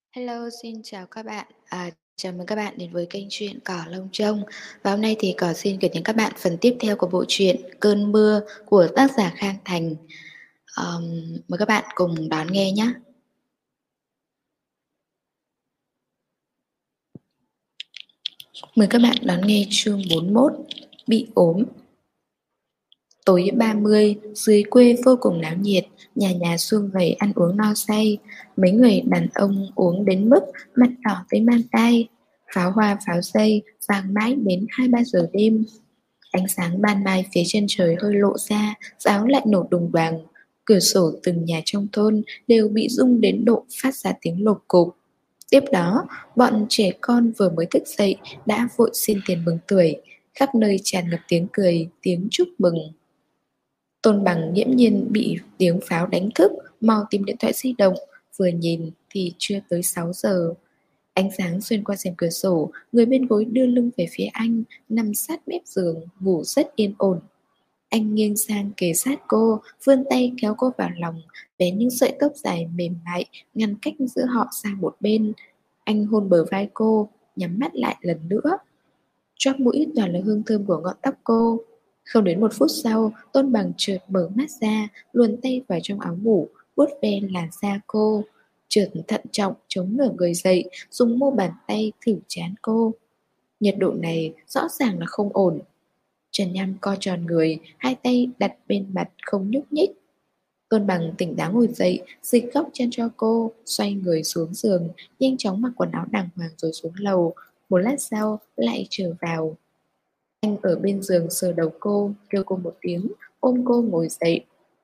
Hello, xin chào các bạn. Chào mừng các bạn đến với kênh truyện Cỏ Lông Trông. Và hôm nay thì Cỏ xin gửi đến các bạn phần tiếp theo của bộ truyện Cơn Mưa của tác giả Khang Thành. Mời các bạn cùng đón nghe nhé. Mời các bạn đón nghe chương 41, Bị ốm. Tối 30, dưới quê vô cùng náo nhiệt, nhà nhà sum vầy ăn uống no say. Mấy người đàn ông uống đến mức mặt đỏ tới mang tai. Pháo hoa pháo dây vang mãi đến 2-3 giờ đêm. Ánh sáng ban mai phía chân trời hơi lộ ra, giáo lại nổ đùng đoàng. Cửa sổ từng nhà trong thôn đều bị rung đến độ phát ra tiếng lột cộp. Tiếp đó, bọn trẻ con vừa mới thức dậy đã vội xin tiền mừng tuổi. Khắp nơi tràn ngập tiếng cười, tiếng chúc mừng. Tôn Bằng nghiễm nhiên bị tiếng pháo đánh thức, mau tìm điện thoại di động, vừa nhìn thì chưa tới 6 giờ. Ánh sáng xuyên qua rèm cửa sổ, người bên gối đưa lưng về phía anh, nằm sát mép giường, ngủ rất yên ổn. Anh nghiêng sang kề sát cô, vươn tay kéo cô vào lòng, vén những sợi tóc dài mềm mại, ngăn cách giữa họ sang một bên. Anh hôn bờ vai cô, nhắm mắt lại lần nữa. Chóp mũi toàn là hương thơm của ngọn tóc cô. Không đến 1 phút sau, Tôn Bằng chợt mở mắt ra, luồn tay vào trong áo ngủ, vuốt ve làn da cô. Chợt thận trọng chống nửa người dậy, dùng mu bàn tay thử trán cô. Nhiệt độ này rõ ràng là không ổn. Trần Nham co tròn người, hai tay đặt bên mặt không nhúc nhích. Tôn Bằng tỉnh táo ngồi dậy, dịch góc chân cho cô, xoay người xuống giường, nhanh chóng mặc quần áo đàng hoàng rồi xuống lầu. Một lát sau lại trở vào. Anh ở bên giường sờ đầu cô, kêu cô một tiếng, ôm cô ngồi dậy.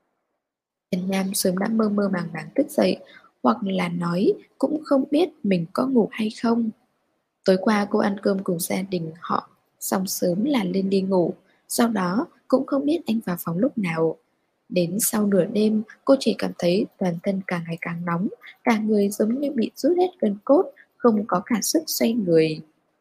Trần Nham sớm đã mơ mơ màng màng thức dậy, hoặc là nói cũng không biết mình có ngủ hay không. Tối qua cô ăn cơm cùng gia đình họ, xong sớm là lên đi ngủ. Sau đó cũng không biết anh vào phòng lúc nào. Đến sau nửa đêm, cô chỉ cảm thấy toàn thân càng ngày càng nóng, cả người giống như bị rút hết gân cốt, không có cả sức xoay người.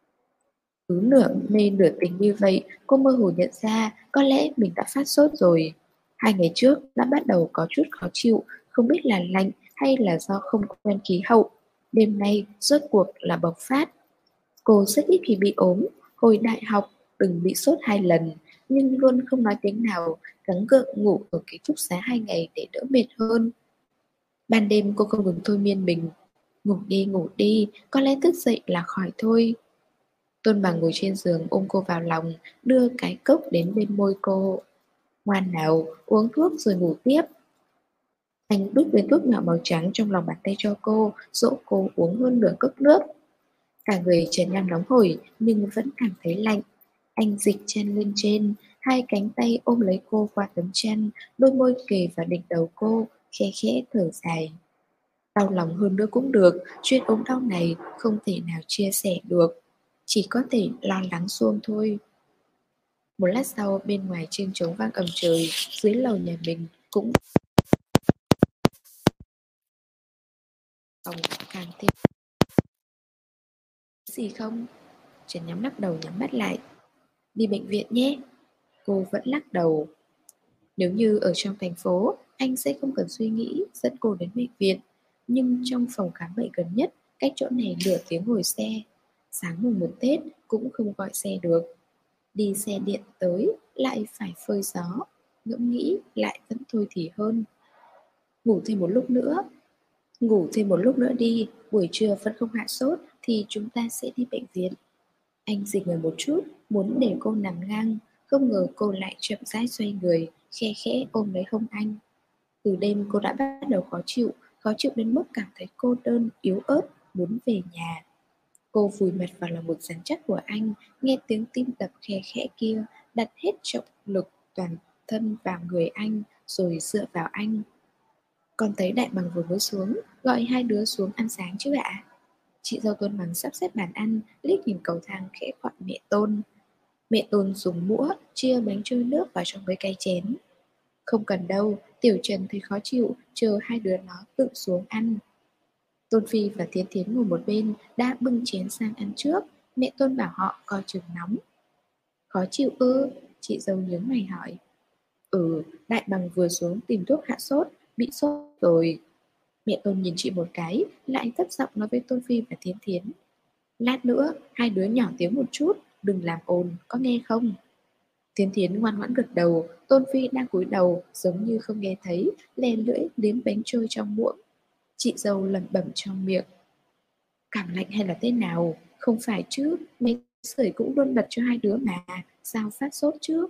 Cứ nửa mê nửa tỉnh như vậy, cô mơ hồ nhận ra có lẽ mình đã phát sốt rồi. 2 ngày trước đã bắt đầu có chút khó chịu, không biết là lạnh hay là do không quen khí hậu. Đêm nay rốt cuộc là bộc phát. Cô rất ít khi bị ốm, hồi đại học từng bị sốt 2 lần, nhưng luôn không nói tiếng nào, gắng gượng ngủ ở ký túc xá 2 ngày để đỡ mệt hơn. Ban đêm cô không ngừng thôi miên mình, ngủ đi, có lẽ thức dậy là khỏi thôi. Tôn Bằng ngồi trên giường ôm cô vào lòng, đưa cái cốc đến bên môi cô. Ngoan nào, uống thuốc rồi ngủ tiếp. Anh đút viên thuốc nhỏ màu trắng trong lòng bàn tay cho cô, dỗ cô uống hơn nửa cốc nước. Cả người Trần Nham nóng hổi nhưng vẫn cảm thấy lạnh. Anh dịch chân lên trên, hai cánh tay ôm lấy cô qua tấm chăn, đôi môi kề vào đỉnh đầu cô, khẽ khẽ thở dài. Đau lòng hơn nữa cũng được, chuyện ốm đau này không thể nào chia sẻ được, chỉ có thể lo lắng xuông thôi. Một lát sau, bên ngoài chênh trống vang ầm trời, dưới lầu nhà mình cũng phòng càng thêm gì không? Trần nhắm lắc đầu nhắm mắt lại. Đi bệnh viện nhé. Cô vẫn lắc đầu. Nếu như ở trong thành phố, anh sẽ không cần suy nghĩ dẫn cô đến bệnh viện. Nhưng trong phòng khám bệnh gần nhất, cách chỗ này nửa tiếng ngồi xe. Sáng mùng 1 Tết cũng không gọi xe được. Đi xe điện tới lại phải phơi gió. Ngẫm nghĩ lại vẫn thôi thì hơn. Ngủ thêm một lúc nữa. Ngủ thêm một lúc nữa đi. Buổi trưa vẫn không hạ sốt thì chúng ta sẽ đi bệnh viện. Anh dịch người một chút, muốn để cô nằm ngang. Không ngờ cô lại chậm rãi xoay người, khe khẽ ôm lấy hông anh. Từ đêm cô đã bắt đầu khó chịu đến mức cảm thấy cô đơn, yếu ớt, muốn về nhà. Cô vùi mặt vào lòng ngực rắn chắc của anh, nghe tiếng tim đập khe khẽ kia, đặt hết trọng lực toàn thân vào người anh, rồi dựa vào anh. Con thấy Đại Bằng vừa mới xuống, gọi hai đứa xuống ăn sáng chứ ạ? Chị dâu Tôn Bằng sắp xếp bàn ăn, liếc nhìn cầu thang khẽ gọi mẹ Tôn. Mẹ Tôn dùng muỗng chia bánh trôi nước vào trong cái cây chén. Không cần đâu, Tiểu Trần thấy khó chịu, chờ hai đứa nó tự xuống ăn. Tôn Phi và Tiến Tiến ngồi một bên, đã bưng chén sang ăn trước. Mẹ Tôn bảo họ coi chừng nóng. Khó chịu ư? Chị dâu nhướng mày hỏi. Ừ, Đại Bằng vừa xuống tìm thuốc hạ sốt, bị sốt rồi. Mẹ Tôn nhìn chị một cái, lại thấp giọng nói với Tôn Phi và Thiến Thiến. Lát nữa, hai đứa nhỏ tiếng một chút, đừng làm ồn, có nghe không? Thiến Thiến ngoan ngoãn gật đầu, Tôn Phi đang cúi đầu, giống như không nghe thấy, lè lưỡi liếm bánh trôi trong muỗng. Chị dâu lẩm bẩm trong miệng. Cảm lạnh hay là thế nào? Không phải chứ, mấy sưởi cũng luôn bật cho hai đứa mà, sao phát sốt chứ?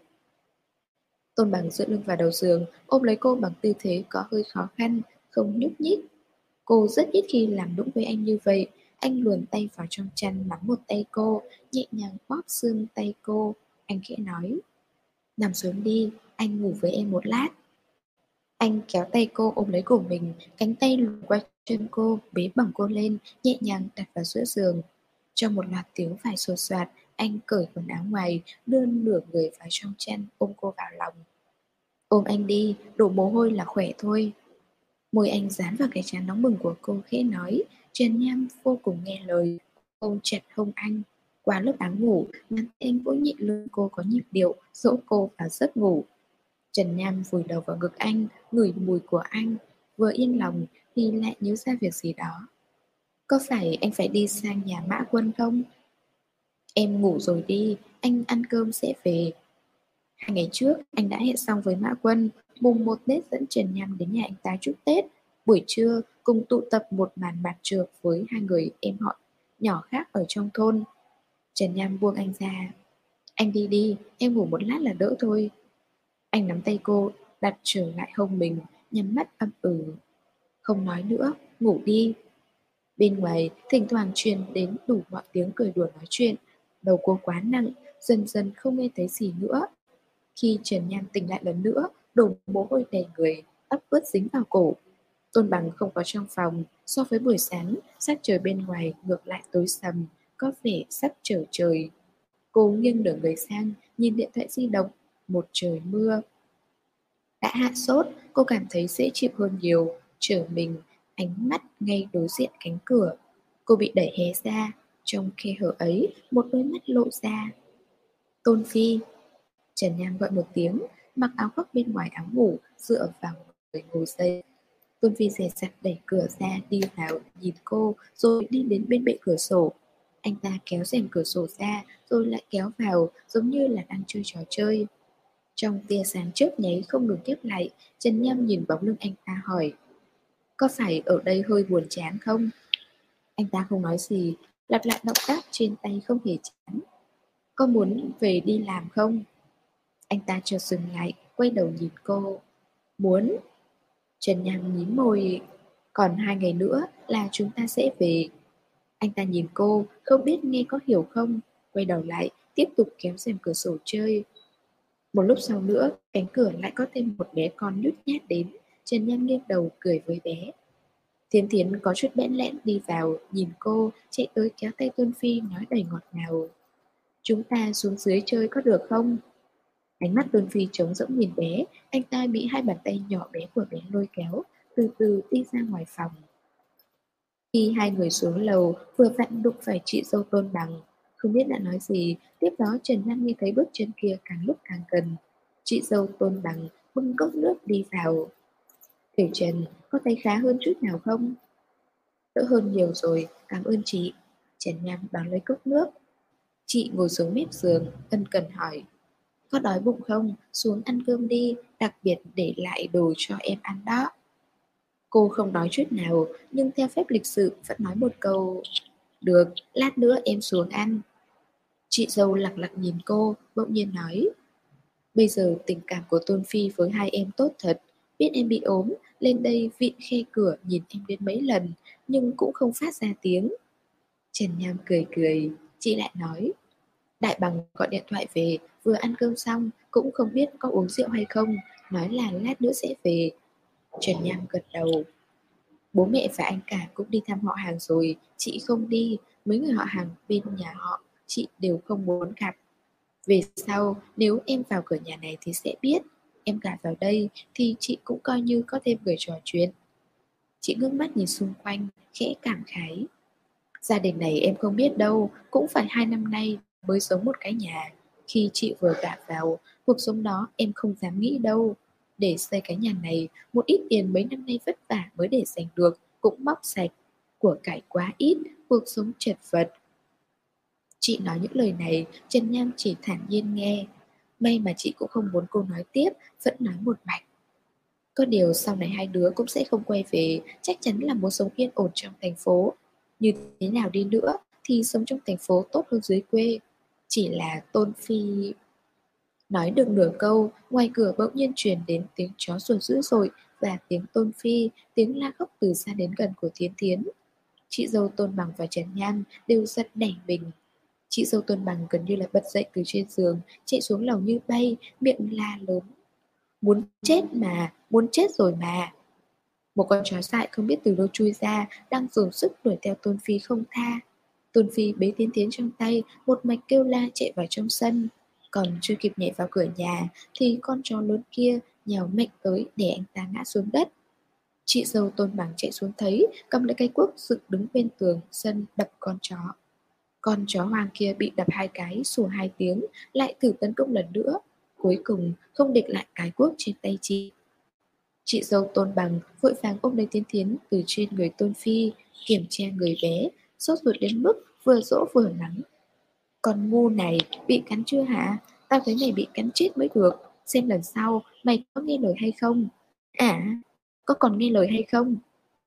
Tôn Bằng dựa lưng vào đầu giường, ôm lấy cô bằng tư thế có hơi khó khăn, không nhúc nhích. Cô rất ít khi làm nũng với anh như vậy. Anh luồn tay vào trong chăn nắm một tay cô, nhẹ nhàng bóp xương tay cô. Anh khẽ nói, nằm xuống đi, anh ngủ với em một lát. Anh kéo tay cô ôm lấy cổ mình, cánh tay luồn qua chân cô, bế bỏng cô lên, nhẹ nhàng đặt vào giữa giường. Trong một loạt tiếng phải sột soạt, anh cởi quần áo ngoài, đưa nửa người vào trong chăn, ôm cô vào lòng. Ôm anh đi, đổ mồ hôi là khỏe thôi. Môi anh dán vào cái trán nóng bừng của cô khẽ nói, Trần Nham vô cùng nghe lời, ôm chặt hông anh. Qua lớp áo ngủ, ngắn tay anh vỗ nhẹ lưng cô có nhịp điệu, dỗ cô vào giấc ngủ. Trần Nham vùi đầu vào ngực anh, ngửi mùi của anh, vừa yên lòng thì lại nhớ ra việc gì đó. Có phải anh phải đi sang nhà Mã Quân không? Em ngủ rồi đi, anh ăn cơm sẽ về. 2 ngày trước, anh đã hẹn xong với Mã Quân, mùng 1 Tết dẫn Trần Nham đến nhà anh ta chúc Tết. Buổi trưa, cùng tụ tập một màn mặt trược với hai người em họ nhỏ khác ở trong thôn. Trần Nham buông anh ra. Anh đi đi, em ngủ một lát là đỡ thôi. Anh nắm tay cô, đặt trở lại hông mình, nhắm mắt âm Không nói nữa, ngủ đi. Bên ngoài, thỉnh thoảng truyền đến đủ mọi tiếng cười đùa nói chuyện. Đầu cô quá nặng, dần dần không nghe thấy gì nữa. Khi Trần Nhan tỉnh lại lần nữa, đổ mồ hôi đầy người, tóc ướt dính vào cổ. Tôn Bằng không có trong phòng, so với buổi sáng, sắc trời bên ngoài ngược lại tối sầm, có vẻ sắp trở trời. Cô nghiêng nửa người sang, nhìn điện thoại di động, một trời mưa. Đã hạ sốt, cô cảm thấy dễ chịu hơn nhiều, trở mình, ánh mắt ngay đối diện cánh cửa. Cô bị đẩy hé ra, trong khe hở ấy, một đôi mắt lộ ra. Tôn Phi. Trần Nham gọi một tiếng, mặc áo khoác bên ngoài áo ngủ, dựa vào người ngồi dậy. Tôn Phi dè dặt đẩy cửa ra, đi vào, nhìn cô, rồi đi đến bên bệ cửa sổ. Anh ta kéo rèm cửa sổ ra, rồi lại kéo vào, giống như là đang chơi trò chơi. Trong tia sáng chớp nháy không ngừng tiếp lại, Trần Nham nhìn bóng lưng anh ta hỏi, có phải ở đây hơi buồn chán không? Anh ta không nói gì, lặp lại động tác trên tay không hề chán. Có muốn về đi làm không? Anh ta chợt dừng lại, quay đầu nhìn cô. Muốn. Trần Nham nhím môi. Còn 2 ngày nữa là chúng ta sẽ về. Anh ta nhìn cô, không biết nghe có hiểu không. Quay đầu lại, tiếp tục kéo rèm cửa sổ chơi. Một lúc sau nữa, cánh cửa lại có thêm một bé con nhút nhát đến. Trần Nham nghiêng đầu cười với bé. Thiến Thiến có chút bẽn lẽn đi vào, nhìn cô, chạy tới kéo tay Tôn Phi nói đầy ngọt ngào. Chúng ta xuống dưới chơi có được không? Ánh mắt Tôn Phi trống rỗng nhìn bé, anh ta bị hai bàn tay nhỏ bé của bé lôi kéo, từ từ đi ra ngoài phòng. Khi hai người xuống lầu, vừa vặn đụng phải chị dâu Tôn Bằng. Không biết đã nói gì, tiếp đó Trần Nam nghe thấy bước chân kia càng lúc càng gần. Chị dâu Tôn Bằng bưng cốc nước đi vào. Tiểu Trần, có thấy khá hơn chút nào không? Đỡ hơn nhiều rồi, cảm ơn chị. Trần Nam đón lấy cốc nước. Chị ngồi xuống mép giường, ân cần hỏi. Có đói bụng không? Xuống ăn cơm đi, đặc biệt để lại đồ cho em ăn đó. Cô không nói chút nào, nhưng theo phép lịch sự vẫn nói một câu. Được, lát nữa em xuống ăn. Chị dâu lặng lặng nhìn cô, bỗng nhiên nói. Bây giờ tình cảm của Tôn Phi với hai em tốt thật. Biết em bị ốm, lên đây vịn khe cửa nhìn em đến mấy lần, nhưng cũng không phát ra tiếng. Trần Nham cười cười, chị lại nói. Đại Bằng gọi điện thoại về, vừa ăn cơm xong, cũng không biết có uống rượu hay không, nói là lát nữa sẽ về. Trần Nham gật đầu. Bố mẹ và anh cả cũng đi thăm họ hàng rồi, chị không đi, mấy người họ hàng bên nhà họ, chị đều không muốn gặp. Về sau, nếu em vào cửa nhà này thì sẽ biết, em gả vào đây thì chị cũng coi như có thêm người trò chuyện. Chị ngước mắt nhìn xung quanh, khẽ cảm khái. Gia đình này em không biết đâu, cũng phải 2 năm nay mới sống một cái nhà. Khi chị vừa gả vào, cuộc sống đó em không dám nghĩ đâu. Để xây cái nhà này, một ít tiền mấy năm nay vất vả mới để dành được cũng móc sạch. Của cải quá ít, cuộc sống chật vật. Chị nói những lời này, Trần Nham chỉ thản nhiên nghe. May mà chị cũng không muốn cô nói tiếp, vẫn nói một mạch. Có điều sau này hai đứa cũng sẽ không quay về, chắc chắn là muốn sống yên ổn trong thành phố. Như thế nào đi nữa thì sống trong thành phố tốt hơn dưới quê. Chỉ là Tôn Phi... Nói được nửa câu, ngoài cửa bỗng nhiên truyền đến tiếng chó sủa dữ dội và tiếng Tôn Phi, tiếng la khóc từ xa đến gần của Thiến Thiến. Chị dâu Tôn Bằng và Trần Nham đều giật nảy mình. Chị dâu Tôn Bằng gần như là bật dậy từ trên giường, chạy xuống lầu như bay, miệng la lớn. Muốn chết mà, muốn chết rồi mà. Một con chó dại không biết từ đâu chui ra, đang dồn sức đuổi theo Tôn Phi không tha. Tôn Phi bế Tiến Tiến trong tay, một mạch kêu la chạy vào trong sân. Còn chưa kịp nhảy vào cửa nhà, thì con chó lớn kia nhào mạnh tới để anh ta ngã xuống đất. Chị dâu Tôn Bằng chạy xuống thấy, cầm lấy cây cuốc dựng đứng bên tường sân đập con chó. Con chó hoang kia bị đập hai cái, sủa hai tiếng, lại thử tấn công lần nữa. Cuối cùng không địch lại cái cuốc trên tay chị. Chị dâu Tôn Bằng vội vàng ôm lấy Tiến Tiến từ trên người Tôn Phi, kiểm tra người bé, sốt ruột đến mức vừa dỗ vừa mắng. Con ngu này, bị cắn chưa hả? Tao thấy mày bị cắn chết mới được. Xem lần sau mày có nghe lời hay không? À, có còn nghe lời hay không?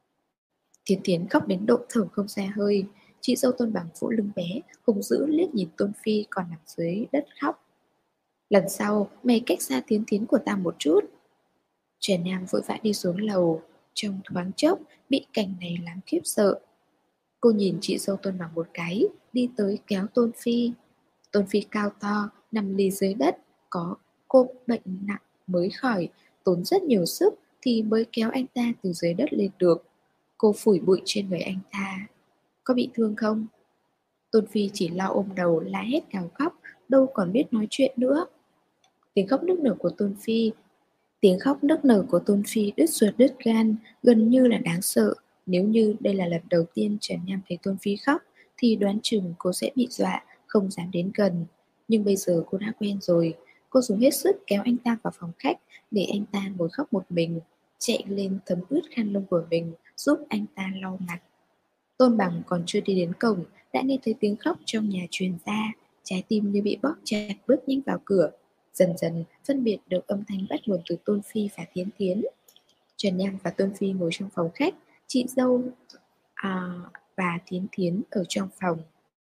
Tiến Tiến khóc đến độ thở không ra hơi. Chị dâu Tôn Bằng vỗ lưng bé, hùng dữ liếc nhìn Tôn Phi còn nằm dưới đất khóc. Lần sau mày cách xa Tiến Tiến của tao một chút. Trần Nam vội vã đi xuống lầu, trong thoáng chốc bị cảnh này làm khiếp sợ. Cô nhìn chị dâu Tôn Bằng một cái, đi tới kéo Tôn Phi. Tôn Phi cao to, nằm lì dưới đất, có cô bệnh nặng mới khỏi, tốn rất nhiều sức thì mới kéo anh ta từ dưới đất lên được. Cô phủi bụi trên người anh ta. Có bị thương không? Tôn Phi chỉ lo ôm đầu la hét gào khóc, đâu còn biết nói chuyện nữa. Tiếng khóc nức nở của Tôn Phi Tiếng khóc nức nở của Tôn Phi đứt ruột đứt gan, gần như là đáng sợ. Nếu như đây là lần đầu tiên Trần Nham thấy Tôn Phi khóc, thì đoán chừng cô sẽ bị dọa, không dám đến gần. Nhưng bây giờ cô đã quen rồi. Cô dùng hết sức kéo anh ta vào phòng khách, để anh ta ngồi khóc một mình, chạy lên thấm ướt khăn lông của mình, giúp anh ta lau mặt. Tôn Bằng còn chưa đi đến cổng, đã nghe thấy tiếng khóc trong nhà truyền ra, trái tim như bị bóp chặt bước nhanh vào cửa. Dần dần phân biệt được âm thanh bắt nguồn từ Tôn Phi và Thiến Thiến. Trần Nham và Tôn Phi ngồi trong phòng khách, chị dâu và Thiến Thiến ở trong phòng.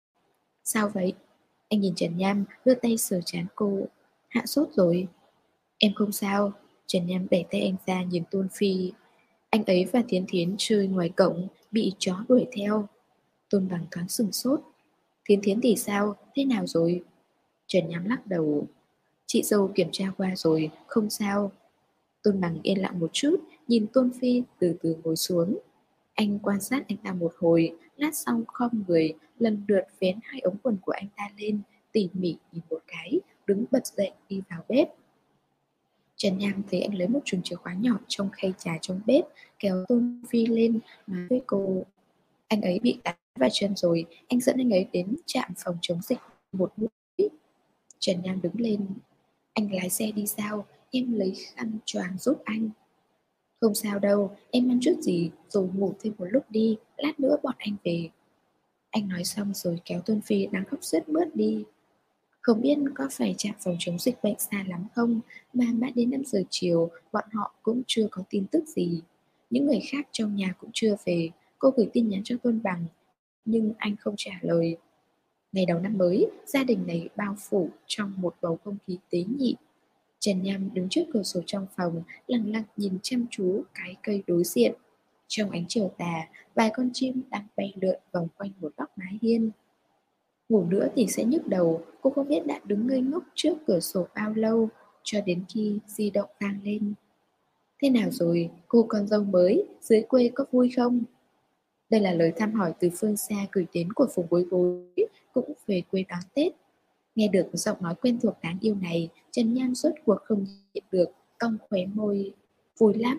Sao vậy? Anh nhìn Trần Nham, đưa tay sờ trán cô. Hạ sốt rồi. Em không sao. Trần Nham đẩy tay anh ra nhìn Tôn Phi. Anh ấy và Thiến Thiến chơi ngoài cổng, bị chó đuổi theo. Tôn Bằng thoáng sửng sốt. Thiến Thiến thì sao? Thế nào rồi? Trần Nham lắc đầu. Chị dâu kiểm tra qua rồi, không sao. Tôn Bằng yên lặng một chút, nhìn Tôn Phi từ từ ngồi xuống. Anh quan sát anh ta một hồi, lát sau khom người, lần lượt vén hai ống quần của anh ta lên, tỉ mỉ nhìn một cái, đứng bật dậy đi vào bếp. Trần Nham thấy anh lấy một chùm chìa khóa nhỏ trong khay trà trong bếp, kéo Tôn Phi lên, nói với cô. Anh ấy bị cắn vào chân rồi, anh dẫn anh ấy đến trạm phòng chống dịch một mũi. Trần Nham đứng lên. Anh lái xe đi sao? Em lấy khăn choàng giúp anh. Không sao đâu, em ăn chút gì rồi ngủ thêm một lúc đi, lát nữa bọn anh về. Anh nói xong rồi kéo Tôn Phi đang khóc sướt mướt đi. Không biết có phải trạm phòng chống dịch bệnh xa lắm không, mà mãi đến 5 giờ chiều bọn họ cũng chưa có tin tức gì. Những người khác trong nhà cũng chưa về. Cô gửi tin nhắn cho Tôn Bằng, nhưng anh không trả lời. Ngày đầu năm mới, gia đình này bao phủ trong một bầu không khí tế nhị. Trần Nham đứng trước cửa sổ trong phòng, lặng lặng nhìn chăm chú cái cây đối diện. Trong ánh chiều tà, vài con chim đang bay lượn vòng quanh một góc mái hiên. Ngủ nữa thì sẽ nhức đầu, cô không biết đã đứng ngây ngốc trước cửa sổ bao lâu, cho đến khi di động vang lên. Thế nào rồi, cô con dâu mới, dưới quê có vui không? Đây là lời thăm hỏi từ phương xa gửi đến của Phùng Bối Bối, cũng về quê đón Tết. Nghe được giọng nói quen thuộc đáng yêu này, Trần Nham rốt cuộc không nhịn được, cong khóe môi. Vui lắm.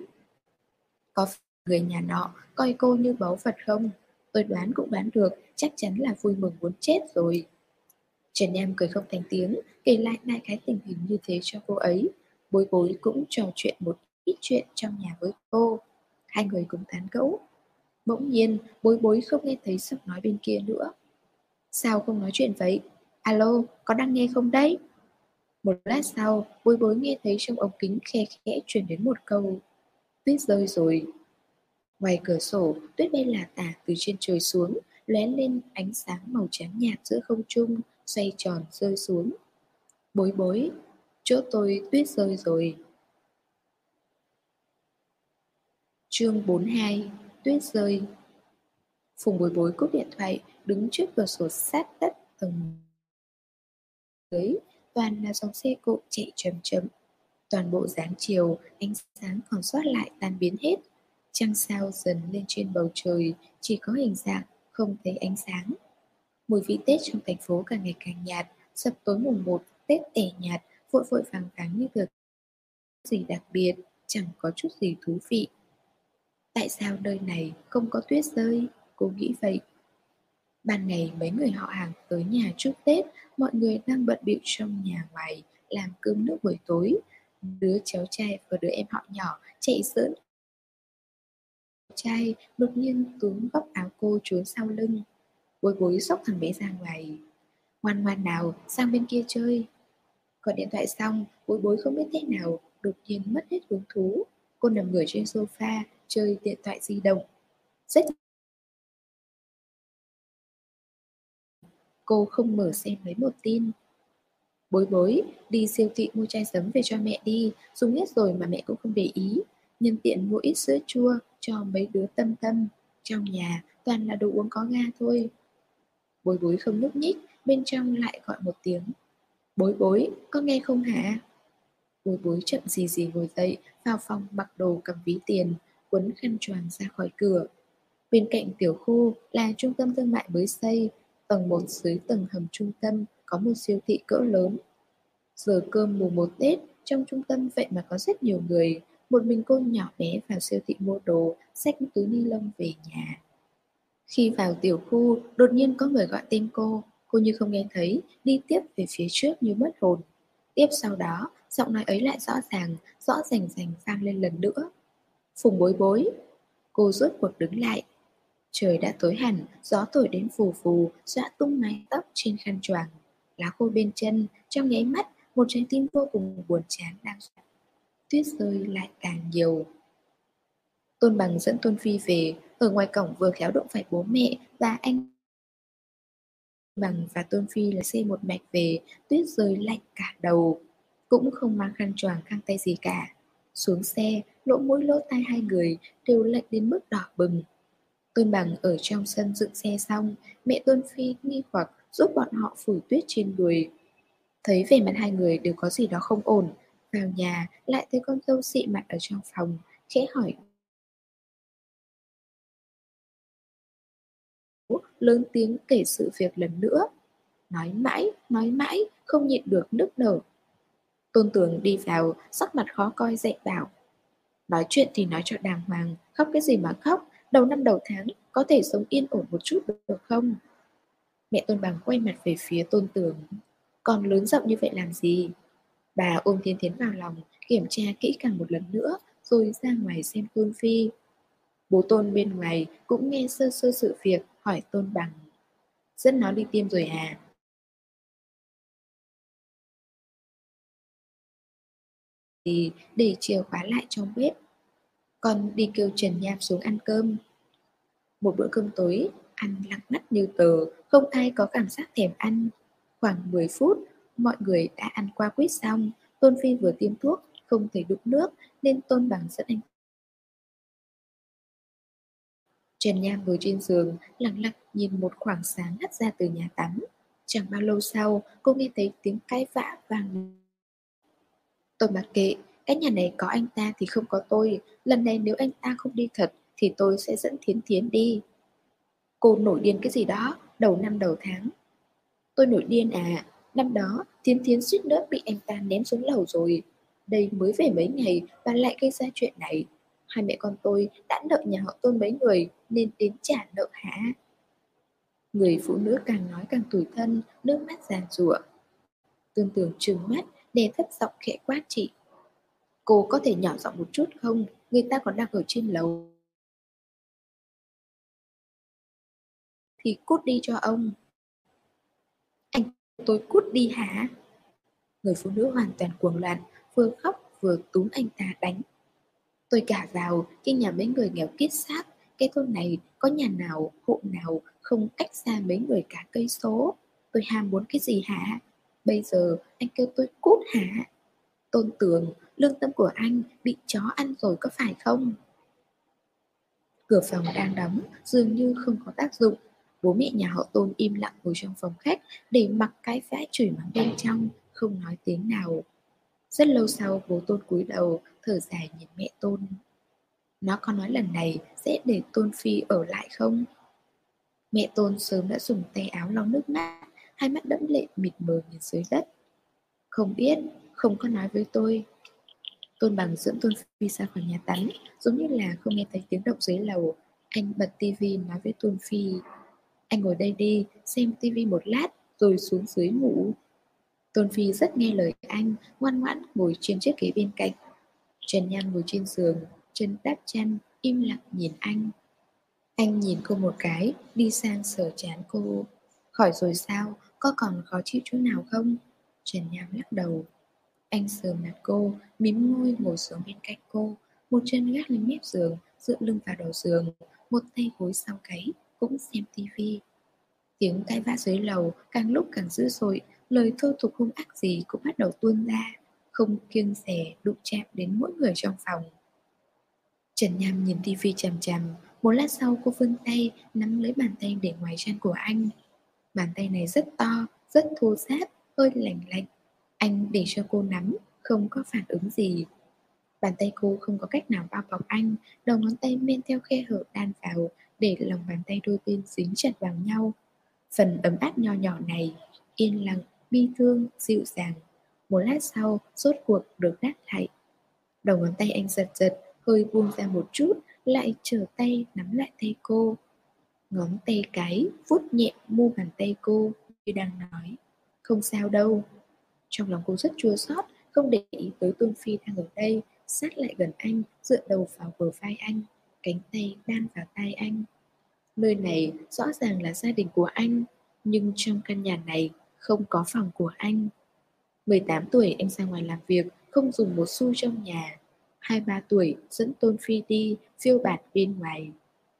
Có phải người nhà nọ coi cô như báu vật không? Tôi đoán cũng đoán được, chắc chắn là vui mừng muốn chết rồi. Trần Nham cười không thành tiếng, kể lại đại khái tình hình như thế cho cô ấy. Bối bối cũng trò chuyện một ít chuyện trong nhà với cô. Hai người cùng tán gẫu. Bỗng nhiên, bối bối không nghe thấy giọng nói bên kia nữa. Sao không nói chuyện vậy? Alo, có đang nghe không đấy? Một lát sau, bối bối nghe thấy trong ống kính khe khẽ truyền đến một câu. Tuyết rơi rồi. Ngoài cửa sổ, tuyết bay lả tả từ trên trời xuống, lóe lên ánh sáng màu trắng nhạt giữa không trung, xoay tròn rơi xuống. Bối bối, chỗ tôi tuyết rơi rồi. Chương 42, tuyết rơi. Phùng bối bối cúp điện thoại, đứng trước cửa sổ sát đất tầng dưới, toàn là dòng xe cộ chạy chậm chậm. Toàn bộ dáng chiều, ánh sáng còn sót lại tan biến hết. Trăng sao dần lên trên bầu trời, chỉ có hình dạng, không thấy ánh sáng. Mùi vị Tết trong thành phố càng ngày càng nhạt, sắp tối mùng 1, Tết tẻ nhạt, vội vội vàng vàng như việc gì đặc biệt, chẳng có chút gì thú vị. Tại sao nơi này không có tuyết rơi? Cô nghĩ vậy. Ban ngày mấy người họ hàng tới nhà chúc Tết, mọi người đang bận bịu trong nhà ngoài, làm cơm nước buổi tối. Đứa cháu trai và đứa em họ nhỏ chạy giỡn. Trai đột nhiên túm góc áo cô trốn sau lưng. Bối bối xốc thằng bé ra ngoài. Ngoan ngoan nào, sang bên kia chơi. Gọi điện thoại xong, bối bối không biết thế nào, đột nhiên mất hết hứng thú. Cô nằm ngửa trên sofa, chơi điện thoại di động. Rất cô không mở xem lấy một tin. Bối bối, đi siêu thị mua chai sấm về cho mẹ đi, dùng hết rồi mà mẹ cũng không để ý. Nhân tiện mua ít sữa chua cho mấy đứa Tâm Tâm. Trong nhà toàn là đồ uống có ga thôi. Bối bối không nhúc nhích, bên trong lại gọi một tiếng. Bối bối, có nghe không hả? Bối bối chậm gì gì ngồi dậy, vào phòng mặc đồ cầm ví tiền, quấn khăn choàng ra khỏi cửa. Bên cạnh tiểu khu là trung tâm thương mại mới xây, tầng 1 dưới tầng hầm trung tâm có một siêu thị cỡ lớn. Giờ cơm mùng 1 Tết, trong trung tâm vậy mà có rất nhiều người. Một mình cô nhỏ bé vào siêu thị mua đồ, xách túi ni lông về nhà. Khi vào tiểu khu, đột nhiên có người gọi tên cô như không nghe thấy, đi tiếp về phía trước như mất hồn. Tiếp sau đó, giọng nói ấy lại rõ rành rành vang lên lần nữa. Phùng bối bối. Cô rốt cuộc đứng lại. Trời đã tối hẳn, gió thổi đến phù phù, xõa tung mái tóc trên khăn choàng. Lá khô bên chân, trong nháy mắt, một trái tim vô cùng buồn chán đang soạt. Tuyết rơi lại càng nhiều. Tôn Bằng dẫn Tôn Phi về, ở ngoài cổng vừa khéo đụng phải bố mẹ và anh Bằng và Tôn Phi là xe một mạch về, tuyết rơi lạnh cả đầu. Cũng không mang khăn choàng khăn tay gì cả. Xuống xe, lỗ mũi lỗ tai hai người đều lạnh đến mức đỏ bừng. Tôn Bằng ở trong sân dựng xe xong, mẹ Tôn Phi nghi hoặc giúp bọn họ phủi tuyết trên đùi. Thấy vẻ mặt hai người đều có gì đó không ổn, vào nhà lại thấy con dâu xị mặt ở trong phòng, khẽ hỏi lớn tiếng kể sự việc lần nữa. Nói mãi, không nhịn được nức nở. Tôn Tường đi vào, sắc mặt khó coi dạy bảo. Nói chuyện thì nói cho đàng hoàng, khóc cái gì mà khóc, đầu năm đầu tháng, có thể sống yên ổn một chút được không? Mẹ Tôn Bằng quay mặt về phía Tôn Tường. Còn lớn giọng như vậy làm gì? Bà ôm Thiên Thiến vào lòng, kiểm tra kỹ càng một lần nữa, rồi ra ngoài xem Tôn Phi. Bố Tôn bên ngoài cũng nghe sơ sơ sự việc, hỏi Tôn Bằng. Dẫn nó đi tiêm rồi à? Thì để chìa khóa lại trong bếp. Còn đi kêu Trần Nham xuống ăn cơm. Một bữa cơm tối, ăn lặng ngắt như tờ, không ai có cảm giác thèm ăn. Khoảng 10 phút, mọi người đã ăn qua quýt xong. Tôn Phi vừa tiêm thuốc, không thể đụng nước, nên Tôn Bằng dẫn anh. Trần Nham ngồi trên giường, lặng lặng nhìn một khoảng sáng hắt ra từ nhà tắm. Chẳng bao lâu sau, cô nghe thấy tiếng cãi vã vang. Tôi mặc kệ, cái nhà này có anh ta thì không có tôi. Lần này nếu anh ta không đi thật, thì tôi sẽ dẫn Thiến Thiến đi. Cô nổi điên cái gì đó, đầu năm đầu tháng. Tôi nổi điên à, năm đó Thiến Thiến suýt nữa bị anh ta ném xuống lầu rồi. Đây mới về mấy ngày và lại gây ra chuyện này. Hai mẹ con tôi đã nợ nhà họ Tôn mấy người nên đến trả nợ hả? Người phụ nữ càng nói càng tủi thân, nước mắt giàn giụa. Tương Tường trừng mắt, đè thấp giọng khẽ quát chị. Cô có thể nhỏ giọng một chút không? Người ta còn đang ở trên lầu. Thì cút đi cho ông. Anh tôi cút đi hả? Người phụ nữ hoàn toàn cuồng loạn, vừa khóc vừa túm anh ta đánh. Tôi cả vào khi nhà mấy người nghèo kiết xác. Cái thôn này có nhà nào, hộ nào không cách xa mấy người cả cây số. Tôi ham muốn cái gì hả? Bây giờ anh kêu tôi cút hả? Tôn Tường, lương tâm của anh bị chó ăn rồi có phải không? Cửa phòng đang đóng, dường như không có tác dụng. Bố mẹ nhà họ Tôn im lặng ngồi trong phòng khách để mặc cái giã chửi mắng bên trong, không nói tiếng nào. Rất lâu sau bố Tôn cúi đầu, thở dài nhìn mẹ Tôn. Nó có nói lần này sẽ để Tôn Phi ở lại không? Mẹ Tôn sớm đã dùng tay áo lau nước mắt, hai mắt đẫm lệ mịt mờ nhìn dưới đất. Không biết, không có nói với tôi. Tôn Bằng dẫn Tôn Phi ra khỏi nhà tắm, giống như là không nghe thấy tiếng động dưới lầu. Anh bật tivi nói với Tôn Phi. Anh ngồi đây đi, xem tivi một lát, rồi xuống dưới ngủ. Tôn Phi rất nghe lời anh, ngoan ngoãn ngồi trên chiếc ghế bên cạnh. Trần Nham ngồi trên giường, chân đắp chăn, im lặng nhìn anh. Anh nhìn cô một cái, đi sang sờ trán cô. Khỏi rồi sao, có còn khó chịu chỗ nào không? Trần Nham lắc đầu. Anh sờ mặt cô, mím môi ngồi xuống bên cạnh cô, một chân gác lên mép giường, dựa lưng vào đầu giường, một tay gối sau gáy, cũng xem tivi. Tiếng cãi vã dưới lầu càng lúc càng dữ dội, lời thô tục hung ác gì cũng bắt đầu tuôn ra, không kiêng dè đụng chạm đến mỗi người trong phòng. Trần Nham nhìn tivi chằm chằm, một lát sau cô vươn tay nắm lấy bàn tay để ngoài chăn của anh. Bàn tay này rất to, rất thô ráp, hơi lạnh lạnh. Anh để cho cô nắm, không có phản ứng gì. Bàn tay cô không có cách nào bao bọc anh, đầu ngón tay men theo khe hở đan vào, để lòng bàn tay đôi bên dính chặt vào nhau. Phần ấm áp nho nhỏ này, yên lặng, bi thương, dịu dàng. Một lát sau, rốt cuộc được đáp lại. Đầu ngón tay anh giật giật, hơi buông ra một chút, lại trở tay nắm lại tay cô. Ngón tay cái vuốt nhẹ mu bàn tay cô, như đang nói, không sao đâu. Trong lòng cô rất chua xót, không để ý tới Tôn Phi đang ở đây, sát lại gần anh, dựa đầu vào bờ vai anh, cánh tay đan vào tai anh. Nơi này rõ ràng là gia đình của anh, nhưng trong căn nhà này không có phòng của anh. 18 tuổi anh ra ngoài làm việc, không dùng một xu trong nhà. 23 tuổi dẫn Tôn Phi đi, phiêu bạt bên ngoài.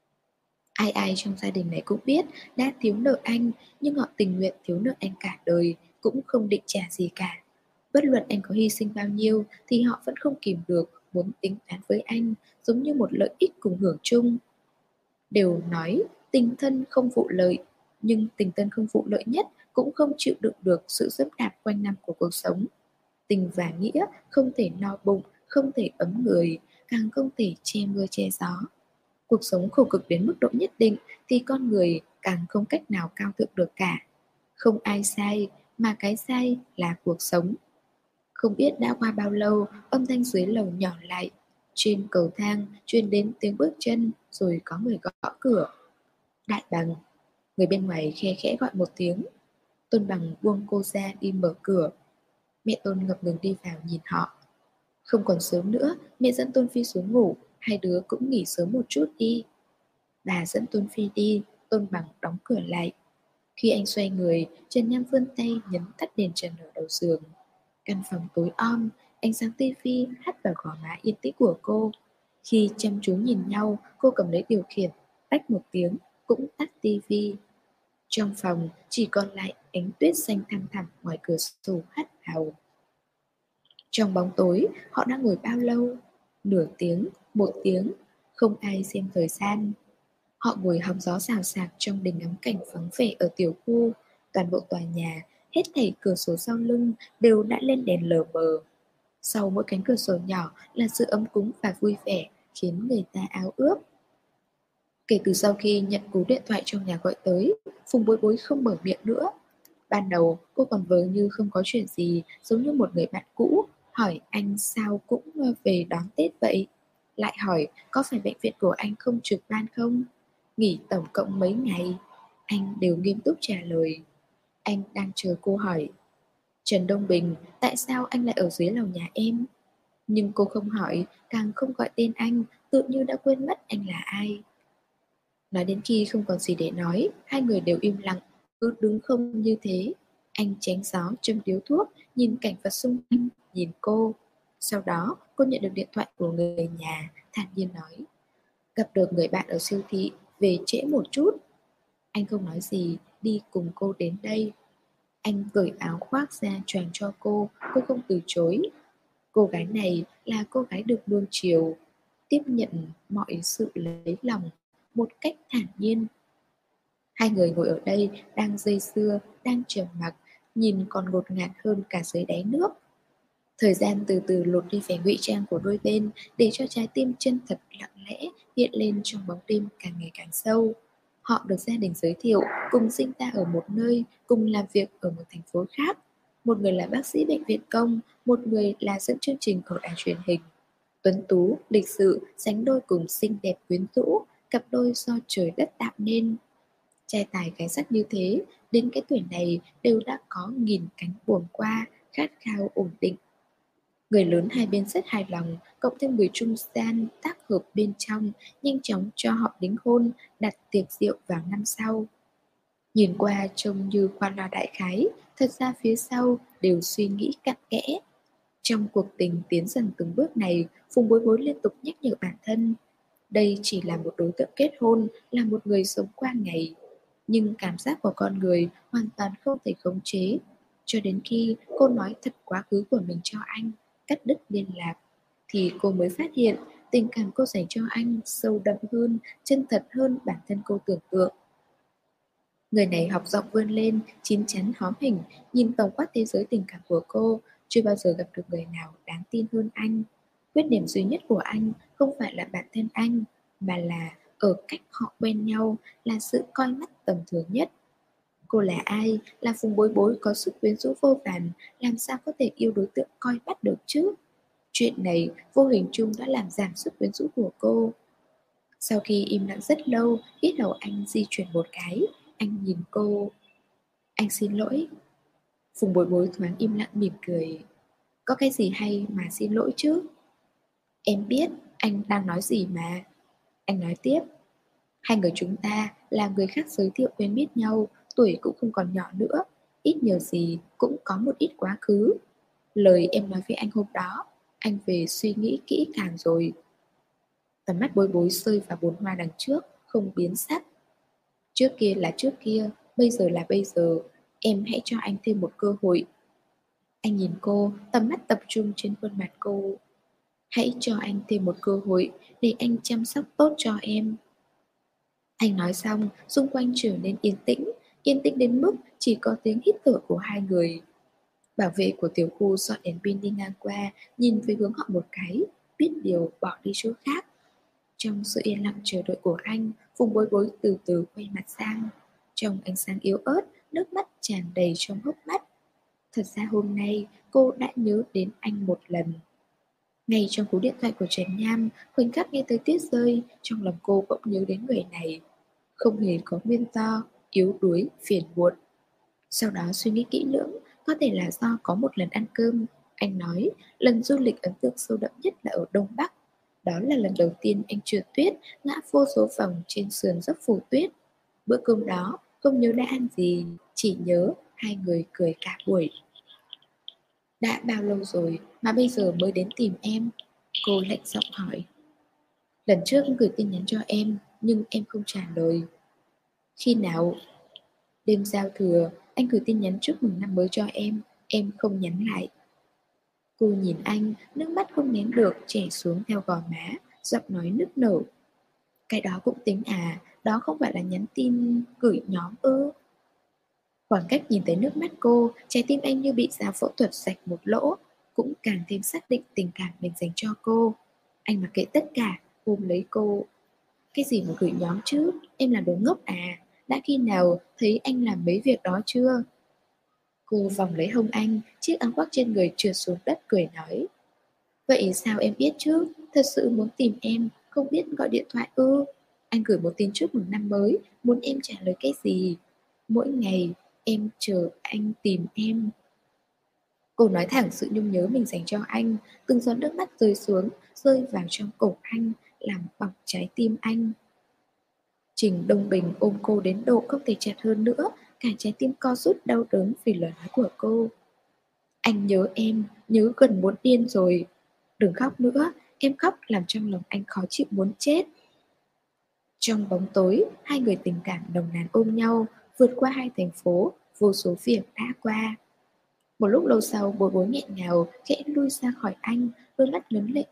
Ai ai trong gia đình này cũng biết đã thiếu nợ anh, nhưng họ tình nguyện thiếu nợ anh cả đời, cũng không định trả gì cả. Bất luận anh có hy sinh bao nhiêu thì họ vẫn không kìm được, muốn tính toán với anh, giống như một lợi ích cùng hưởng chung. Đều nói tình thân không vụ lợi, nhưng tình thân không vụ lợi nhất cũng không chịu đựng được sự dẫm đạp quanh năm của cuộc sống. Tình và nghĩa không thể no bụng, không thể ấm người, càng không thể che mưa che gió. Cuộc sống khổ cực đến mức độ nhất định thì con người càng không cách nào cao thượng được cả. Không ai sai, mà cái sai là cuộc sống. Không biết đã qua bao lâu, âm thanh dưới lầu nhỏ lại. Trên cầu thang truyền đến tiếng bước chân, rồi có người gõ cửa. Đại Bằng. Người bên ngoài khe khẽ gọi một tiếng. Tôn Bằng buông cô ra đi mở cửa. Mẹ Tôn ngập ngừng đi vào nhìn họ. Không còn sớm nữa, mẹ dẫn Tôn Phi xuống ngủ, hai đứa cũng nghỉ sớm một chút đi. Bà dẫn Tôn Phi đi, Tôn Bằng đóng cửa lại. Khi anh xoay người, Trần Nham vươn tay nhấn tắt đèn trần ở đầu giường. Căn phòng tối om, ánh sáng tivi hắt vào gò má yên tĩnh của cô. Khi chăm chú nhìn nhau, cô cầm lấy điều khiển, tách một tiếng, cũng tắt tivi. Trong phòng chỉ còn lại ánh tuyết xanh thăm thẳm ngoài cửa sổ hắt vào. Trong bóng tối, họ đã ngồi bao lâu? Nửa tiếng, một tiếng, không ai xem thời gian. Họ ngồi hóng gió xào xạc trong đình ngắm cảnh vắng vẻ ở tiểu khu. Toàn bộ tòa nhà, hết thảy cửa sổ sau lưng đều đã lên đèn lờ mờ. Sau mỗi cánh cửa sổ nhỏ là sự ấm cúng và vui vẻ, khiến người ta ao ước. Kể từ sau khi nhận cú điện thoại trong nhà gọi tới, Phùng Bối Bối không mở miệng nữa. Ban đầu cô còn vờ như không có chuyện gì, giống như một người bạn cũ, hỏi anh sao cũng về đón Tết vậy. Lại hỏi có phải bệnh viện của anh không trực ban không? Nghỉ tổng cộng mấy ngày? Anh đều nghiêm túc trả lời. Anh đang chờ cô hỏi. Trần Đông Bình, tại sao anh lại ở dưới lầu nhà em? Nhưng cô không hỏi, càng không gọi tên anh, tự như đã quên mất anh là ai. Nói đến khi không còn gì để nói, hai người đều im lặng, cứ đứng không như thế. Anh tránh gió châm điếu thuốc, nhìn cảnh vật xung quanh, nhìn cô. Sau đó, cô nhận được điện thoại của người nhà, thản nhiên nói. Gặp được người bạn ở siêu thị, về trễ một chút. Anh không nói gì, đi cùng cô đến đây. Anh cởi áo khoác ra choàng cho cô không từ chối. Cô gái này là cô gái được nuông chiều, tiếp nhận mọi sự lấy lòng một cách thản nhiên. Hai người ngồi ở đây đang dây dưa, đang trầm mặc, nhìn còn ngột ngạt hơn cả dưới đáy nước. Thời gian từ từ lột đi vẻ ngụy trang của đôi bên để cho trái tim chân thật lặng lẽ hiện lên trong bóng đêm càng ngày càng sâu. Họ được gia đình giới thiệu, cùng sinh ra ở một nơi, cùng làm việc ở một thành phố khác. Một người là bác sĩ bệnh viện công, một người là dẫn chương trình ở đài truyền hình. Tuấn tú, lịch sự, sánh đôi cùng xinh đẹp quyến rũ, cặp đôi do trời đất tạo nên. Trai tài gái sắc như thế, đến cái tuổi này đều đã có nghìn cánh buồm qua, khát khao ổn định. Người lớn hai bên rất hài lòng, cộng thêm người trung gian tác hợp bên trong, nhanh chóng cho họ đính hôn, đặt tiệc rượu vào năm sau. Nhìn qua trông như qua loa đại khái, thật ra phía sau đều suy nghĩ cặn kẽ. Trong cuộc tình tiến dần từng bước này, Phùng Bối Bối liên tục nhắc nhở bản thân. Đây chỉ là một đối tượng kết hôn, là một người sống qua ngày. Nhưng cảm giác của con người hoàn toàn không thể khống chế. Cho đến khi cô nói thật quá khứ của mình cho anh, cắt đứt liên lạc, thì cô mới phát hiện tình cảm cô dành cho anh sâu đậm hơn, chân thật hơn bản thân cô tưởng tượng. Người này học giọng vươn lên, chín chắn hóm hình, nhìn tổng quát thế giới tình cảm của cô, chưa bao giờ gặp được người nào đáng tin hơn anh. Khuyết điểm duy nhất của anh không phải là bản thân anh, mà là ở cách họ quen nhau, là sự coi mắt tầm thường nhất. Cô là ai? Là Phùng Bối Bối có sức quyến rũ vô vàn, làm sao có thể yêu đối tượng coi bắt được chứ? Chuyện này vô hình chung đã làm giảm sức quyến rũ của cô. Sau khi im lặng rất lâu, ít đầu anh di chuyển một cái, anh nhìn cô. Anh xin lỗi. Phùng Bối Bối thoáng im lặng mỉm cười. Có cái gì hay mà xin lỗi chứ? Em biết anh đang nói gì mà. Anh nói tiếp. Hai người chúng ta là người khác giới thiệu quen biết nhau, tuổi cũng không còn nhỏ nữa. Ít nhiều gì cũng có một ít quá khứ. Lời em nói với anh hôm đó, anh về suy nghĩ kỹ càng rồi. Tầm mắt Bối Bối rơi vào bồn hoa đằng trước, không biến sắc. Trước kia là trước kia, bây giờ là bây giờ. Em hãy cho anh thêm một cơ hội. Anh nhìn cô, tầm mắt tập trung trên khuôn mặt cô. Hãy cho anh thêm một cơ hội để anh chăm sóc tốt cho em. Anh nói xong, xung quanh trở nên yên tĩnh đến mức chỉ có tiếng hít thở của hai người. Bảo vệ của tiểu khu dọn đèn pin đi ngang qua, nhìn về hướng họ một cái, biết điều bỏ đi chỗ khác. Trong sự yên lặng chờ đợi của anh, Phùng Bối Bối từ từ quay mặt sang. Trong ánh sáng yếu ớt, nước mắt tràn đầy trong hốc mắt. Thật ra hôm nay cô đã nhớ đến anh một lần. Ngay trong cú điện thoại của Trần Nham, khoảnh khắc nghe tới tuyết rơi, trong lòng cô bỗng nhớ đến người này. Không hề có nguyên do, yếu đuối, phiền muộn. Sau đó suy nghĩ kỹ lưỡng, có thể là do có một lần ăn cơm. Anh nói, lần du lịch ấn tượng sâu đậm nhất là ở Đông Bắc. Đó là lần đầu tiên anh trượt tuyết, ngã vô số vòng trên sườn dốc phủ tuyết. Bữa cơm đó, không nhớ đã ăn gì, chỉ nhớ hai người cười cả buổi. Đã bao lâu rồi mà bây giờ mới đến tìm em? Cô lạnh giọng hỏi. Lần trước gửi tin nhắn cho em, nhưng em không trả lời. Khi nào? Đêm giao thừa, anh gửi tin nhắn chúc mừng năm mới cho em không nhắn lại. Cô nhìn anh, nước mắt không nén được chảy xuống theo gò má, giọng nói nức nở. Cái đó cũng tính à, đó không phải là nhắn tin gửi nhóm ư? Khoảng cách nhìn thấy nước mắt cô, trái tim anh như bị dao phẫu thuật sạch một lỗ, cũng càng thêm xác định tình cảm mình dành cho cô. Anh mặc kệ tất cả, ôm lấy cô. Cái gì mà gửi nhóm chứ, em là đồ ngốc à, đã khi nào thấy anh làm mấy việc đó chưa? Cô vòng lấy hông anh, chiếc áo khoác trên người trượt xuống đất cười nói. Vậy sao em biết chứ, thật sự muốn tìm em, không biết gọi điện thoại ư? Anh gửi một tin chúc mừng năm mới, muốn em trả lời cái gì? Mỗi ngày em chờ anh tìm em. Cô nói thẳng sự nhung nhớ mình dành cho anh, từng giọt nước mắt rơi xuống, rơi vào trong cổ anh, làm bỏng trái tim anh. Trình Đông Bình ôm cô đến độ không thể chặt hơn nữa, cả trái tim co rút đau đớn vì lời nói của cô. Anh nhớ em, nhớ gần muốn điên rồi. Đừng khóc nữa, em khóc làm trong lòng anh khó chịu muốn chết. Trong bóng tối, hai người tình cảm nồng nàn ôm nhau, vượt qua hai thành phố, vô số việc đã qua. Một lúc lâu sau, bối bối nghẹn ngào, khẽ lui ra khỏi anh, đôi mắt ngấn lệ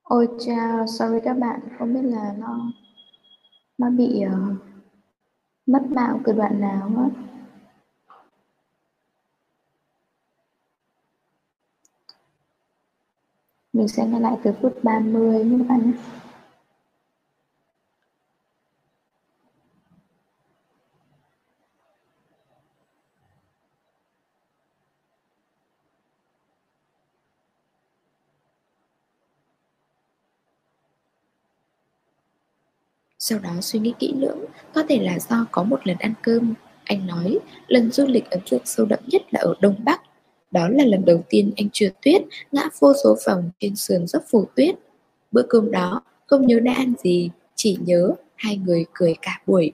Ôi chao, sorry các bạn, không biết là nó bị mất mạng từ đoạn nào á. Mình sẽ nghe lại từ phút 30 nhé các bạn nhé. Sau đó suy nghĩ kỹ lưỡng, có thể là do có một lần ăn cơm. Anh nói, lần du lịch ấn tượng sâu đậm nhất là ở Đông Bắc. Đó là lần đầu tiên anh trượt tuyết, ngã vô số vòng trên sườn dốc phủ tuyết. Bữa cơm đó, không nhớ đã ăn gì, chỉ nhớ hai người cười cả buổi.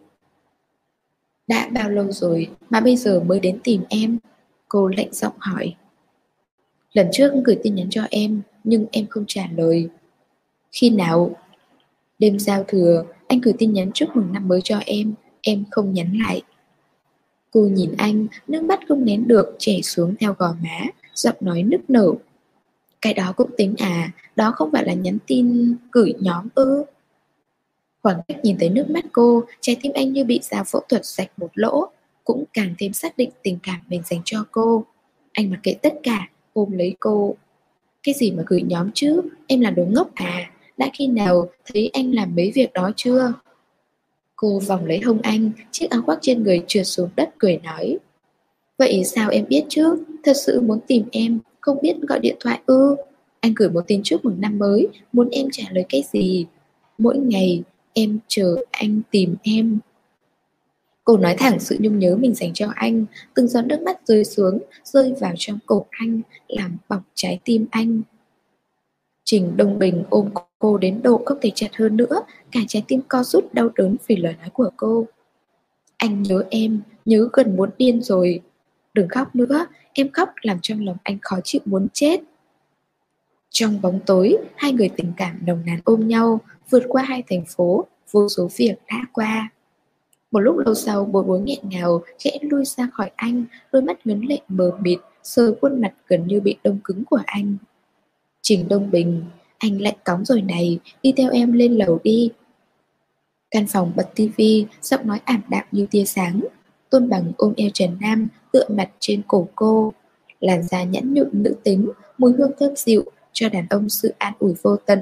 Đã bao lâu rồi mà bây giờ mới đến tìm em? Cô lạnh giọng hỏi. Lần trước gửi tin nhắn cho em, nhưng em không trả lời. Khi nào? Đêm giao thừa, anh gửi tin nhắn chúc mừng năm mới cho em không nhắn lại. Cô nhìn anh, nước mắt không nén được chảy xuống theo gò má, giọng nói nức nở. Cái đó cũng tính à, đó không phải là nhắn tin gửi nhóm ư? Khoảng cách nhìn thấy nước mắt cô, trái tim anh như bị dao phẫu thuật rạch một lỗ, cũng càng thêm xác định tình cảm mình dành cho cô. Anh mặc kệ tất cả, ôm lấy cô. Cái gì mà gửi nhóm chứ, em là đồ ngốc à, đã khi nào thấy anh làm mấy việc đó chưa? Cô vòng lấy hông anh, chiếc áo khoác trên người trượt xuống đất cười nói. Vậy sao em biết chứ, thật sự muốn tìm em, không biết gọi điện thoại ư? Anh gửi một tin chúc mừng năm mới, muốn em trả lời cái gì? Mỗi ngày, em chờ anh tìm em. Cô nói thẳng sự nhung nhớ mình dành cho anh, từng giọt nước mắt rơi xuống, rơi vào trong cổ anh, làm bỏng trái tim anh. Trình Đông Bình ôm cô đến độ không thể chặt hơn nữa, cả trái tim co rút đau đớn vì lời nói của cô. Anh nhớ em, nhớ gần muốn điên rồi. Đừng khóc nữa, em khóc làm trong lòng anh khó chịu muốn chết. Trong bóng tối, hai người tình cảm nồng nàn ôm nhau, vượt qua hai thành phố, vô số việc đã qua. Một lúc lâu sau, bối bối nghẹn ngào, khẽ lui ra khỏi anh, đôi mắt ngấn lệ mờ mịt, sờ khuôn mặt gần như bị đông cứng của anh. Trình Đông Bình, anh lạnh cóng rồi này, đi theo em lên lầu đi. Căn phòng bật tivi, giọng nói ảm đạm như tia sáng. Tôn Bằng ôm eo Trần Nam, tựa mặt trên cổ cô. Làn da nhẵn nhụn nữ tính, mùi hương thơm dịu, cho đàn ông sự an ủi vô tận.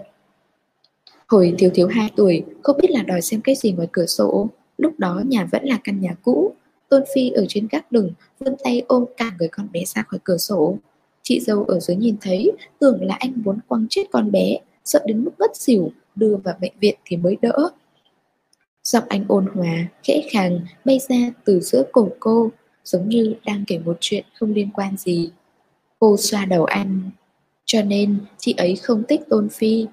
Hồi thiếu thiếu 2 tuổi, không biết là đòi xem cái gì ngoài cửa sổ. Lúc đó nhà vẫn là căn nhà cũ. Tôn Phi ở trên gác lửng, vươn tay ôm cả người con bé ra khỏi cửa sổ. Chị dâu ở dưới nhìn thấy, tưởng là anh muốn quăng chết con bé, sợ đến mức ngất xỉu, đưa vào bệnh viện thì mới đỡ. Giọng anh ôn hòa, khẽ khàng bay ra từ giữa cổ cô, giống như đang kể một chuyện không liên quan gì. Cô xoa đầu anh. Cho nên chị ấy không thích Tôn Phi.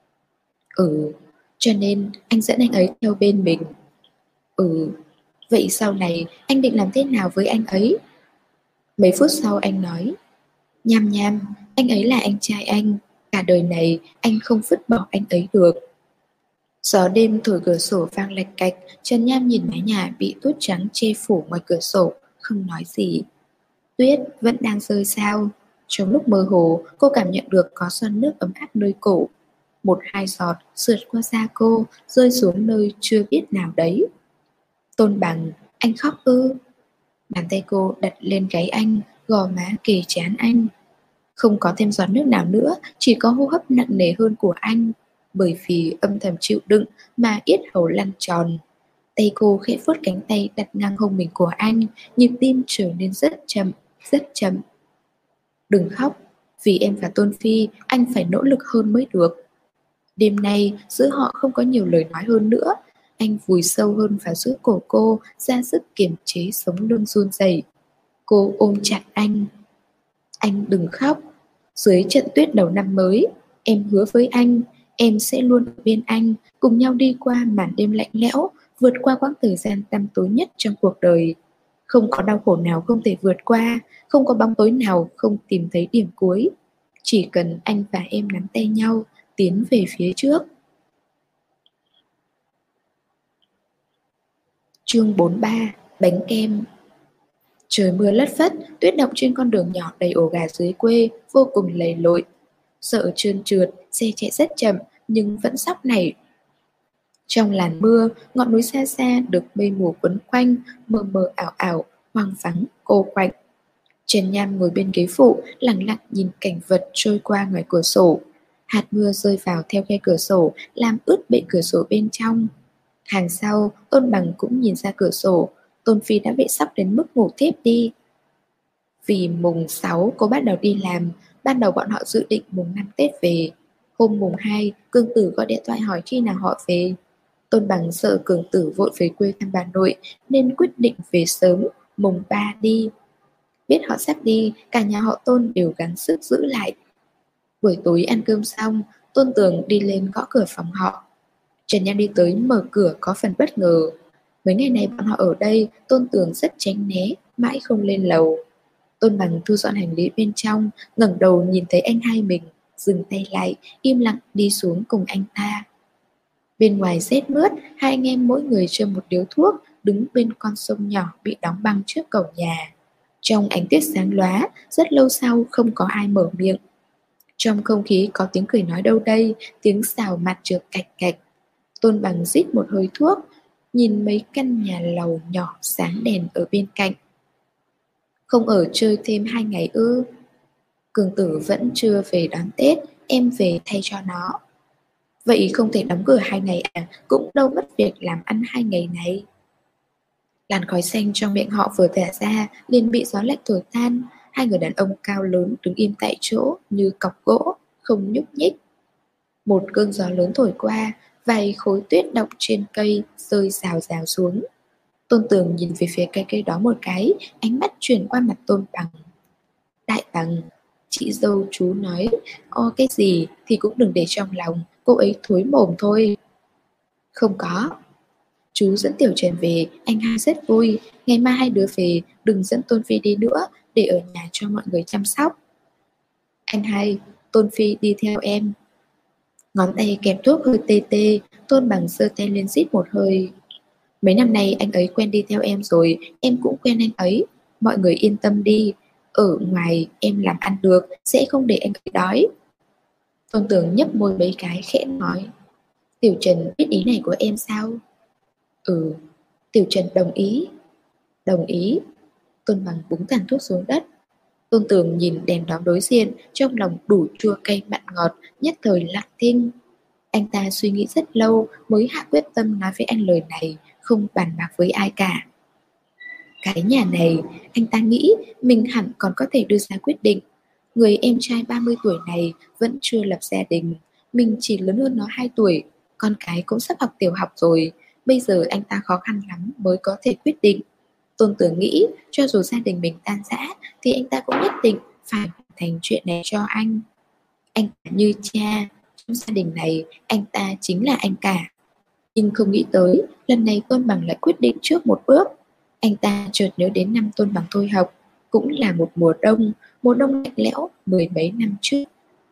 Ừ, cho nên anh dẫn anh ấy theo bên mình. Ừ, vậy sau này anh định làm thế nào với anh ấy? Mấy phút sau anh nói, nham nham, anh ấy là anh trai anh, cả đời này anh không vứt bỏ anh ấy được. Gió đêm thổi cửa sổ vang lạch cạch, Trần Nham nhìn mái nhà bị tuyết trắng che phủ ngoài cửa sổ, không nói gì. Tuyết vẫn đang rơi sao. Trong lúc mơ hồ, cô cảm nhận được có xoăn nước ấm áp nơi cổ. Một hai giọt sượt qua da cô, rơi xuống nơi chưa biết nào đấy. Tôn Bằng, anh khóc ư? Bàn tay cô đặt lên gáy anh, gò má kề trán anh. Không có thêm giọt nước nào nữa, chỉ có hô hấp nặng nề hơn của anh. Bởi vì âm thầm chịu đựng mà yết hầu lăn tròn. Tay cô khẽ vuốt cánh tay đặt ngang hông mình của anh, nhịp tim trở nên rất chậm, rất chậm. Đừng khóc, vì em và Tôn Phi, anh phải nỗ lực hơn mới được. Đêm nay, giữa họ không có nhiều lời nói hơn nữa. Anh vùi sâu hơn vào giữa cổ cô, ra sức kiềm chế sống lưng run rẩy. Cô ôm chặt anh. Anh đừng khóc. Dưới trận tuyết đầu năm mới, em hứa với anh, em sẽ luôn ở bên anh, cùng nhau đi qua màn đêm lạnh lẽo, vượt qua quãng thời gian tăm tối nhất trong cuộc đời. Không có đau khổ nào không thể vượt qua, không có bóng tối nào không tìm thấy điểm cuối. Chỉ cần anh và em nắm tay nhau, tiến về phía trước. Chương 43, bánh kem. Trời mưa lất phất, tuyết động trên con đường nhỏ đầy ổ gà dưới quê, vô cùng lầy lội. Sợ trơn trượt, xe chạy rất chậm, nhưng vẫn sóc nảy. Trong làn mưa, ngọn núi xa xa được mây mù quấn quanh, mờ mờ ảo ảo, hoang vắng, cô quạnh. Trần Nham ngồi bên ghế phụ, lặng lặng nhìn cảnh vật trôi qua ngoài cửa sổ. Hạt mưa rơi vào theo khe cửa sổ, làm ướt bệ cửa sổ bên trong. Hàng sau, Tôn Bằng cũng nhìn ra cửa sổ. Tôn Phi đã bị sốc đến mức ngủ thiếp đi. Vì mùng 6 cô bắt đầu đi làm, ban đầu bọn họ dự định mùng 5 Tết về. Hôm mùng 2, Cương Tử gọi điện thoại hỏi khi nào họ về. Tôn Bằng sợ Cường Tử vội về quê thăm bà nội nên quyết định về sớm, mùng 3 đi. Biết họ sắp đi, cả nhà họ Tôn đều gắng sức giữ lại. Buổi tối ăn cơm xong, Tôn Tường đi lên gõ cửa phòng họ. Trần Nham đi tới mở cửa có phần bất ngờ. Mấy ngày này bọn họ ở đây, Tôn Tường rất tránh né, mãi không lên lầu. Tôn Bằng thu dọn hành lý bên trong, ngẩng đầu nhìn thấy anh hai mình, dừng tay lại, im lặng đi xuống cùng anh ta. Bên ngoài rét mướt, hai anh em mỗi người châm một điếu thuốc, đứng bên con sông nhỏ bị đóng băng trước cổng nhà. Trong ánh tuyết sáng lóa, rất lâu sau không có ai mở miệng. Trong không khí có tiếng cười nói đâu đây, tiếng xào mặt trượt cạch cạch. Tôn Bằng rít một hơi thuốc, nhìn mấy căn nhà lầu nhỏ sáng đèn ở bên cạnh. Không ở chơi thêm 2 ngày ư? Cường Tử vẫn chưa về đón Tết, em về thay cho nó. Vậy không thể đóng cửa 2 ngày à, cũng đâu mất việc làm ăn 2 ngày này. Làn khói xanh trong miệng họ vừa thả ra, liền bị gió lạnh thổi tan. Hai người đàn ông cao lớn đứng im tại chỗ như cọc gỗ, không nhúc nhích. Một cơn gió lớn thổi qua, vài khối tuyết động trên cây rơi rào rào xuống. Tôn Tường nhìn về phía cây đó một cái, ánh mắt chuyển qua mặt Tôn Bằng. Đại Bằng, chị dâu chú nói, cái gì thì cũng đừng để trong lòng, cô ấy thối mồm thôi. Không có. Chú dẫn Tiểu Trần về, anh hai rất vui. Ngày mai hai đứa về, đừng dẫn Tôn Phi đi nữa, để ở nhà cho mọi người chăm sóc. Anh hai, Tôn Phi đi theo em. Ngón tay kẹp thuốc hơi tê tê, Tôn Bằng giơ tay lên rít một hơi. Mấy năm nay anh ấy quen đi theo em rồi, em cũng quen anh ấy. Mọi người yên tâm đi, ở ngoài em làm ăn được, sẽ không để anh ấy đói. Tôn Tường nhấp môi mấy cái khẽ nói. Tiểu Trần biết ý này của em sao? Ừ, Tiểu Trần đồng ý. Đồng ý. Tôn Bằng búng tàn thuốc xuống đất. Tôn Tường nhìn đèn đóm đối diện, trong lòng đủ chua cay mặn ngọt, nhất thời lặng thinh. Anh ta suy nghĩ rất lâu mới hạ quyết tâm nói với anh lời này, không bàn bạc với ai cả. Cái nhà này, anh ta nghĩ mình hẳn còn có thể đưa ra quyết định. Người em trai 30 tuổi này vẫn chưa lập gia đình, mình chỉ lớn hơn nó 2 tuổi, con cái cũng sắp học tiểu học rồi. Bây giờ anh ta khó khăn lắm mới có thể quyết định. Tôn Tưởng nghĩ cho dù gia đình mình tan rã thì anh ta cũng nhất định phải hoàn thành chuyện này cho anh. Anh cả như cha, trong gia đình này anh ta chính là anh cả. Nhưng không nghĩ tới lần này Tôn Bằng lại quyết định trước một bước. Anh ta chợt nhớ đến năm Tôn Bằng thôi học, cũng là một mùa đông lạnh lẽo 10 mấy năm trước.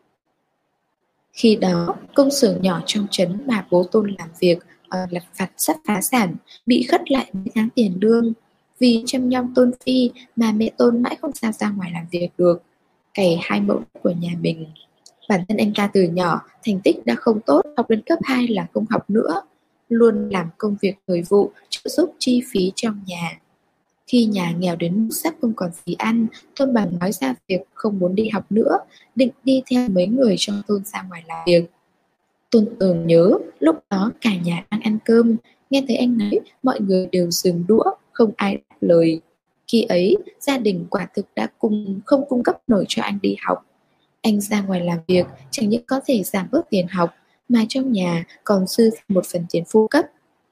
Khi đó, công xưởng nhỏ trong trấn mà bố Tôn làm việc lặt vặt sắp phá sản, bị khất lại mấy tháng tiền lương. Vì chăm nom Tôn Phi mà mẹ Tôn mãi không sao ra ngoài làm việc được, cày 2 mẫu đất của nhà mình. Bản thân anh ta từ nhỏ thành tích đã không tốt, học đến cấp 2 là không học nữa, luôn làm công việc thời vụ trợ giúp chi phí trong nhà. Khi nhà nghèo đến mức sắp không còn gì ăn, Tôn Bằng nói ra việc không muốn đi học nữa, định đi theo mấy người trong thôn ra ngoài làm việc. Tôn Tường nhớ lúc đó cả nhà đang ăn cơm, nghe thấy anh nói mọi người đều dừng đũa, không ai đáp lời. Khi ấy gia đình quả thực đã không cung cấp nổi cho anh đi học. Anh ra ngoài làm việc chẳng những có thể giảm bớt tiền học, mà trong nhà còn dư một phần tiền phụ cấp.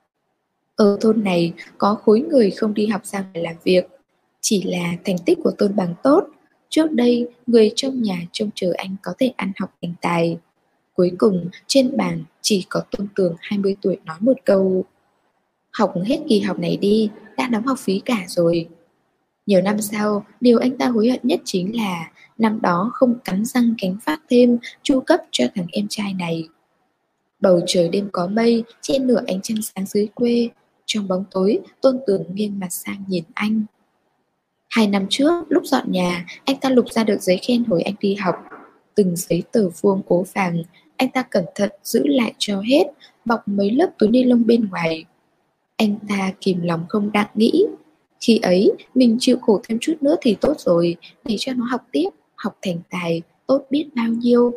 Ở thôn này có khối người không đi học ra ngoài làm việc, chỉ là thành tích của Tôn Bằng tốt. Trước đây người trong nhà trông chờ anh có thể ăn học thành tài. Cuối cùng trên bàn chỉ có Tôn Tường 20 tuổi nói một câu: học hết kỳ học này đi, đã đóng học phí cả rồi. Nhiều năm sau, điều anh ta hối hận nhất chính là năm đó không cắn răng gánh vác thêm chu cấp cho thằng em trai này. Bầu trời đêm có mây, che nửa ánh trăng sáng dưới quê. Trong bóng tối, Tôn Tường nghiêng mặt sang nhìn anh. 2 năm trước, lúc dọn nhà, anh ta lục ra được giấy khen hồi anh đi học. Từng giấy tờ vuông ố vàng, anh ta cẩn thận giữ lại cho hết, bọc mấy lớp túi ni lông bên ngoài. Anh ta kìm lòng không đặng nghĩ, khi ấy mình chịu khổ thêm chút nữa thì tốt rồi, để cho nó học tiếp, học thành tài, tốt biết bao nhiêu.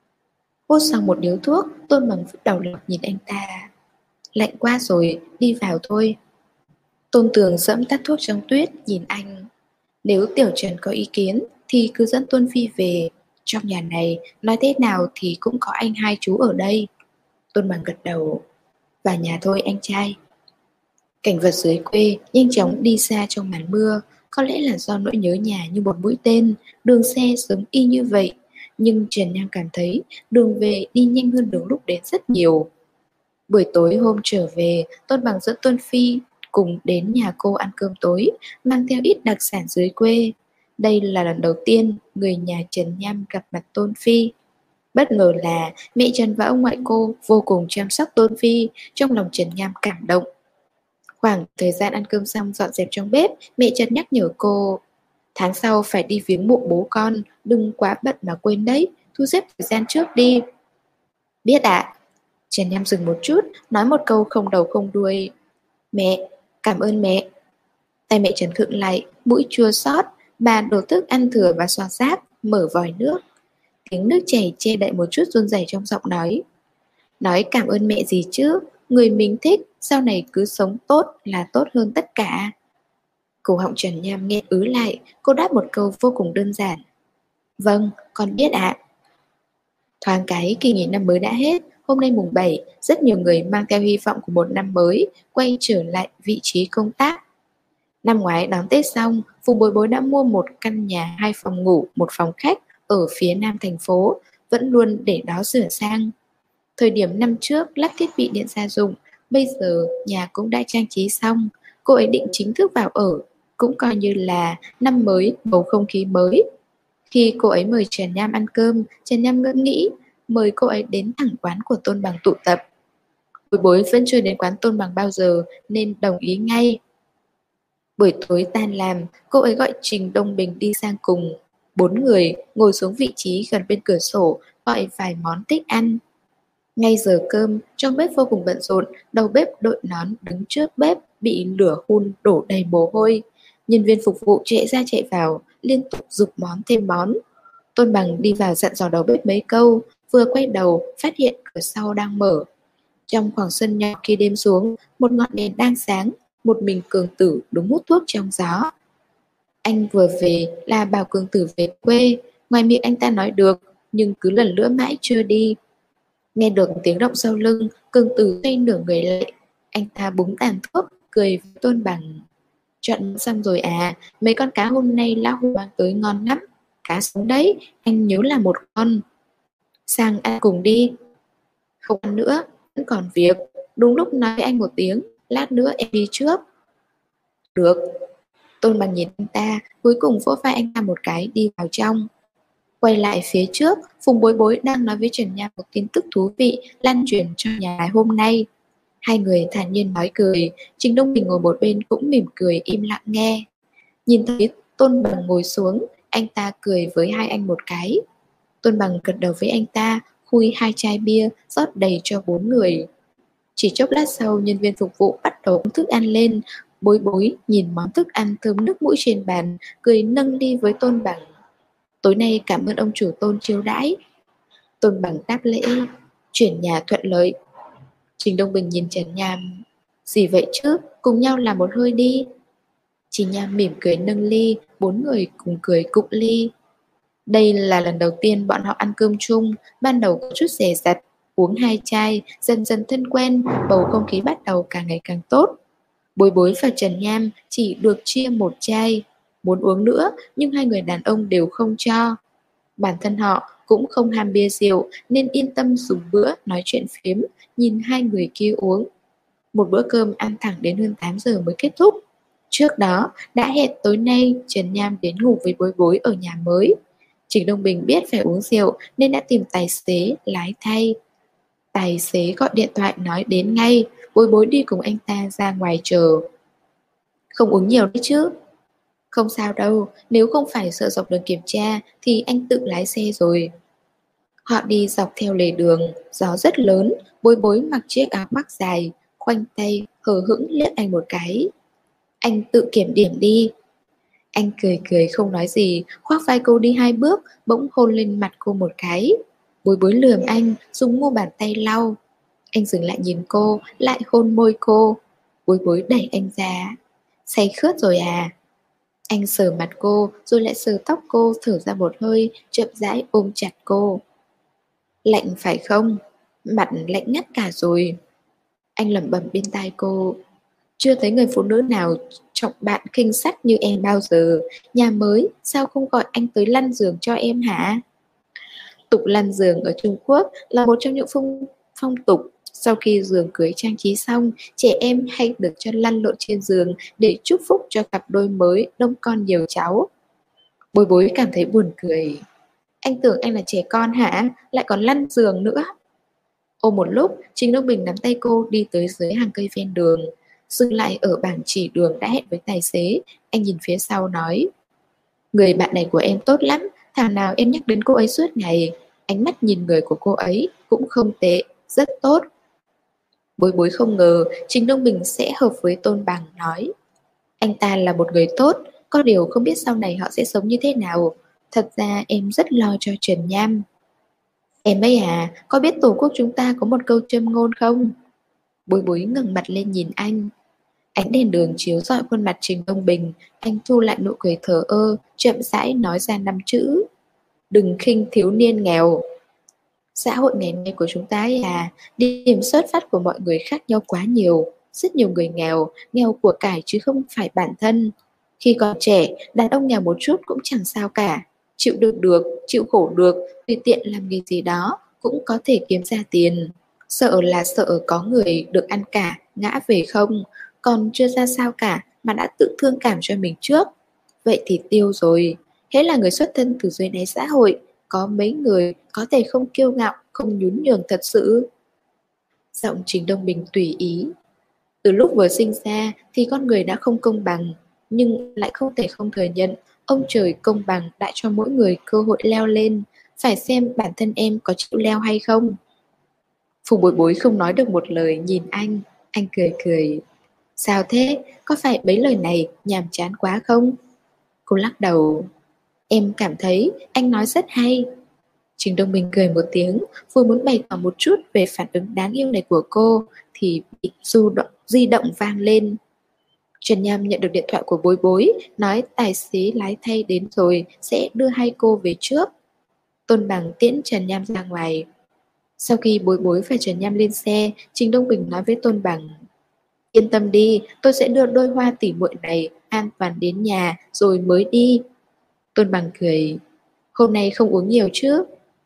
Hút xong một điếu thuốc, Tôn Bằng vứt đầu lọc nhìn anh ta. Lạnh quá rồi, đi vào thôi. Tôn Tường dẫm tắt thuốc trong tuyết, nhìn anh. Nếu Tiểu Trần có ý kiến thì cứ dẫn Tôn Phi về. Trong nhà này, nói thế nào thì cũng có anh hai chú ở đây. Tôn Bằng gật đầu. Vào nhà thôi anh trai. Cảnh vật dưới quê nhanh chóng đi xa trong màn mưa. Có lẽ là do nỗi nhớ nhà như một mũi tên, đường xe giống y như vậy. Nhưng Trần Nam cảm thấy đường về đi nhanh hơn đường lúc đến rất nhiều. Buổi tối hôm trở về, Tôn Bằng dẫn Tôn Phi cùng đến nhà cô ăn cơm tối, mang theo ít đặc sản dưới quê. Đây là lần đầu tiên người nhà Trần Nham gặp mặt Tôn Phi. Bất ngờ là mẹ Trần và ông ngoại cô vô cùng chăm sóc Tôn Phi, trong lòng Trần Nham cảm động. Khoảng thời gian ăn cơm xong dọn dẹp trong bếp, mẹ Trần nhắc nhở cô, tháng sau phải đi viếng mộ bố con, đừng quá bận mà quên đấy, thu xếp thời gian trước đi. Biết ạ. Trần Nham dừng một chút, nói một câu không đầu không đuôi. Mẹ, cảm ơn mẹ. Tay mẹ Trần khựng lại, mũi chua xót, bà đổ thức ăn thừa và xoa rác, mở vòi nước. Tiếng nước chảy che đậy một chút run rẩy trong giọng nói. Nói cảm ơn mẹ gì chứ, người mình thích, sau này cứ sống tốt là tốt hơn tất cả. Cổ họng Trần Nham nghe ứ lại, cô đáp một câu vô cùng đơn giản. Vâng, con biết ạ. Thoáng cái kỳ nghỉ năm mới đã hết, hôm nay mùng 7, rất nhiều người mang theo hy vọng của một năm mới, quay trở lại vị trí công tác. Năm ngoái đón Tết xong, Phùng Bối Bối đã mua một căn nhà 2 phòng ngủ, 1 phòng khách ở phía nam thành phố, vẫn luôn để đó sửa sang. Thời điểm năm trước lắp thiết bị điện gia dụng, bây giờ nhà cũng đã trang trí xong, cô ấy định chính thức vào ở, cũng coi như là năm mới, bầu không khí mới. Khi cô ấy mời Trần Nham ăn cơm, Trần Nham ngẫm nghĩ, mời cô ấy đến thẳng quán của Tôn Bằng tụ tập. Bối Bối vẫn chưa đến quán Tôn Bằng bao giờ nên đồng ý ngay. Buổi tối tan làm, cô ấy gọi Trình Đông Bình đi sang cùng. 4 người ngồi xuống vị trí gần bên cửa sổ, gọi vài món thích ăn. Ngay giờ cơm, trong bếp vô cùng bận rộn, đầu bếp đội nón đứng trước bếp bị lửa hun đổ đầy mồ hôi. Nhân viên phục vụ chạy ra chạy vào, liên tục giục món thêm món. Tôn Bằng đi vào dặn dò đầu bếp mấy câu, vừa quay đầu phát hiện cửa sau đang mở. Trong khoảng sân nhỏ khi đêm xuống, một ngọn đèn đang sáng, một mình Cường Tử đứng hút thuốc trong gió. Anh vừa về là bảo Cường Tử về quê, ngoài miệng anh ta nói được, nhưng cứ lần lữa mãi chưa đi. Nghe được tiếng động sau lưng, Cường Tử xoay nửa người lại. Anh ta búng tàn thuốc, cười với Tôn Bằng. Chọn xong rồi à, mấy con cá hôm nay lão Hùng mang tới ngon lắm. Cá sống đấy, anh nhớ là một con. Sang ăn cùng đi. Không ăn nữa, vẫn còn việc. Đúng lúc nói với anh một tiếng, lát nữa em đi trước. Được. Tôn Bằng nhìn anh ta, cuối cùng vỗ vai anh ta một cái đi vào trong. Quay lại phía trước, Phùng Bối Bối đang nói với Trần Nham một tin tức thú vị lan truyền cho nhà hôm nay. Hai người thản nhiên nói cười, Trình Đông Bình ngồi một bên cũng mỉm cười im lặng nghe. Nhìn thấy Tôn Bằng ngồi xuống, anh ta cười với hai anh một cái. Tôn Bằng gật đầu với anh ta, khui 2 chai bia, rót đầy cho 4 người. Chỉ chốc lát sau, nhân viên phục vụ bắt đầu bưng thức ăn lên. Bối Bối nhìn món thức ăn thơm nước mũi trên bàn, cười nâng ly với Tôn Bằng. Tối nay cảm ơn ông chủ Tôn chiêu đãi. Tôn Bằng đáp lễ, chuyển nhà thuận lợi. Trình Đông Bình nhìn Trần Nham. Gì vậy chứ, cùng nhau làm một hơi đi. Trình Nham mỉm cười nâng ly, 4 người cùng cười cụng ly. Đây là lần đầu tiên bọn họ ăn cơm chung, ban đầu có chút dè dặt, uống 2 chai, dần dần thân quen, bầu không khí bắt đầu càng ngày càng tốt. Bối Bối và Trần Nham chỉ được chia 1 chai, muốn uống nữa nhưng hai người đàn ông đều không cho. Bản thân họ cũng không ham bia rượu nên yên tâm dùng bữa nói chuyện phiếm, nhìn hai người kia uống. Một bữa cơm ăn thẳng đến hơn 8 giờ mới kết thúc. Trước đó đã hẹn tối nay Trần Nham đến ngủ với Bối Bối ở nhà mới. Trình Đông Bình biết phải uống rượu nên đã tìm tài xế lái thay. Tài xế gọi điện thoại nói đến ngay, Bối Bối đi cùng anh ta ra ngoài chờ. Không uống nhiều đấy chứ? Không sao đâu, nếu không phải sợ dọc đường kiểm tra thì anh tự lái xe rồi. Họ đi dọc theo lề đường, gió rất lớn, Bối Bối mặc chiếc áo khoác dài, khoanh tay, hờ hững liếc anh một cái. Anh tự kiểm điểm đi. Anh cười cười không nói gì, khoác vai cô đi 2 bước, bỗng hôn lên mặt cô một cái. Bối Bối lườm anh, dùng mu bàn tay lau. Anh dừng lại nhìn cô, lại hôn môi cô. Bối Bối đẩy anh ra. Say khướt rồi à? Anh sờ mặt cô, rồi lại sờ tóc cô, thở ra một hơi, chậm rãi ôm chặt cô. Lạnh phải không? Mặt lạnh ngắt cả rồi. Anh lẩm bẩm bên tai cô. Chưa thấy người phụ nữ nào trọng bạn khinh sắt như em bao giờ. Nhà mới, sao không gọi anh tới lăn giường cho em hả? Tục lăn giường ở Trung Quốc là một trong những phong tục. Sau khi giường cưới trang trí xong, trẻ em hay được cho lăn lộn trên giường để chúc phúc cho cặp đôi mới đông con nhiều cháu. Bối Bối cảm thấy buồn cười. Anh tưởng anh là trẻ con hả? Lại còn lăn giường nữa. Ôm một lúc, Trình Đông Bình nắm tay cô đi tới dưới hàng cây ven đường. Dừng lại ở bảng chỉ đường đã hẹn với tài xế. Anh nhìn phía sau nói: Người bạn này của em tốt lắm. Thảo nào em nhắc đến cô ấy suốt ngày. Ánh mắt nhìn người của cô ấy cũng không tệ, rất tốt. Bối Bối không ngờ Trình Đông Bình sẽ hợp với Tôn Bằng, nói: Anh ta là một người tốt, có điều không biết sau này họ sẽ sống như thế nào. Thật ra em rất lo cho Trần Nham. Em ấy à, có biết Tổ quốc chúng ta có một câu châm ngôn không? Bối Bối ngẩng mặt lên nhìn anh. Ánh đèn đường chiếu rọi khuôn mặt Trình Đông Bình, anh thu lại nụ cười thờ ơ, chậm rãi nói ra 5 chữ: Đừng khinh thiếu niên nghèo. Xã hội ngày nay của chúng ta là điểm xuất phát của mọi người khác nhau quá nhiều. Rất nhiều người nghèo, nghèo của cải chứ không phải bản thân. Khi còn trẻ, đàn ông nghèo một chút cũng chẳng sao cả. Chịu đựng được, chịu khổ được, tùy tiện làm nghề gì đó cũng có thể kiếm ra tiền. Sợ là sợ có người được ăn cả, ngã về không, còn chưa ra sao cả mà đã tự thương cảm cho mình trước. Vậy thì tiêu rồi. Thế là người xuất thân từ dưới đáy xã hội, có mấy người có thể không kiêu ngạo, không nhún nhường thật sự. Giọng Trình Đông Bình tùy ý. Từ lúc vừa sinh ra thì con người đã không công bằng, nhưng lại không thể không thừa nhận ông trời công bằng đã cho mỗi người cơ hội leo lên, phải xem bản thân em có chịu leo hay không. Phùng Bối Bối không nói được một lời nhìn anh cười cười. Sao thế, có phải mấy lời này nhàm chán quá không? Cô lắc đầu. Em cảm thấy anh nói rất hay. Trình Đông Minh cười một tiếng, vừa muốn bày tỏ một chút về phản ứng đáng yêu này của cô, thì bị di động vang lên. Trần Nham nhận được điện thoại của Bối Bối, nói tài xế lái thay đến rồi, sẽ đưa hai cô về trước. Tôn Bằng tiễn Trần Nham ra ngoài. Sau khi Bối Bối và Trần Nham lên xe, Trình Đông Bình nói với Tôn Bằng: Yên tâm đi, tôi sẽ đưa đôi hoa tỉ muội này an toàn đến nhà rồi mới đi. Tôn Bằng cười: Hôm nay không uống nhiều chứ?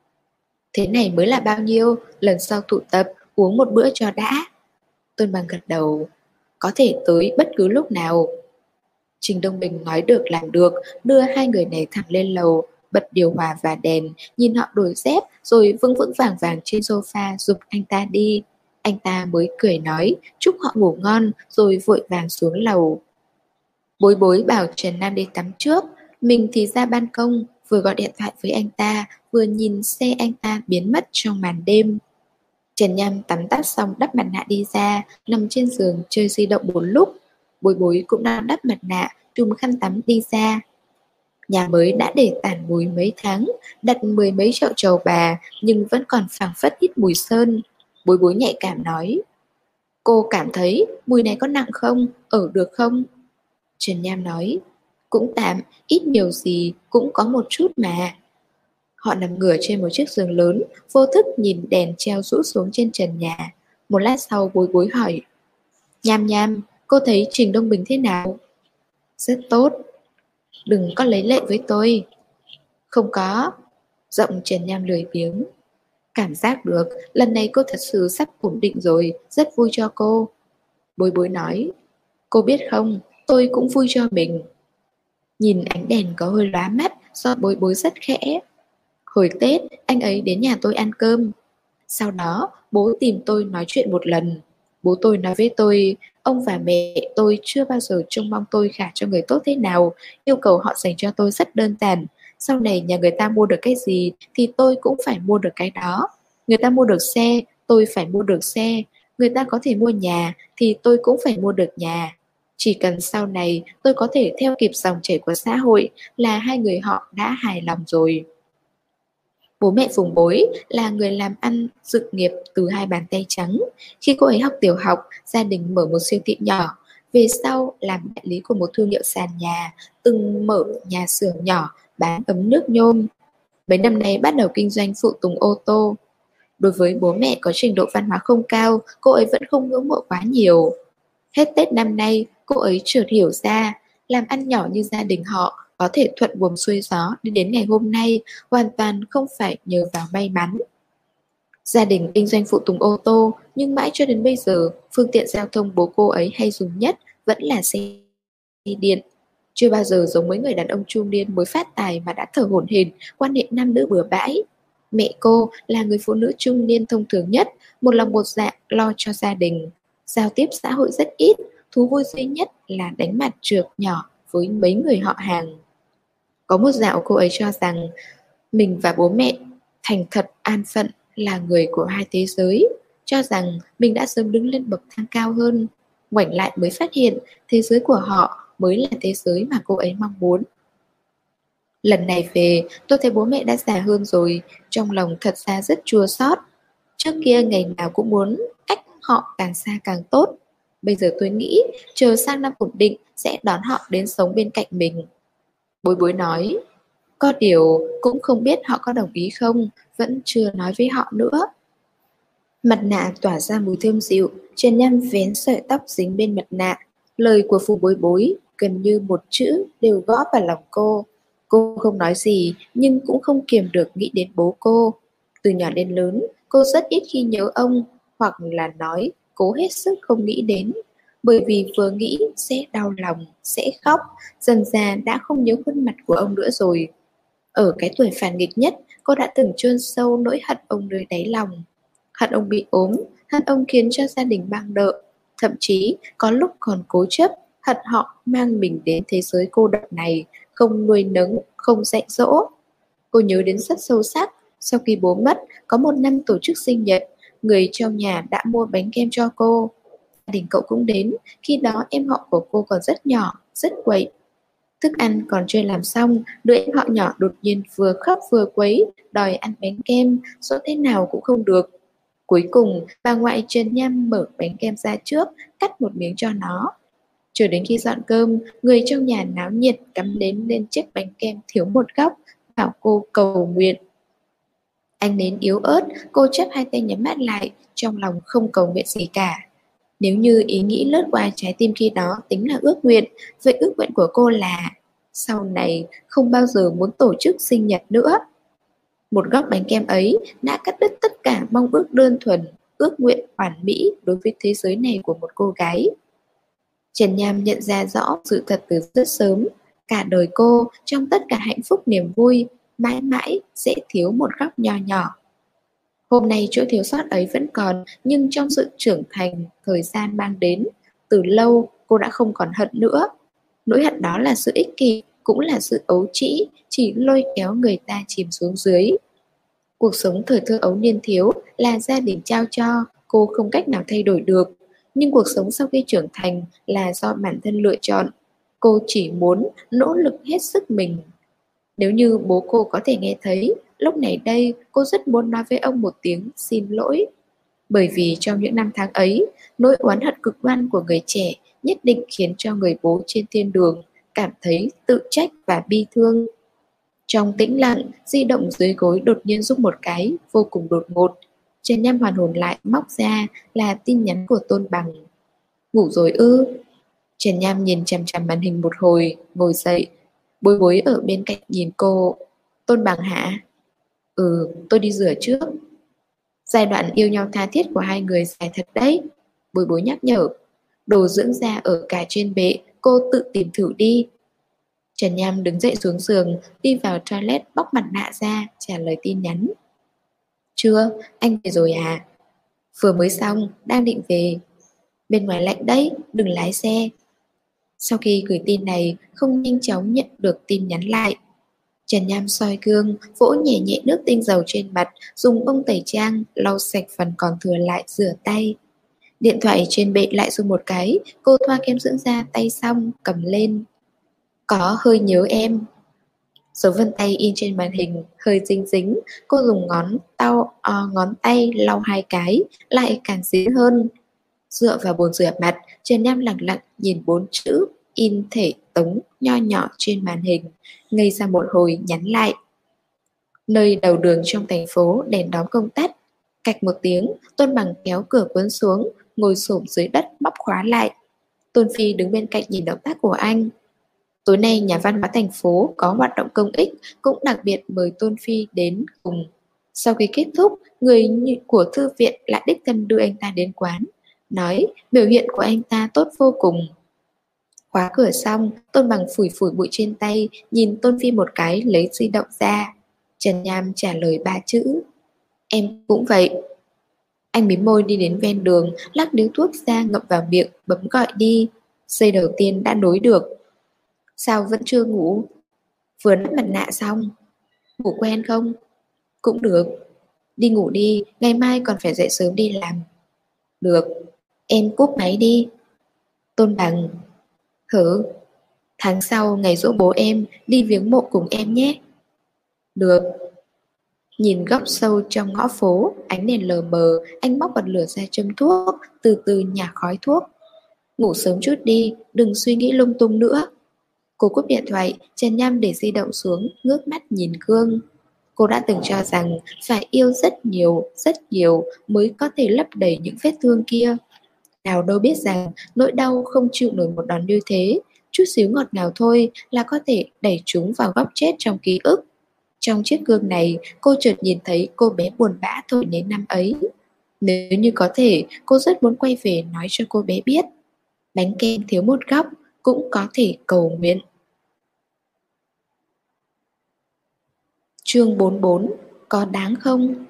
Thế này mới là bao nhiêu, lần sau tụ tập uống một bữa cho đã. Tôn Bằng gật đầu. Có thể tới bất cứ lúc nào. Trình Đông Bình nói được làm được, đưa hai người này thẳng lên lầu, bật điều hòa và đèn, nhìn họ đổi dép rồi vững vững vàng vàng trên sofa giục anh ta đi. Anh ta mới cười nói chúc họ ngủ ngon rồi vội vàng xuống lầu. Bối Bối bảo Trần Nam đi tắm trước, mình thì ra ban công, vừa gọi điện thoại với anh ta, vừa nhìn xe anh ta biến mất trong màn đêm. Trần Nham tắm táp xong đắp mặt nạ đi ra, nằm trên giường chơi di động một lúc. Bối Bối cũng đang đắp mặt nạ, chùm khăn tắm đi ra. Nhà mới đã để tàn mùi mấy tháng, đặt mười mấy chậu trầu bà, nhưng vẫn còn phảng phất ít mùi sơn. Bối Bối nhạy cảm nói: Cô cảm thấy mùi này có nặng không? Ở được không? Trần Nham nói: Cũng tạm, ít nhiều gì cũng có một chút mà. Họ nằm ngửa trên một chiếc giường lớn, vô thức nhìn đèn treo rũ xuống trên trần nhà. Một lát sau Bối Bối hỏi: Nham Nham, cô thấy Trình Đông Bình thế nào? Rất tốt. Đừng có lấy lệ với tôi. Không có. Giọng Trần Nham lười biếng. Cảm giác được lần này cô thật sự sắp ổn định rồi, rất vui cho cô. Bối Bối nói: Cô biết không, tôi cũng vui cho mình. Nhìn ánh đèn có hơi lóa mắt do Bối Bối rất khẽ. Hồi Tết, anh ấy đến nhà tôi ăn cơm. Sau đó, bố tìm tôi nói chuyện một lần. Bố tôi nói với tôi, ông và mẹ tôi chưa bao giờ trông mong tôi gả cho người tốt thế nào, yêu cầu họ dành cho tôi rất đơn giản, Sau này nhà người ta mua được cái gì thì tôi cũng phải mua được cái đó. Người ta mua được xe, tôi phải mua được xe. Người ta có thể mua nhà thì tôi cũng phải mua được nhà. Chỉ cần sau này tôi có thể theo kịp dòng chảy của xã hội là hai người họ đã hài lòng rồi. Bố mẹ Phùng Bối là người làm ăn dựng nghiệp từ hai bàn tay trắng. Khi cô ấy học tiểu học, gia đình mở một siêu thị nhỏ. Về sau làm đại lý của một thương hiệu sàn nhà, từng mở nhà xưởng nhỏ bán ấm nước nhôm. Mấy năm nay bắt đầu kinh doanh phụ tùng ô tô. Đối với bố mẹ có trình độ văn hóa không cao, cô ấy vẫn không ngưỡng mộ quá nhiều. Hết Tết năm nay, cô ấy chợt hiểu ra, làm ăn nhỏ như gia đình họ có thể thuận buồm xuôi gió đi đến ngày hôm nay, hoàn toàn không phải nhờ vào may mắn. Gia đình kinh doanh phụ tùng ô tô, nhưng mãi cho đến bây giờ, phương tiện giao thông bố cô ấy hay dùng nhất vẫn là xe điện. Chưa bao giờ giống mấy người đàn ông trung niên mới phát tài mà đã thở hổn hển, quan hệ nam nữ bừa bãi. Mẹ cô là người phụ nữ trung niên thông thường nhất, một lòng một dạ lo cho gia đình. Giao tiếp xã hội rất ít, thú vui duy nhất là đánh mặt trược nhỏ với mấy người họ hàng. Có một dạo cô ấy cho rằng mình và bố mẹ thành thật an phận là người của hai thế giới, cho rằng mình đã sớm đứng lên bậc thang cao hơn. Ngoảnh lại mới phát hiện thế giới của họ mới là thế giới mà cô ấy mong muốn. Lần này về, tôi thấy bố mẹ đã già hơn rồi, trong lòng thật ra rất chua xót. Trước kia ngày nào cũng muốn cách họ càng xa càng tốt. Bây giờ tôi nghĩ chờ sang năm ổn định sẽ đón họ đến sống bên cạnh mình. Bối bối nói, có điều cũng không biết họ có đồng ý không, vẫn chưa nói với họ nữa. Mặt nạ tỏa ra mùi thơm dịu, Trần Nham vén sợi tóc dính bên mặt nạ. Lời của Phù Bối Bối gần như một chữ đều gõ vào lòng cô. Cô không nói gì nhưng cũng không kiềm được nghĩ đến bố cô. Từ nhỏ đến lớn, cô rất ít khi nhớ ông, hoặc là nói cố hết sức không nghĩ đến. Bởi vì vừa nghĩ sẽ đau lòng, sẽ khóc, dần dà đã không nhớ khuôn mặt của ông nữa rồi. Ở cái tuổi phản nghịch nhất, cô đã từng chôn sâu nỗi hận ông nơi đáy lòng. Hận ông bị ốm, hận ông khiến cho gia đình bang đợ. Thậm chí có lúc còn cố chấp, hận họ mang mình đến thế giới cô độc này, không nuôi nấng, không dạy dỗ. Cô nhớ đến rất sâu sắc, sau khi bố mất, có một năm tổ chức sinh nhật, người trong nhà đã mua bánh kem cho cô. Gia đình cậu cũng đến, khi đó em họ của cô còn rất nhỏ, rất quậy. Thức ăn còn chưa làm xong, đứa em họ nhỏ đột nhiên vừa khóc vừa quấy, đòi ăn bánh kem, dỗ thế nào cũng không được. Cuối cùng, bà ngoại Trần Nham mở bánh kem ra trước, cắt một miếng cho nó. Chờ đến khi dọn cơm, người trong nhà náo nhiệt cắm đến lên chiếc bánh kem thiếu một góc, bảo cô cầu nguyện. Ánh nến yếu ớt, cô chắp hai tay nhắm mắt lại, trong lòng không cầu nguyện gì cả. Nếu như ý nghĩ lướt qua trái tim khi đó tính là ước nguyện, vậy ước nguyện của cô là sau này không bao giờ muốn tổ chức sinh nhật nữa. Một góc bánh kem ấy đã cắt đứt tất cả mong ước đơn thuần, ước nguyện hoàn mỹ đối với thế giới này của một cô gái. Trần Nham nhận ra rõ sự thật từ rất sớm. Cả đời cô, trong tất cả hạnh phúc niềm vui, mãi mãi sẽ thiếu một góc nho nhỏ. Hôm nay chỗ thiếu sót ấy vẫn còn, nhưng trong sự trưởng thành, thời gian mang đến, từ lâu cô đã không còn hận nữa. Nỗi hận đó là sự ích kỷ, cũng là sự ấu trĩ, chỉ lôi kéo người ta chìm xuống dưới. Cuộc sống thời thơ ấu niên thiếu là gia đình trao cho, cô không cách nào thay đổi được. Nhưng cuộc sống sau khi trưởng thành là do bản thân lựa chọn. Cô chỉ muốn nỗ lực hết sức mình. Nếu như bố cô có thể nghe thấy, lúc này đây cô rất muốn nói với ông một tiếng xin lỗi. Bởi vì trong những năm tháng ấy, nỗi oán hận cực đoan của người trẻ nhất định khiến cho người bố trên thiên đường cảm thấy tự trách và bi thương. Trong tĩnh lặng, di động dưới gối đột nhiên rung một cái, vô cùng đột ngột. Trần Nham hoàn hồn lại móc ra là tin nhắn của Tôn Bằng. Ngủ rồi ư? Trần Nham nhìn chằm chằm màn hình một hồi, ngồi dậy. Bối bối ở bên cạnh nhìn cô. Tôn Bằng hả? Ừ, tôi đi rửa trước. Giai đoạn yêu nhau tha thiết của hai người dài thật đấy. Bối bối nhắc nhở. Đồ dưỡng da ở cả trên bệ, cô tự tìm thử đi. Trần Nham đứng dậy xuống giường, đi vào toilet bóc mặt nạ ra, trả lời tin nhắn. Chưa, anh về rồi à? Vừa mới xong, đang định về. Bên ngoài lạnh đấy, đừng lái xe. Sau khi gửi tin này, không nhanh chóng nhận được tin nhắn lại. Trần Nham soi gương, vỗ nhẹ nhẹ nước tinh dầu trên mặt, dùng bông tẩy trang, lau sạch phần còn thừa lại rửa tay. Điện thoại trên bệ lại rung một cái, cô thoa kem dưỡng da tay xong, cầm lên. Có hơi nhớ em. Dấu vân tay in trên màn hình, hơi dính dính, cô dùng ngón tay lau hai cái, lại càng dính hơn. Dựa vào bồn rửa mặt, Trần Nham lặng lặng nhìn bốn chữ in thể tống nho nhỏ trên màn hình, ngây ra một hồi nhắn lại. Nơi đầu đường trong thành phố đèn đóm công tắt. Cạch một tiếng, Tôn Bằng kéo cửa cuốn xuống, ngồi xổm dưới đất bóc khóa lại. Tôn Phi đứng bên cạnh nhìn động tác của anh. Tối nay nhà văn hóa thành phố có hoạt động công ích, cũng đặc biệt mời Tôn Phi đến cùng. Sau khi kết thúc, người của thư viện lại đích thân đưa anh ta đến quán, nói biểu hiện của anh ta tốt vô cùng. Khóa cửa xong, Tôn Bằng phủi phủi bụi trên tay, nhìn Tôn Phi một cái lấy di động ra. Trần Nham trả lời 3 chữ. Em cũng vậy. Anh mím môi đi đến ven đường, lắc điếu thuốc ra ngậm vào miệng, bấm gọi đi. Giây đầu tiên đã nối được. Sao vẫn chưa ngủ? Vừa đắp mặt nạ xong. Ngủ quen không? Cũng được. Đi ngủ đi, ngày mai còn phải dậy sớm đi làm. Được. Em cúp máy đi. Tôn Bằng. Hử? Tháng sau ngày giỗ bố em, đi viếng mộ cùng em nhé. Được. Nhìn góc sâu trong ngõ phố, ánh đèn lờ mờ, anh móc bật lửa ra châm thuốc, từ từ nhả khói thuốc. Ngủ sớm chút đi, đừng suy nghĩ lung tung nữa. Cô cúp điện thoại, Trần Nham để di động xuống, ngước mắt nhìn gương. Cô đã từng cho rằng phải yêu rất nhiều mới có thể lấp đầy những vết thương kia. Nào đâu biết rằng nỗi đau không chịu nổi một đòn như thế, chút xíu ngọt ngào thôi là có thể đẩy chúng vào góc chết trong ký ức. Trong chiếc gương này, cô chợt nhìn thấy cô bé buồn bã thổi nến năm ấy. Nếu như có thể, cô rất muốn quay về nói cho cô bé biết. Bánh kem thiếu một góc, cũng có thể cầu nguyện. Chương 44. Có đáng không?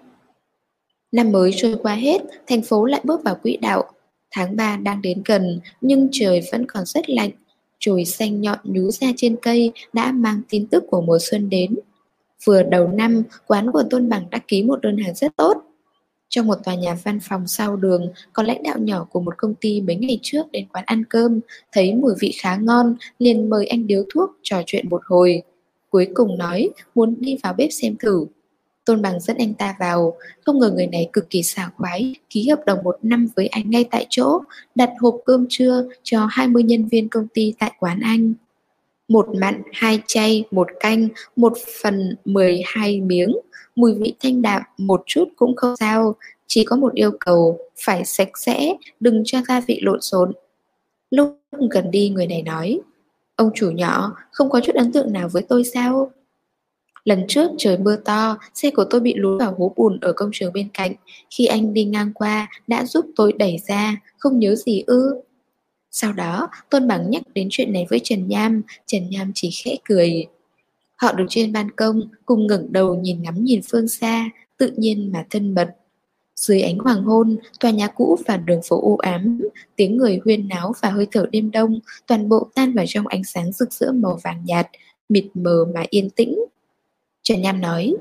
Năm mới trôi qua hết, thành phố lại bước vào quỹ đạo. Tháng 3 đang đến gần, nhưng trời vẫn còn rất lạnh. Chồi xanh nhọn nhú ra trên cây đã mang tin tức của mùa xuân đến. Vừa đầu năm, quán của Tôn Bằng đã ký một đơn hàng rất tốt. Trong một tòa nhà văn phòng sau đường, có lãnh đạo nhỏ của một công ty mấy ngày trước đến quán ăn cơm, thấy mùi vị khá ngon, liền mời anh điếu thuốc trò chuyện một hồi. Cuối cùng nói muốn đi vào bếp xem thử. Tôn Bằng dẫn anh ta vào, không ngờ người này cực kỳ sảng khoái, ký hợp đồng 1 năm với anh ngay tại chỗ, đặt hộp cơm trưa cho 20 nhân viên công ty tại quán anh. 1 mặn, 2 chay, 1 canh, 1 phần 12 miếng, mùi vị thanh đạm, một chút cũng không sao, chỉ có một yêu cầu, phải sạch sẽ, đừng cho gia vị lộn xộn. Lúc gần đi người này nói, ông chủ nhỏ, không có chút ấn tượng nào với tôi sao? Lần trước trời mưa to, xe của tôi bị lún vào hố bùn ở công trường bên cạnh, khi anh đi ngang qua đã giúp tôi đẩy ra, không nhớ gì ư? Sau đó, Tôn Bằng nhắc đến chuyện này với Trần Nham chỉ khẽ cười. Họ đứng trên ban công, cùng ngẩng đầu ngắm nhìn phương xa, tự nhiên mà thân mật. Dưới ánh hoàng hôn, tòa nhà cũ và đường phố u ám, tiếng người huyên náo và hơi thở đêm đông, toàn bộ tan vào trong ánh sáng rực rỡ màu vàng nhạt, mịt mờ mà yên tĩnh. Trần Nham nói,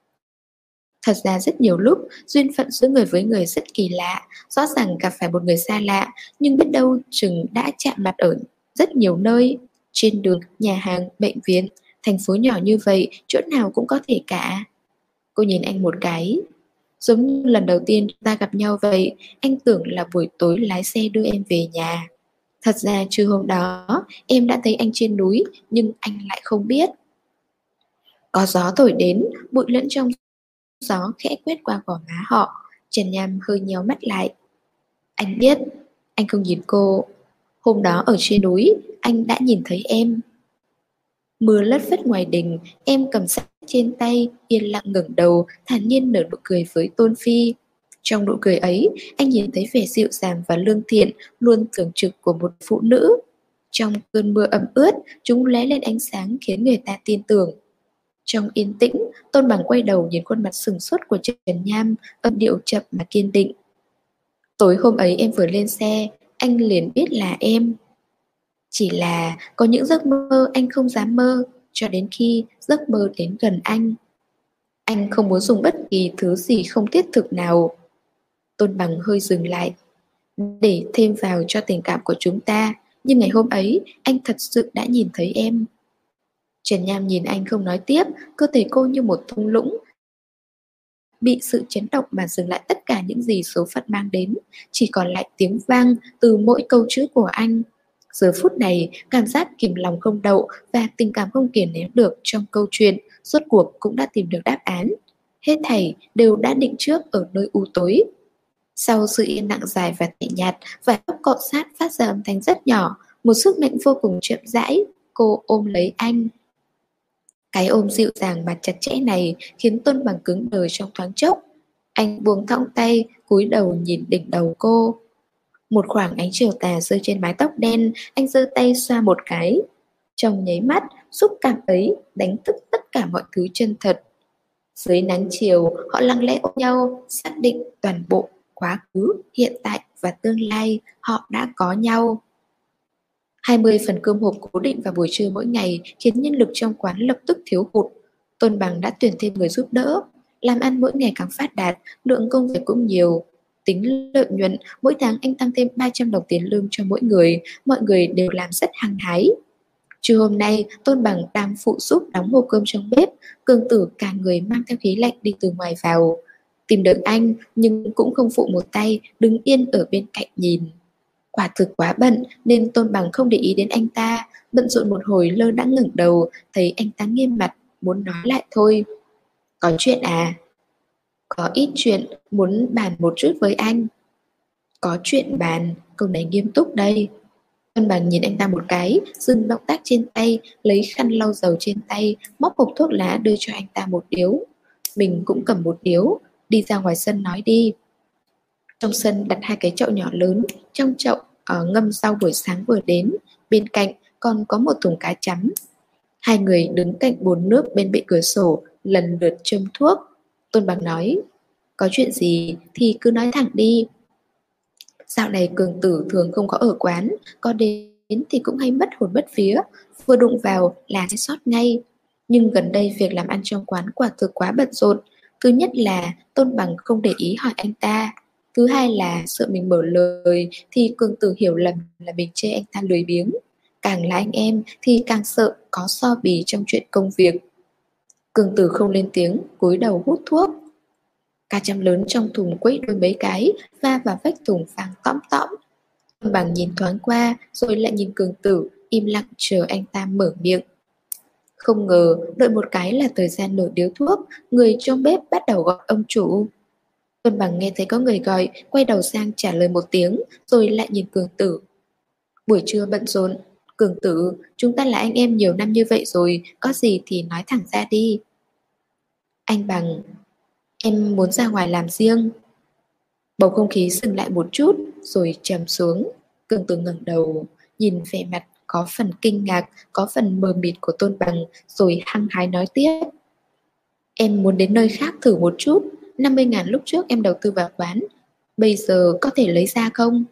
thật ra rất nhiều lúc, duyên phận giữa người với người rất kỳ lạ, rõ ràng gặp phải một người xa lạ, nhưng biết đâu chừng đã chạm mặt ở rất nhiều nơi, trên đường, nhà hàng, bệnh viện, thành phố nhỏ như vậy, chỗ nào cũng có thể cả. Cô nhìn anh một cái, giống như lần đầu tiên chúng ta gặp nhau vậy, anh tưởng là buổi tối lái xe đưa em về nhà. Thật ra trưa hôm đó, em đã thấy anh trên núi, nhưng anh lại không biết. Có gió thổi đến, bụi lẫn trong gió khẽ quét qua gò má họ. Trần Nham hơi nhéo mắt lại. Anh biết. Anh không nhìn cô. Hôm đó ở trên núi, anh đã nhìn thấy em. Mưa lất phất ngoài đình, em cầm sách trên tay, yên lặng ngẩng đầu, thản nhiên nở nụ cười với Tôn Phi. Trong nụ cười ấy, anh nhìn thấy vẻ dịu dàng và lương thiện, luôn thường trực của một phụ nữ. Trong cơn mưa ẩm ướt, chúng lóe lên ánh sáng khiến người ta tin tưởng. Trong yên tĩnh, Tôn Bằng quay đầu nhìn khuôn mặt sừng sốt của Trần Nham, âm điệu chậm mà kiên định. Tối hôm ấy em vừa lên xe, anh liền biết là em. Chỉ là có những giấc mơ anh không dám mơ. cho đến khi giấc mơ đến gần anh. Anh không muốn dùng bất kỳ thứ gì không thiết thực nào. Tôn Bằng hơi dừng lại, để thêm vào cho tình cảm của chúng ta. Nhưng ngày hôm ấy, anh thật sự đã nhìn thấy em. Trần Nham nhìn anh không nói tiếp, cơ thể cô như một thung lũng, bị sự chấn động mà dừng lại tất cả những gì số phận mang đến, chỉ còn lại tiếng vang từ mỗi câu chữ của anh. Giờ phút này, cảm giác kìm lòng không đậu và tình cảm không kiềm nén được trong câu chuyện, rốt cuộc cũng đã tìm được đáp án. Hết thảy đều đã định trước ở nơi u tối. Sau sự yên lặng dài và tẻ nhạt, vài tóc cọ sát phát ra âm thanh rất nhỏ, một sức mạnh vô cùng chậm rãi, cô ôm lấy anh. Cái ôm dịu dàng mà chặt chẽ này khiến Tôn Bằng cứng đờ trong thoáng chốc. Anh buông thõng tay, cúi đầu nhìn đỉnh đầu cô. Một khoảng ánh chiều tà rơi trên mái tóc đen, anh giơ tay xoa một cái. Trong nháy mắt, xúc cảm ấy đánh thức tất cả mọi thứ chân thật. Dưới nắng chiều, họ lặng lẽ ôm nhau, xác định toàn bộ quá khứ, hiện tại và tương lai họ đã có nhau. 20 phần cơm hộp cố định vào buổi trưa mỗi ngày khiến nhân lực trong quán lập tức thiếu hụt. Tôn Bằng đã tuyển thêm người giúp đỡ. Làm ăn mỗi ngày càng phát đạt, lượng công việc cũng nhiều. Tính lợi nhuận, mỗi tháng anh tăng thêm 300 đồng tiền lương cho mỗi người, mọi người đều làm rất hăng hái. Trưa hôm nay, Tôn Bằng đang phụ giúp đóng hộp cơm trong bếp, Cường Tử cả người mang theo khí lạnh đi từ ngoài vào. Tìm được anh, nhưng cũng không phụ một tay, đứng yên ở bên cạnh nhìn. Quả thực quá bận nên Tôn Bằng không để ý đến anh ta, bận rộn một hồi lơ đãng ngẩng đầu, thấy anh ta nghiêm mặt, muốn nói lại thôi. Có chuyện à? Có ít chuyện, muốn bàn một chút với anh. Có chuyện bàn, câu này nghiêm túc đây. Tôn Bằng nhìn anh ta một cái, dừng động tác trên tay, lấy khăn lau dầu trên tay, móc hộp thuốc lá đưa cho anh ta một điếu. Mình cũng cầm một điếu, đi ra ngoài sân nói đi. Trong sân đặt hai cái chậu nhỏ lớn, trong chậu ngâm rau buổi sáng vừa đến, bên cạnh còn có một thùng cá chấm. Hai người đứng cạnh bồn nước bên bệ cửa sổ, lần lượt châm thuốc. Tôn Bằng nói, có chuyện gì thì cứ nói thẳng đi. Dạo này Cường Tử thường không có ở quán, có đến thì cũng hay mất hồn mất vía, vừa đụng vào là sẽ sót ngay. Nhưng gần đây việc làm ăn trong quán quả thực quá bận rộn. Thứ nhất là Tôn Bằng không để ý hỏi anh ta. Thứ hai là sợ mình mở lời thì Cường Tử hiểu lầm là mình chê anh ta lười biếng. Càng là anh em thì càng sợ có so bì trong chuyện công việc. Cường Tử không lên tiếng, cúi đầu hút thuốc. Cá chấm lớn trong thùng quấy đôi mấy cái, va vào vách thùng vàng tõm tõm. Tôn Bằng nhìn thoáng qua, rồi lại nhìn Cường Tử, im lặng chờ anh ta mở miệng. Không ngờ, đợi một cái là thời gian nổ điếu thuốc, người trong bếp bắt đầu gọi ông chủ. Tôn Bằng nghe thấy có người gọi, quay đầu sang trả lời một tiếng, rồi lại nhìn Cường Tử. Buổi trưa bận rộn. Cường Tử, chúng ta là anh em nhiều năm như vậy rồi, có gì thì nói thẳng ra đi. Anh Bằng, em muốn ra ngoài làm riêng. Bầu không khí dừng lại một chút, rồi trầm xuống. Cường Tử ngẩng đầu, nhìn vẻ mặt có phần kinh ngạc, có phần mờ mịt của Tôn Bằng, rồi hăng hái nói tiếp. Em muốn đến nơi khác thử một chút, 50.000 lúc trước em đầu tư vào quán, bây giờ có thể lấy ra không?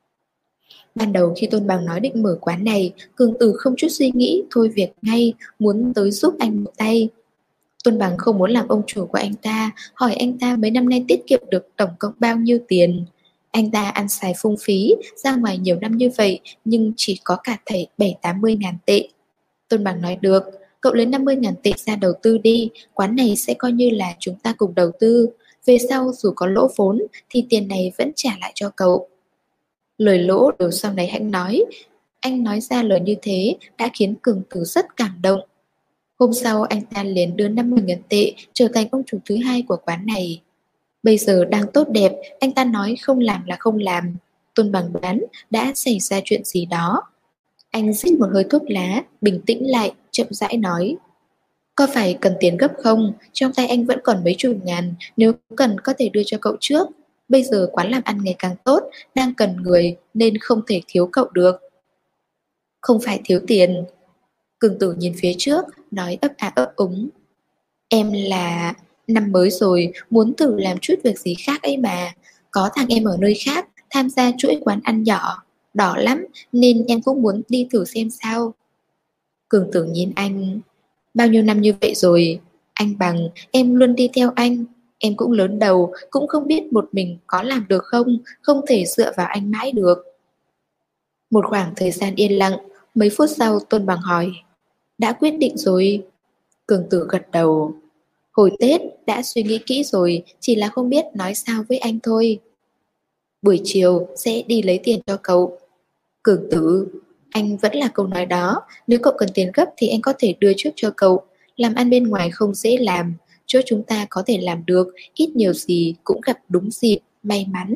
Ban đầu khi Tôn Bằng nói định mở quán này, Cường Tử không chút suy nghĩ, thôi việc ngay, muốn tới giúp anh một tay. Tôn Bằng không muốn làm ông chủ của anh ta, hỏi anh ta mấy năm nay tiết kiệm được tổng cộng bao nhiêu tiền. Anh ta ăn xài phung phí, ra ngoài nhiều năm như vậy, nhưng chỉ có cả thảy 70-80 ngàn tệ. Tôn Bằng nói được, cậu lấy 50.000 tệ ra đầu tư đi, quán này sẽ coi như là chúng ta cùng đầu tư. Về sau dù có lỗ vốn thì tiền này vẫn trả lại cho cậu. Lời lỗ đều sau này anh nói ra lời như thế đã khiến Cường Tử rất cảm động. Hôm sau anh ta liền đưa 50.000 tệ trở thành ông chủ thứ hai của quán này. Bây giờ đang tốt đẹp, anh ta nói không làm là không làm. Tôn Bằng đoán đã xảy ra chuyện gì đó. Anh rít một hơi thuốc lá, bình tĩnh lại, chậm rãi nói. Có phải cần tiền gấp không? Trong tay anh vẫn còn mấy chục ngàn, nếu cần có thể đưa cho cậu trước. Bây giờ quán làm ăn ngày càng tốt, đang cần người nên không thể thiếu cậu được. Không phải thiếu tiền. Cường Tử nhìn phía trước, nói ấp a ấp úng. Em là... Năm mới rồi, muốn thử làm chút việc gì khác ấy mà. Có thằng em ở nơi khác, tham gia chuỗi quán ăn nhỏ. Đỏ lắm, nên em cũng muốn đi thử xem sao. Cường Tử nhìn anh. Bao nhiêu năm như vậy rồi, anh Bằng, em luôn đi theo anh. Em cũng lớn đầu, cũng không biết một mình có làm được không, không thể dựa vào anh mãi được. Một khoảng thời gian yên lặng, mấy phút sau Tôn Bằng hỏi, đã quyết định rồi. Cường Tử gật đầu. Hồi Tết đã suy nghĩ kỹ rồi, chỉ là không biết nói sao với anh thôi. Buổi chiều sẽ đi lấy tiền cho cậu. Cường Tử, anh vẫn là câu nói đó, nếu cậu cần tiền gấp thì anh có thể đưa trước cho cậu. Làm ăn bên ngoài không dễ làm, chỗ chúng ta có thể làm được, ít nhiều gì cũng gặp đúng dịp, may mắn.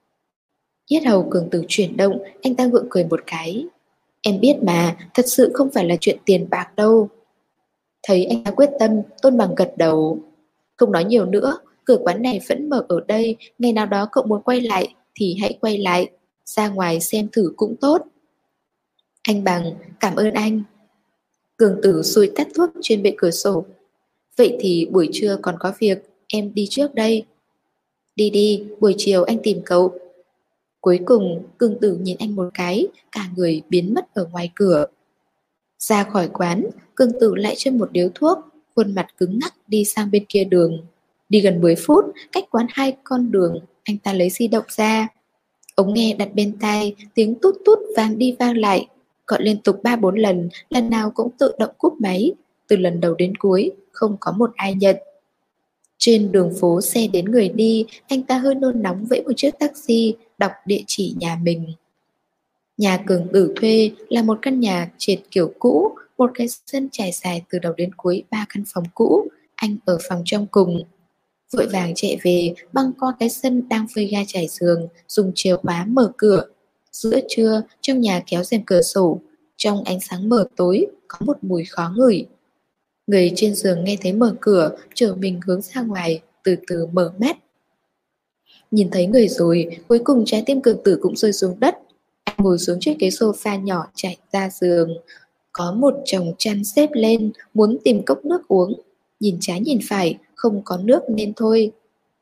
Yết hầu Cường Tử chuyển động, anh ta gượng cười một cái. Em biết mà, thật sự không phải là chuyện tiền bạc đâu. Thấy anh ta quyết tâm, Tôn Bằng gật đầu. Không nói nhiều nữa, cửa quán này vẫn mở ở đây, ngày nào đó cậu muốn quay lại thì hãy quay lại, ra ngoài xem thử cũng tốt. Anh Bằng, cảm ơn anh. Cường Tử xui tắt thuốc trên bệ cửa sổ. Vậy thì buổi trưa còn có việc, em đi trước đây. Đi đi, buổi chiều anh tìm cậu. Cuối cùng, Cường Tử nhìn anh một cái, cả người biến mất ở ngoài cửa. Ra khỏi quán, Cường Tử lại châm một điếu thuốc, khuôn mặt cứng ngắc đi sang bên kia đường. Đi gần 10 phút, cách quán 2 con đường, anh ta lấy di động ra. Ống nghe đặt bên tai, tiếng tút tút vang đi vang lại. Gọi liên tục 3-4 lần, lần nào cũng tự động cúp máy. Từ lần đầu đến cuối, không có một ai nhận. Trên đường phố xe đến người đi, anh ta hơi nôn nóng vẫy một chiếc taxi, đọc địa chỉ nhà mình. Nhà Cường Tử thuê là một căn nhà trệt kiểu cũ, một cái sân trải dài từ đầu đến cuối 3 căn phòng cũ, anh ở phòng trong cùng. Vội vàng chạy về, băng qua cái sân đang phơi ga trải giường, dùng chìa khóa mở cửa. Giữa trưa, trong nhà kéo rèm cửa sổ, trong ánh sáng mờ tối, có một mùi khó ngửi. Người trên giường nghe thấy mở cửa, trở mình hướng ra ngoài, từ từ mở mắt. Nhìn thấy người rồi, cuối cùng trái tim Cường Tử cũng rơi xuống đất. Anh ngồi xuống chiếc ghế sofa nhỏ chạy ra giường. Có một chồng chăn xếp lên, muốn tìm cốc nước uống. Nhìn trái nhìn phải, không có nước nên thôi.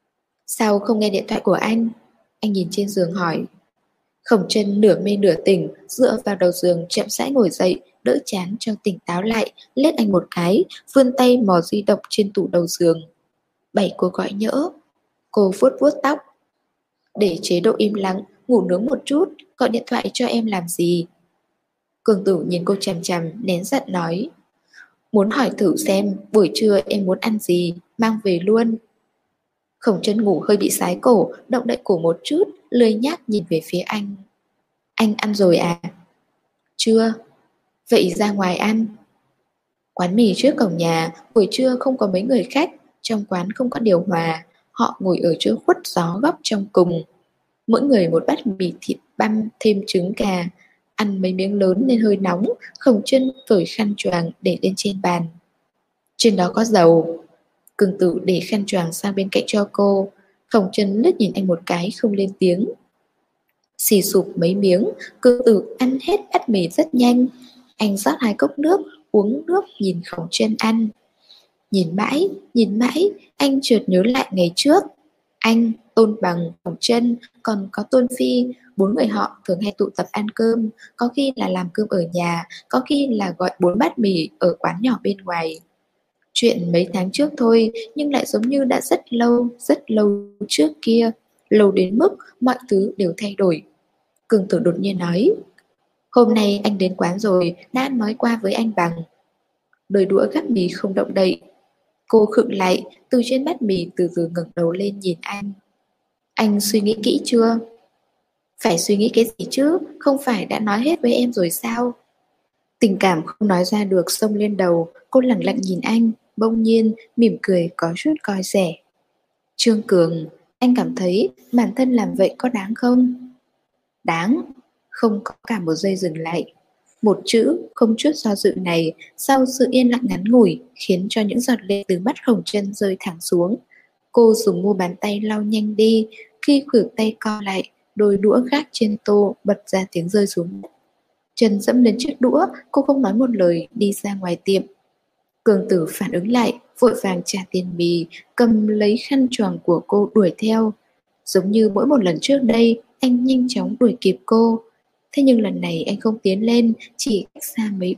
Sao không nghe điện thoại của anh? Anh nhìn trên giường hỏi. Khổng Chân nửa mê nửa tỉnh, dựa vào đầu giường chậm rãi ngồi dậy, đỡ chán cho tỉnh táo lại, liếc anh một cái, vươn tay mò di động trên tủ đầu giường. 7 cuộc gọi nhỡ. Cô vuốt vuốt tóc. Để chế độ im lặng, ngủ nướng một chút, gọi điện thoại cho em làm gì? Cường Tử nhìn cô chằm chằm, nén giận nói. Muốn hỏi thử xem buổi trưa em muốn ăn gì, mang về luôn. Khổng Chân ngủ hơi bị sái cổ, động đậy cổ một chút, lười nhác nhìn về phía anh. Anh ăn rồi à? Chưa. Vậy ra ngoài ăn. Quán mì trước cổng nhà, buổi trưa không có mấy người khách, trong quán không có điều hòa, họ ngồi ở chỗ khuất gió góc trong cùng. Mỗi người một bát mì thịt băm thêm trứng gà, ăn mấy miếng lớn nên hơi nóng, Khổng Chân cởi khăn choàng để lên trên bàn. Trên đó có dầu. Cường Tử để khăn choàng sang bên cạnh cho cô. Khổng Chân lướt nhìn anh một cái không lên tiếng. Xì sụp mấy miếng, Cường Tử ăn hết bát mì rất nhanh. Anh rót 2 cốc nước, uống nước nhìn Khổng Chân ăn. Nhìn mãi, anh chợt nhớ lại ngày trước. Anh, Tôn Bằng, Khổng Chân, còn có Tôn Phi, 4 người họ thường hay tụ tập ăn cơm, có khi là làm cơm ở nhà, có khi là gọi 4 bát mì ở quán nhỏ bên ngoài. Chuyện mấy tháng trước thôi, nhưng lại giống như đã rất lâu trước kia, lâu đến mức mọi thứ đều thay đổi. Cường Tử đột nhiên nói, hôm nay anh đến quán rồi, đã nói qua với anh Bằng. Đôi đũa gắp mì không động đậy. Cô khựng lại, từ trên bát mì từ từ ngẩng đầu lên nhìn anh. Anh suy nghĩ kỹ chưa? Phải suy nghĩ cái gì chứ, không phải đã nói hết với em rồi sao? Tình cảm không nói ra được xông lên đầu, cô lẳng lặng nhìn anh, bỗng nhiên, mỉm cười có chút coi rẻ. Trương Cường, anh cảm thấy bản thân làm vậy có đáng không? Đáng, không có cả một giây dừng lại. Một chữ, không chút do dự này, sau sự yên lặng ngắn ngủi, khiến cho những giọt lệ từ mắt Khổng Chân rơi thẳng xuống. Cô dùng mu bàn tay lau nhanh đi, khi khuỷu tay co lại, đôi đũa gác trên tô bật ra tiếng rơi xuống. Chân dẫm lên chiếc đũa, cô không nói một lời đi ra ngoài tiệm. Cường Tử phản ứng lại, vội vàng trả tiền mì, cầm lấy khăn choàng của cô đuổi theo. Giống như mỗi một lần trước đây, anh nhanh chóng đuổi kịp cô. Thế nhưng lần này anh không tiến lên, chỉ cách xa mấy bước,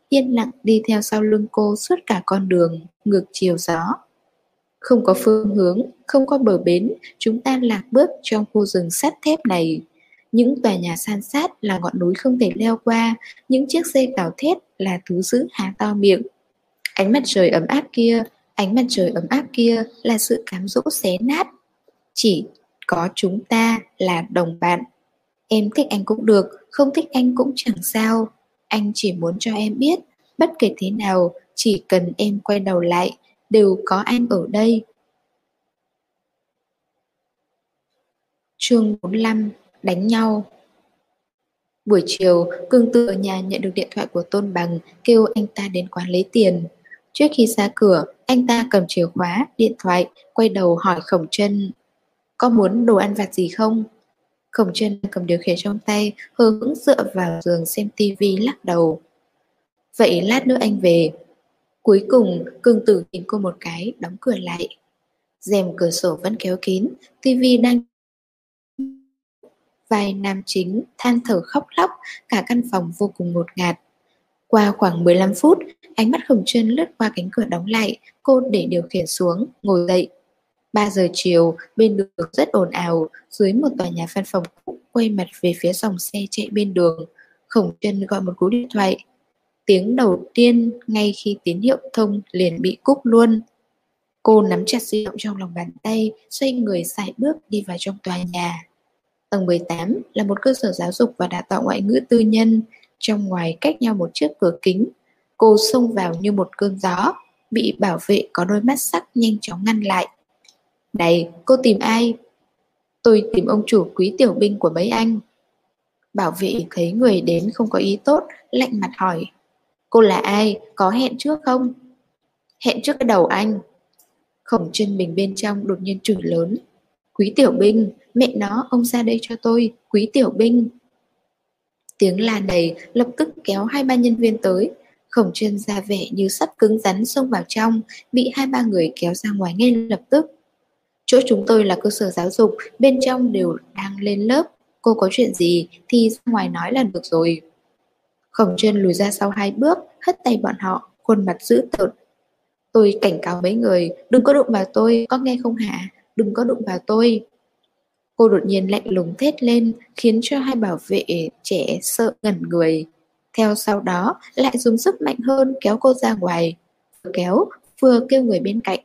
yên lặng đi theo sau lưng cô suốt cả con đường, ngược chiều gió. Không có phương hướng, không có bờ bến, chúng ta lạc bước trong khu rừng sắt thép này. Những tòa nhà san sát là ngọn núi không thể leo qua, những chiếc xe gào thét là thú dữ há to miệng. Ánh mặt trời ấm áp kia, ánh mặt trời ấm áp kia là sự cám dỗ xé nát. Chỉ có chúng ta là đồng bạn. Em thích anh cũng được, không thích anh cũng chẳng sao. Anh chỉ muốn cho em biết, bất kể thế nào, chỉ cần em quay đầu lại, đều có anh ở đây. Chương 45: Đánh nhau. Buổi chiều, Cương Tư ở nhà nhận được điện thoại của Tôn Bằng, kêu anh ta đến quán lấy tiền. Trước khi ra cửa, anh ta cầm chìa khóa, điện thoại, quay đầu hỏi Khổng Trân: có muốn đồ ăn vặt gì không? Khổng Trân cầm điều khiển trong tay, hờ hững dựa vào giường xem tivi lắc đầu. Vậy lát nữa anh về. Cuối cùng, Cương Tử nhìn cô một cái, đóng cửa lại. Rèm cửa sổ vẫn kéo kín, tivi đang vai nam chính than thở khóc lóc, cả căn phòng vô cùng ngột ngạt. Qua khoảng 15 phút, ánh mắt Khổng Trân lướt qua cánh cửa đóng lại, cô để điều khiển xuống, ngồi dậy. 3 giờ chiều, bên đường rất ồn ào, dưới một tòa nhà văn phòng cũ, quay mặt về phía dòng xe chạy bên đường. Khổng Trân gọi một cú điện thoại. Tiếng đầu tiên, ngay khi tín hiệu thông liền bị cúp luôn. Cô nắm chặt di động trong lòng bàn tay, xoay người sải bước đi vào trong tòa nhà. Tầng 18 là một cơ sở giáo dục và đào tạo ngoại ngữ tư nhân, trong ngoài cách nhau một chiếc cửa kính. Cô xông vào như một cơn gió, bị bảo vệ có đôi mắt sắc nhanh chóng ngăn lại. Này, cô tìm ai? Tôi tìm ông chủ Quý Tiểu Binh của mấy anh. Bảo vệ thấy người đến không có ý tốt, lạnh mặt hỏi. Cô là ai? Có hẹn trước không? Hẹn trước cái đầu anh. Khổng Trân Bình bên trong đột nhiên chửi lớn. Quý Tiểu Binh, mẹ nó, ông ra đây cho tôi, Quý Tiểu Binh. Tiếng la này lập tức kéo 2-3 nhân viên tới. Khổng Trân ra vẻ như sắp cứng rắn xông vào trong, bị 2-3 người kéo ra ngoài ngay lập tức. Chỗ chúng tôi là cơ sở giáo dục, bên trong đều đang lên lớp. Cô có chuyện gì thì ra ngoài nói là được rồi. Khổng Trân lùi ra sau 2 bước, hất tay bọn họ, khuôn mặt dữ tợn. Tôi cảnh cáo mấy người, đừng có đụng vào tôi, có nghe không hả? Đừng có đụng vào tôi. Cô đột nhiên lạnh lùng thét lên, khiến cho 2 bảo vệ trẻ sợ ngẩn người. Theo sau đó, lại dùng sức mạnh hơn kéo cô ra ngoài. Vừa kéo, vừa kêu người bên cạnh.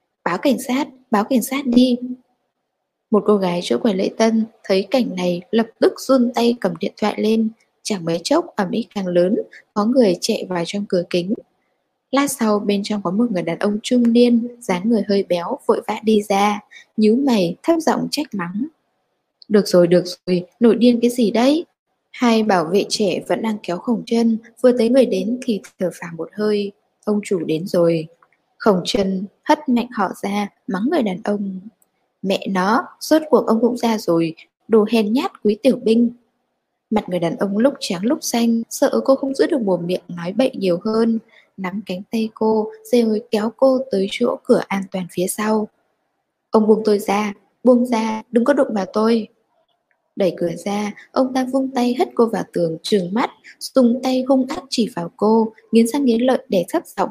Báo cảnh sát đi. Một cô gái chỗ quầy lễ tân thấy cảnh này lập tức run tay cầm điện thoại lên. Chẳng mấy chốc ầm ĩ càng lớn, có người chạy vào trong cửa kính. Lát sau bên trong có một người đàn ông trung niên, dáng người hơi béo, vội vã đi ra, nhíu mày thấp giọng trách mắng. Được rồi, nổi điên cái gì đấy? 2 bảo vệ trẻ vẫn đang kéo Khổng Trân, vừa thấy người đến thì thở phào một hơi. Ông chủ đến rồi. Khổng Trân hất mạnh họ ra, mắng người đàn ông. Mẹ nó, rốt cuộc ông cũng ra rồi, đồ hèn nhát Quý Tiểu Binh. Mặt người đàn ông lúc trắng lúc xanh, sợ cô không giữ được mồm miệng nói bậy nhiều hơn, nắm cánh tay cô, rồi kéo cô tới chỗ cửa an toàn phía sau. Ông buông ra, đừng có đụng vào tôi. Đẩy cửa ra, ông ta vung tay hất cô vào tường, trừng mắt, dùng tay hung ác chỉ vào cô, nghiến răng nghiến lợi để thấp giọng.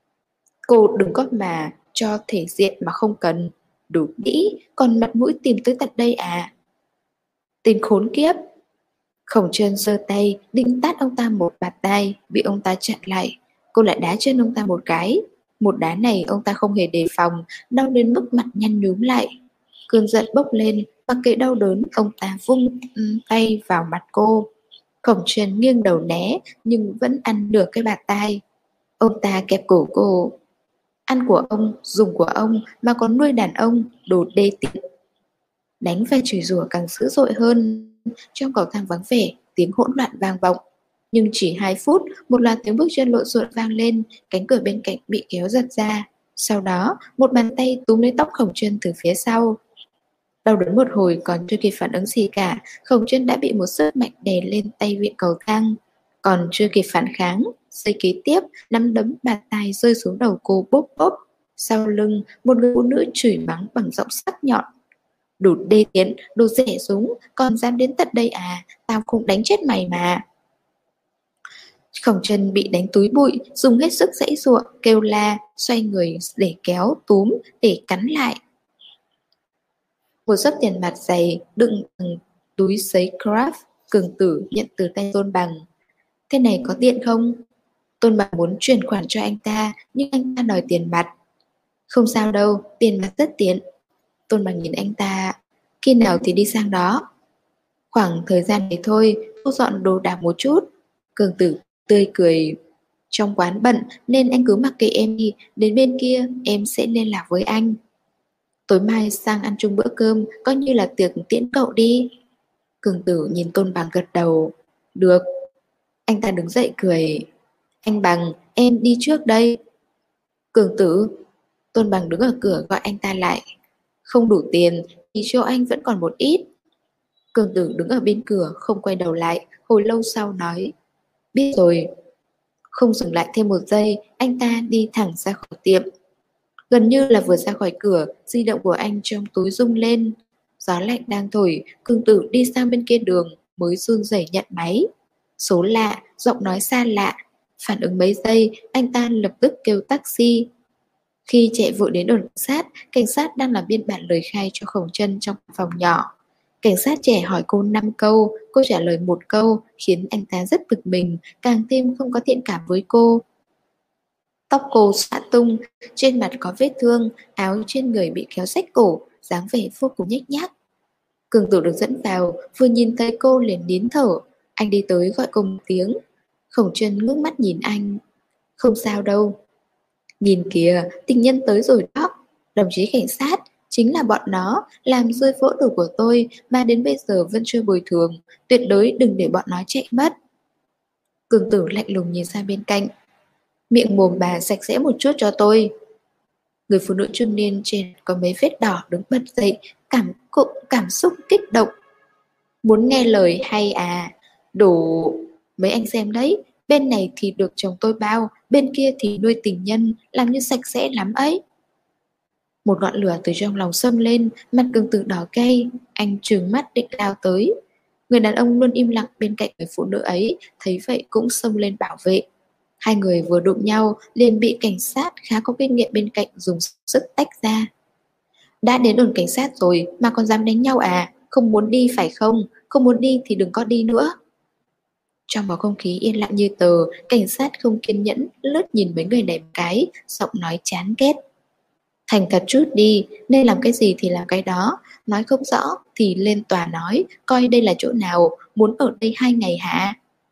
Cô đừng có mà cho thể diện mà không cần. Đủ đĩ, còn mặt mũi tìm tới tận đây à? Tên khốn kiếp. Khổng Trân giơ tay, định tát ông ta một bạt tai, bị ông ta chặn lại. Cô lại đá chân ông ta một cái. Một đá này ông ta không hề đề phòng, đau đến mức mặt nhăn nhúm lại. Cơn giận bốc lên, mặc kệ đau đớn, ông ta vung tay vào mặt cô. Khổng Trân nghiêng đầu né, nhưng vẫn ăn được cái bạt tai. Ông ta kẹp cổ cô. Ăn của ông, dùng của ông, mà còn nuôi đàn ông, đồ đê tiện. Đánh và chửi rủa càng dữ dội hơn. Trong cầu thang vắng vẻ, tiếng hỗn loạn vang vọng. Nhưng chỉ 2 phút, một loạt tiếng bước chân lộn xộn vang lên, cánh cửa bên cạnh bị kéo giật ra. Sau đó, một bàn tay túm lấy tóc Khổng Trân từ phía sau. Đau đớn một hồi còn chưa kịp phản ứng gì cả, Khổng Trân đã bị một sức mạnh đè lên tay vịn cầu thang. Còn chưa kịp phản kháng, giây kế tiếp, nắm đấm bàn tay rơi xuống đầu cô bốp bốp. Sau lưng, một người phụ nữ chửi mắng bằng giọng sắc nhọn. Đồ đê tiện, đồ rẻ súng, còn dám đến tận đây à, tao không đánh chết mày mà. Khổng Chân bị đánh túi bụi, dùng hết sức giãy giụa, kêu la, xoay người để kéo, túm, để cắn lại. Một xấp tiền mặt dày đựng bằng túi giấy craft, Cường Tử nhận từ tay Tôn Bằng. Thế này có tiện không? Tôn Bằng muốn chuyển khoản cho anh ta, nhưng anh ta đòi tiền mặt. Không sao đâu, tiền mặt rất tiện. Tôn Bằng nhìn anh ta. Khi nào thì đi sang đó? Khoảng thời gian này thôi, thu dọn đồ đạc một chút. Cường Tử tươi cười. Trong quán bận nên anh cứ mặc kệ em đi, đến bên kia em sẽ liên lạc với anh. Tối mai sang ăn chung bữa cơm, coi như là tiệc tiễn cậu đi. Cường Tử nhìn Tôn Bằng gật đầu. Được. Anh ta đứng dậy cười. Anh Bằng, em đi trước đây. Cường Tử. Tôn Bằng đứng ở cửa gọi anh ta lại. Không đủ tiền thì chỗ anh vẫn còn một ít. Cường Tử đứng ở bên cửa không quay đầu lại, hồi lâu sau nói. Biết rồi. Không dừng lại thêm một giây, anh ta đi thẳng ra khỏi tiệm. Gần như là vừa ra khỏi cửa, di động của anh trong túi rung lên. Gió lạnh đang thổi, Cường Tử đi sang bên kia đường, mới run rẩy nhận máy. Số lạ, giọng nói xa lạ. Phản ứng mấy giây, anh ta lập tức kêu taxi. Khi chạy vội đến đồn cảnh sát đang làm biên bản lời khai cho Khổng Chân trong phòng nhỏ. Cảnh sát trẻ hỏi cô 5 câu, cô trả lời 1 câu, khiến anh ta rất bực mình, càng thêm không có thiện cảm với cô. Tóc cô xõa tung, trên mặt có vết thương, áo trên người bị kéo rách cổ, dáng vẻ vô cùng nhếch nhác. Cường Tử được dẫn vào, vừa nhìn thấy cô liền nín thở. Anh đi tới gọi cô một tiếng. Khổng Chân ngước mắt nhìn anh. Không sao đâu. Nhìn kìa, tình nhân tới rồi đó. Đồng chí cảnh sát, chính là bọn nó làm rơi vỡ đồ của tôi mà đến bây giờ vẫn chưa bồi thường. Tuyệt đối đừng để bọn nó chạy mất. Cường Tử lạnh lùng nhìn sang bên cạnh. Miệng mồm bà sạch sẽ một chút cho tôi. Người phụ nữ trung niên trên có mấy vết đỏ đứng bật dậy, cảm xúc kích động. Muốn nghe lời hay à? Đủ. Mấy anh xem đấy, bên này thì được chồng tôi bao, bên kia thì nuôi tình nhân, làm như sạch sẽ lắm ấy. Một ngọn lửa từ trong lòng xông lên, mặt Cường Tử đỏ cay, anh trừng mắt định lao tới. Người đàn ông luôn im lặng bên cạnh người phụ nữ ấy, thấy vậy cũng xông lên bảo vệ. Hai người vừa đụng nhau liền bị cảnh sát khá có kinh nghiệm bên cạnh dùng sức tách ra. Đã đến đồn cảnh sát rồi mà còn dám đánh nhau à? Không muốn đi phải không? Không muốn đi thì đừng có đi nữa. Trong bầu không khí yên lặng như tờ, cảnh sát không kiên nhẫn lướt nhìn mấy người này một cái, giọng nói chán ghét. Thành thật chút đi, nên làm cái gì thì làm cái đó. Nói không rõ thì lên tòa nói, coi đây là chỗ nào, muốn ở đây 2 ngày hả?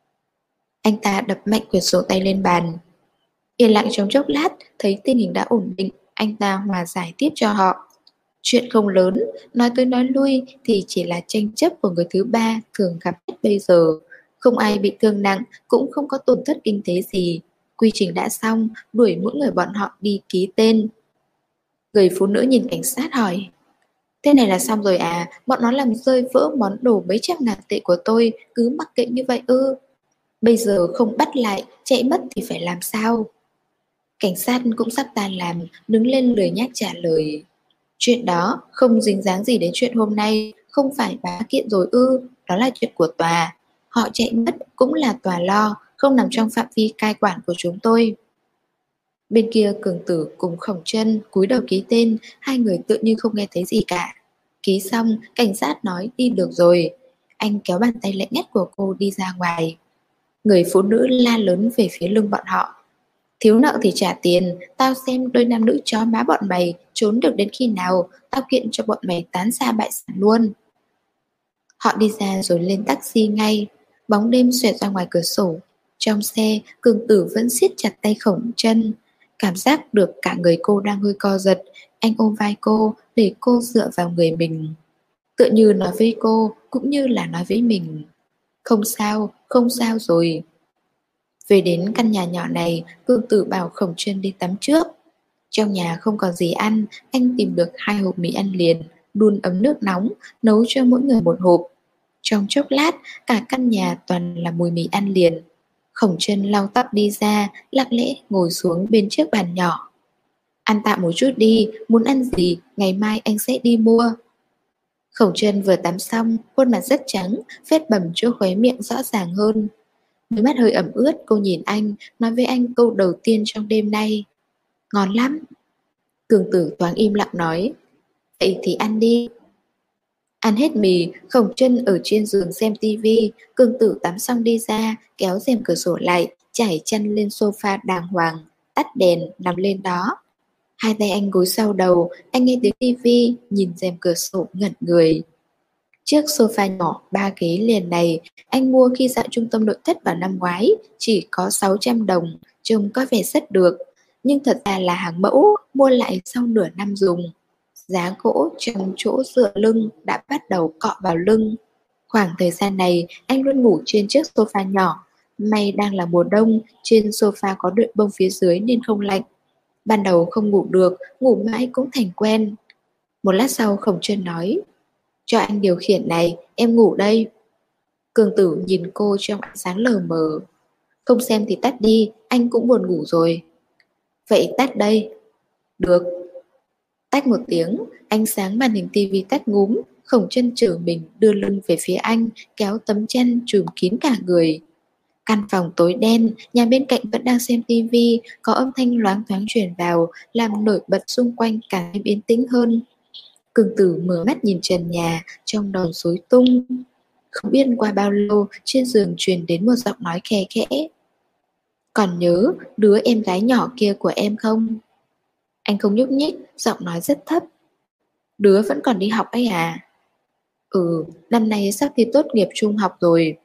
Anh ta đập mạnh quyển sổ tay lên bàn. Yên lặng trong chốc lát, thấy tình hình đã ổn định, anh ta hòa giải tiếp cho họ. Chuyện không lớn, nói tới nói lui thì chỉ là tranh chấp của người thứ ba thường gặp nhất bây giờ. Không ai bị thương nặng, cũng không có tổn thất kinh tế gì. Quy trình đã xong, đuổi mỗi người bọn họ đi ký tên. Người phụ nữ nhìn cảnh sát hỏi. Thế này là xong rồi à? Bọn nó làm rơi vỡ món đồ mấy trăm ngàn tệ của tôi, cứ mặc kệ như vậy ư? Bây giờ không bắt lại, chạy mất thì phải làm sao? Cảnh sát cũng sắp tan làm, đứng lên lười nhác trả lời. Chuyện đó không dính dáng gì đến chuyện hôm nay, không phải bá kiện rồi ư? Đó là chuyện của tòa. Họ chạy mất cũng là tòa lo, không nằm trong phạm vi cai quản của chúng tôi. Bên kia Cường Tử cùng Khổng Chân cúi đầu ký tên, hai người tự như không nghe thấy gì cả. Ký xong, cảnh sát nói đi được rồi. Anh kéo bàn tay lạnh ngắt của cô đi ra ngoài. Người phụ nữ la lớn về phía lưng bọn họ. Thiếu nợ thì trả tiền, tao xem đôi nam nữ chó má bọn mày trốn được đến khi nào, tao kiện cho bọn mày tán ra bại sản luôn. Họ đi ra rồi lên taxi ngay. Bóng đêm xoẹt ra ngoài cửa sổ. Trong xe, Cường Tử vẫn siết chặt tay Khổng Chân. Cảm giác được cả người cô đang hơi co giật. Anh ôm vai cô để cô dựa vào người mình, tựa như nói với cô cũng như là nói với mình. Không sao rồi. Về đến căn nhà nhỏ này, Cường Tử bảo Khổng Chân đi tắm trước. Trong nhà không còn gì ăn, anh tìm được 2 hộp mì ăn liền, đun ấm nước nóng, nấu cho mỗi người 1 hộp. Trong chốc lát, cả căn nhà toàn là mùi mì ăn liền. Khổng Chân lau tóc đi ra, lặng lẽ ngồi xuống bên chiếc bàn nhỏ. Ăn tạm một chút đi, muốn ăn gì, ngày mai anh sẽ đi mua. Khổng Chân vừa tắm xong, khuôn mặt rất trắng, vết bầm chỗ khóe miệng rõ ràng hơn. Đôi mắt hơi ẩm ướt, cô nhìn anh, nói với anh câu đầu tiên trong đêm nay. Ngon lắm. Cường Tử thoáng im lặng nói, vậy thì ăn đi. Ăn hết mì, Khổng Chân ở trên giường xem tivi, Cường Tử tắm xong đi ra, kéo rèm cửa sổ lại, trải chân lên sofa đàng hoàng, tắt đèn, nằm lên đó. Hai tay anh gối sau đầu, anh nghe tiếng tivi, nhìn rèm cửa sổ ngẩn người. Chiếc sofa nhỏ 3 ghế liền này, anh mua khi dạo trung tâm nội thất vào năm ngoái, chỉ có 600 đồng, trông có vẻ rất được. Nhưng thật ra là hàng mẫu, mua lại sau nửa năm dùng. Giá gỗ trong chỗ dựa lưng đã bắt đầu cọ vào lưng. Khoảng thời gian này, anh luôn ngủ trên chiếc sofa nhỏ. May đang là mùa đông, trên sofa có đệm bông phía dưới nên không lạnh. Ban đầu không ngủ được, ngủ mãi cũng thành quen. Một lát sau Khổng Chân nói, cho anh điều khiển này, em ngủ đây. Cường Tử nhìn cô trong ánh sáng lờ mờ. Không xem thì tắt đi, anh cũng buồn ngủ rồi. Vậy tắt đây. Được. Tách một tiếng, ánh sáng màn hình tivi tắt ngúm, Khổng Chân trở mình đưa lưng về phía anh, kéo tấm chăn trùm kín cả người. Căn phòng tối đen, nhà bên cạnh vẫn đang xem tivi, có âm thanh loáng thoáng truyền vào, làm nổi bật xung quanh càng thêm yên tĩnh hơn. Cường Tử mở mắt nhìn trần nhà, trong đầu rối tung. Không biết qua bao lâu, trên giường truyền đến một giọng nói khe khẽ. Còn nhớ đứa em gái nhỏ kia của em không? Anh không nhúc nhích, giọng nói rất thấp. Đứa vẫn còn đi học ấy à? Ừ, năm nay sắp thi tốt nghiệp trung học rồi.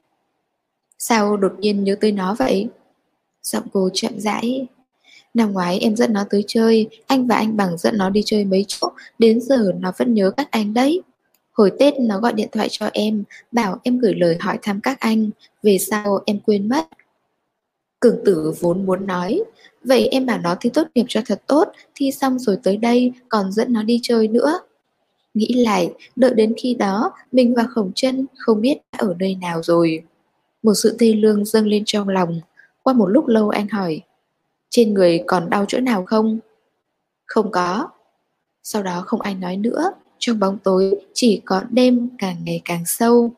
Sao đột nhiên nhớ tới nó vậy? Giọng cô chậm rãi. Năm ngoái em dẫn nó tới chơi, anh và anh Bằng dẫn nó đi chơi mấy chỗ, đến giờ nó vẫn nhớ các anh đấy. Hồi Tết nó gọi điện thoại cho em, bảo em gửi lời hỏi thăm các anh, về sau em quên mất. Cường Tử vốn muốn nói, vậy em bảo nó thi tốt nghiệp cho thật tốt, thi xong rồi tới đây còn dẫn nó đi chơi nữa. Nghĩ lại, đợi đến khi đó, mình và Khổng Chân không biết đã ở nơi nào rồi. Một sự thê lương dâng lên trong lòng. Qua một lúc lâu anh hỏi, trên người còn đau chỗ nào không? Không có. Sau đó không ai nói nữa, trong bóng tối chỉ có đêm càng ngày càng sâu.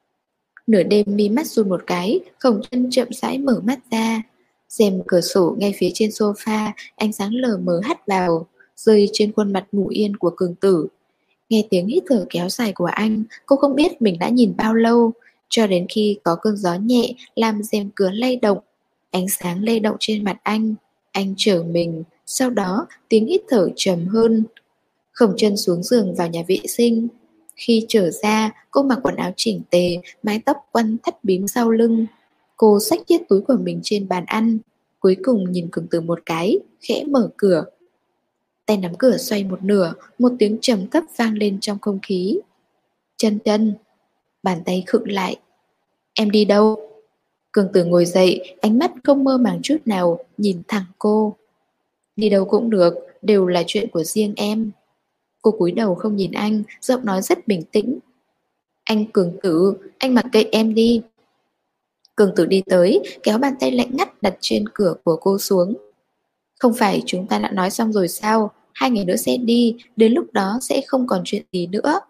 Nửa đêm mi mắt run một cái, Khổng Chân chậm rãi mở mắt ra. Rèm cửa sổ ngay phía trên sofa, ánh sáng lờ mờ hắt vào, rơi trên khuôn mặt ngủ yên của Cường Tử. Nghe tiếng hít thở kéo dài của anh, cô không biết mình đã nhìn bao lâu, cho đến khi có cơn gió nhẹ làm rèm cửa lay động. Ánh sáng lay động trên mặt anh trở mình, sau đó tiếng hít thở trầm hơn. Khổng Chân xuống giường vào nhà vệ sinh. Khi trở ra, cô mặc quần áo chỉnh tề, mái tóc quăn thắt bím sau lưng. Cô xách chiếc túi của mình trên bàn ăn, cuối cùng nhìn Cường Tử một cái, khẽ mở cửa. Tay nắm cửa xoay một nửa, một tiếng trầm thấp vang lên trong không khí. Chân chân. Bàn tay khựng lại. Em đi đâu? Cường Tử ngồi dậy, ánh mắt không mơ màng chút nào, nhìn thẳng cô. Đi đâu cũng được, đều là chuyện của riêng em. Cô cúi đầu không nhìn anh, giọng nói rất bình tĩnh. Anh Cường Tử, anh mặc kệ em đi. Cường Tử đi tới, kéo bàn tay lạnh ngắt đặt trên cửa của cô xuống. Không phải chúng ta đã nói xong rồi sao? 2 ngày nữa sẽ đi, đến lúc đó sẽ không còn chuyện gì nữa.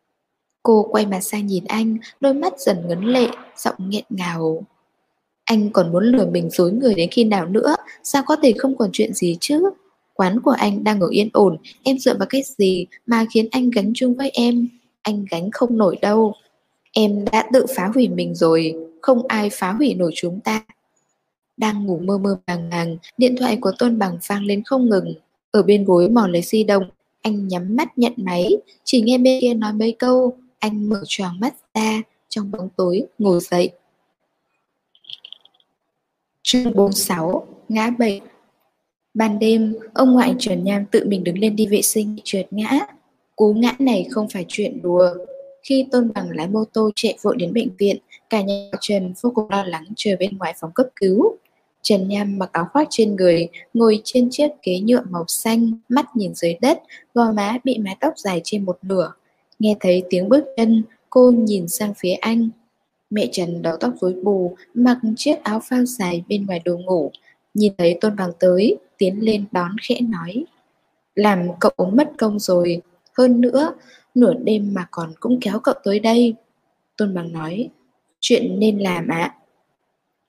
Cô quay mặt sang nhìn anh, đôi mắt dần ngấn lệ, giọng nghẹn ngào. Anh còn muốn lừa mình dối người đến khi nào nữa, sao có thể không còn chuyện gì chứ? Quán của anh đang ở yên ổn, em dựa vào cái gì mà khiến anh gánh chung với em? Anh gánh không nổi đâu. Em đã tự phá hủy mình rồi, không ai phá hủy nổi chúng ta. Đang ngủ mơ mơ màng màng, điện thoại của Tôn Bằng vang lên không ngừng. Ở bên gối mò lấy di động, anh nhắm mắt nhận máy, chỉ nghe bên kia nói mấy câu, anh mở choàng mắt ra, trong bóng tối ngồi dậy. Chương 46, ngã bệnh. Ban đêm, ông ngoại Trần Nham tự mình đứng lên đi vệ sinh, trượt ngã. Cú ngã này không phải chuyện đùa. Khi Tôn Bằng lái mô tô chạy vội đến bệnh viện, cả nhà Trần vô cùng lo lắng chờ bên ngoài phòng cấp cứu. Trần Nham mặc áo khoác trên người, ngồi trên chiếc ghế nhựa màu xanh, mắt nhìn dưới đất, gò má bị mái tóc dài trên một nửa. Nghe thấy tiếng bước chân, cô nhìn sang phía anh. Mẹ Trần đầu tóc rối bù, mặc chiếc áo phao dài bên ngoài đồ ngủ. Nhìn thấy Tôn Bằng tới, tiến lên đón khẽ nói. Làm cậu mất công rồi, hơn nữa, nửa đêm mà còn cũng kéo cậu tới đây. Tôn Bằng nói, chuyện nên làm ạ.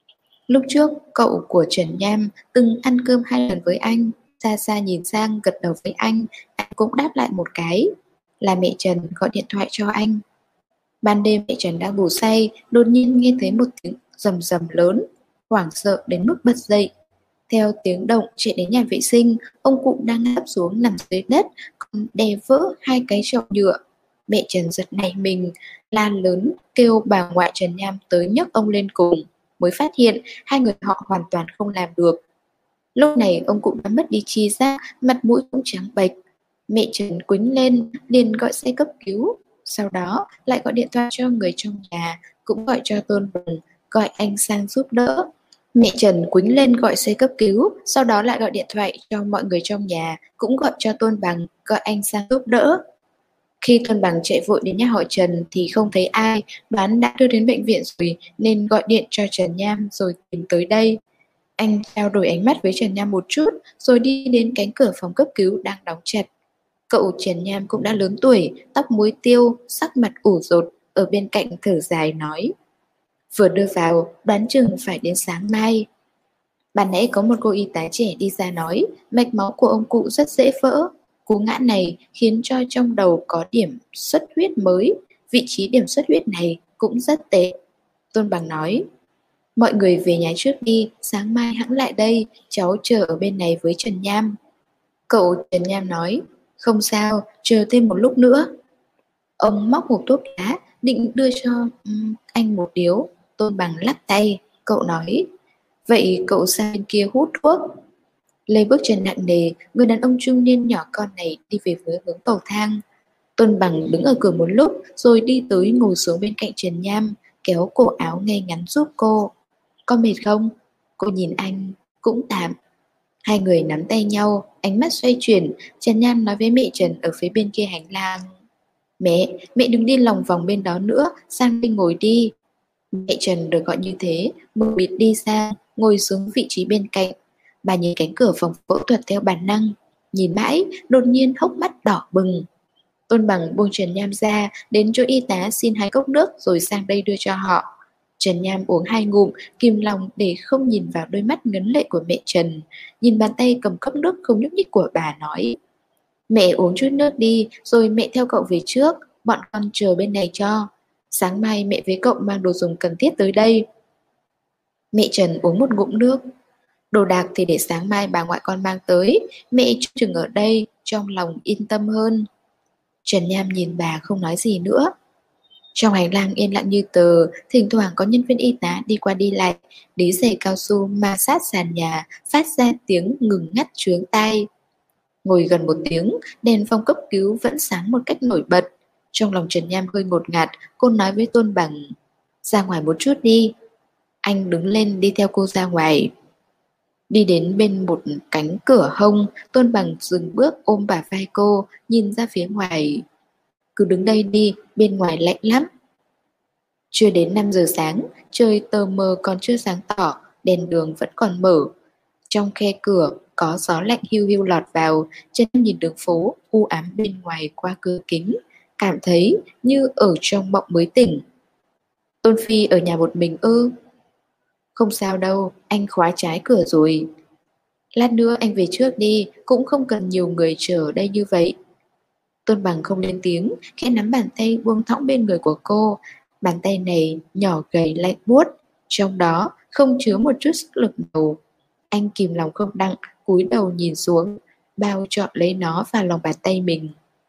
Lúc trước, cậu của Trần Nham từng ăn cơm 2 lần với anh, xa xa nhìn sang gật đầu với anh cũng đáp lại một cái. Là mẹ Trần gọi điện thoại cho anh. Ban đêm mẹ Trần đang ngủ say, đột nhiên nghe thấy một tiếng rầm rầm lớn, hoảng sợ đến mức bật dậy. Theo tiếng động chạy đến nhà vệ sinh, ông cụ đang ngã xuống nằm dưới đất, còn đè vỡ 2 cái chậu nhựa. Mẹ Trần giật nảy mình, la lớn kêu bà ngoại Trần Nham tới nhấc ông lên cùng, mới phát hiện hai người họ hoàn toàn không làm được. Lúc này ông cụ đã mất đi tri giác, mặt mũi cũng trắng bệch. Mẹ Trần quýnh lên, liền gọi xe cấp cứu. Sau đó lại gọi điện thoại cho người trong nhà, cũng gọi cho Tôn Bằng, gọi anh sang giúp đỡ. Mẹ Trần quýnh lên gọi xe cấp cứu, sau đó lại gọi điện thoại cho mọi người trong nhà, cũng gọi cho Tôn Bằng, gọi anh sang giúp đỡ. Khi Tôn Bằng chạy vội đến nhà họ Trần thì không thấy ai, đoán đã đưa đến bệnh viện rồi nên gọi điện cho Trần Nham rồi tìm tới đây. Anh trao đổi ánh mắt với Trần Nham một chút rồi đi đến cánh cửa phòng cấp cứu đang đóng chặt. Cậu Trần Nham cũng đã lớn tuổi, tóc muối tiêu, sắc mặt ủ rột, ở bên cạnh thở dài nói. Vừa đưa vào, đoán chừng phải đến sáng mai. Ban nãy có một cô y tá trẻ đi ra nói, mạch máu của ông cụ rất dễ vỡ. Cú ngã này khiến cho trong đầu có điểm xuất huyết mới, vị trí điểm xuất huyết này cũng rất tệ. Tôn Bằng nói, mọi người về nhà trước đi, sáng mai hãng lại đây, cháu chờ ở bên này với Trần Nham. Cậu Trần Nham nói, không sao, chờ thêm một lúc nữa. Ông móc hộp thuốc lá, định đưa cho anh một điếu. Tôn Bằng lắc tay, cậu nói, vậy cậu sang bên kia hút thuốc. Lê bước chân nặng nề, người đàn ông trung niên nhỏ con này đi về phía hướng cầu thang. Tôn Bằng đứng ở cửa một lúc rồi đi tới ngồi xuống bên cạnh Trần Nham, kéo cổ áo ngay ngắn giúp cô. Có mệt không? Cô nhìn anh, cũng tạm. Hai người nắm tay nhau, ánh mắt xoay chuyển, Trần Nham nói với mẹ Trần ở phía bên kia hành lang. Mẹ đừng đi lòng vòng bên đó nữa, sang đây ngồi đi. Mẹ Trần được gọi như thế, mờ mịt đi sang, ngồi xuống vị trí bên cạnh. Bà nhìn cánh cửa phòng phẫu thuật theo bản năng, nhìn mãi, đột nhiên hốc mắt đỏ bừng. Tôn Bằng buông Trần Nham ra, đến chỗ y tá xin 2 cốc nước rồi sang đây đưa cho họ. Trần Nham uống 2 ngụm, kìm lòng để không nhìn vào đôi mắt ngấn lệ của mẹ Trần. Nhìn bàn tay cầm cốc nước không nhúc nhích của bà nói, mẹ uống chút nước đi, rồi mẹ theo cậu về trước, bọn con chờ bên này cho. Sáng mai mẹ với cậu mang đồ dùng cần thiết tới đây. Mẹ Trần uống một ngụm nước. Đồ đạc thì để sáng mai bà ngoại con mang tới, mẹ trông chừng ở đây, trong lòng yên tâm hơn. Trần Nham nhìn bà không nói gì nữa. Trong hành lang yên lặng như tờ, thỉnh thoảng có nhân viên y tá đi qua đi lại, đế giày cao su ma sát sàn nhà, phát ra tiếng ngừng ngắt chướng tai. Ngồi gần 1 tiếng, đèn phòng cấp cứu vẫn sáng một cách nổi bật. Trong lòng Trần Nham hơi ngột ngạt, cô nói với Tôn Bằng, ra ngoài một chút đi. Anh đứng lên đi theo cô ra ngoài. Đi đến bên một cánh cửa hông, Tôn Bằng dừng bước ôm bả vai cô, nhìn ra phía ngoài. Cứ đứng đây đi, bên ngoài lạnh lắm. Chưa đến 5 giờ sáng, trời tờ mờ còn chưa sáng tỏ, đèn đường vẫn còn mở. Trong khe cửa có gió lạnh hiu hiu lọt vào, chân nhìn đường phố u ám bên ngoài qua cửa kính, cảm thấy như ở trong mộng mới tỉnh. Tôn Phi ở nhà một mình ư? Không sao đâu, anh khóa trái cửa rồi. Lát nữa anh về trước đi, cũng không cần nhiều người chờ ở đây như vậy. Tôn Bằng không lên tiếng, khẽ nắm bàn tay buông thõng bên người của cô. Bàn tay này nhỏ gầy lạnh buốt, trong đó không chứa một chút sức lực nào. Anh kìm lòng không đặng, cúi đầu nhìn xuống, bao trọn lấy nó vào lòng bàn tay mình.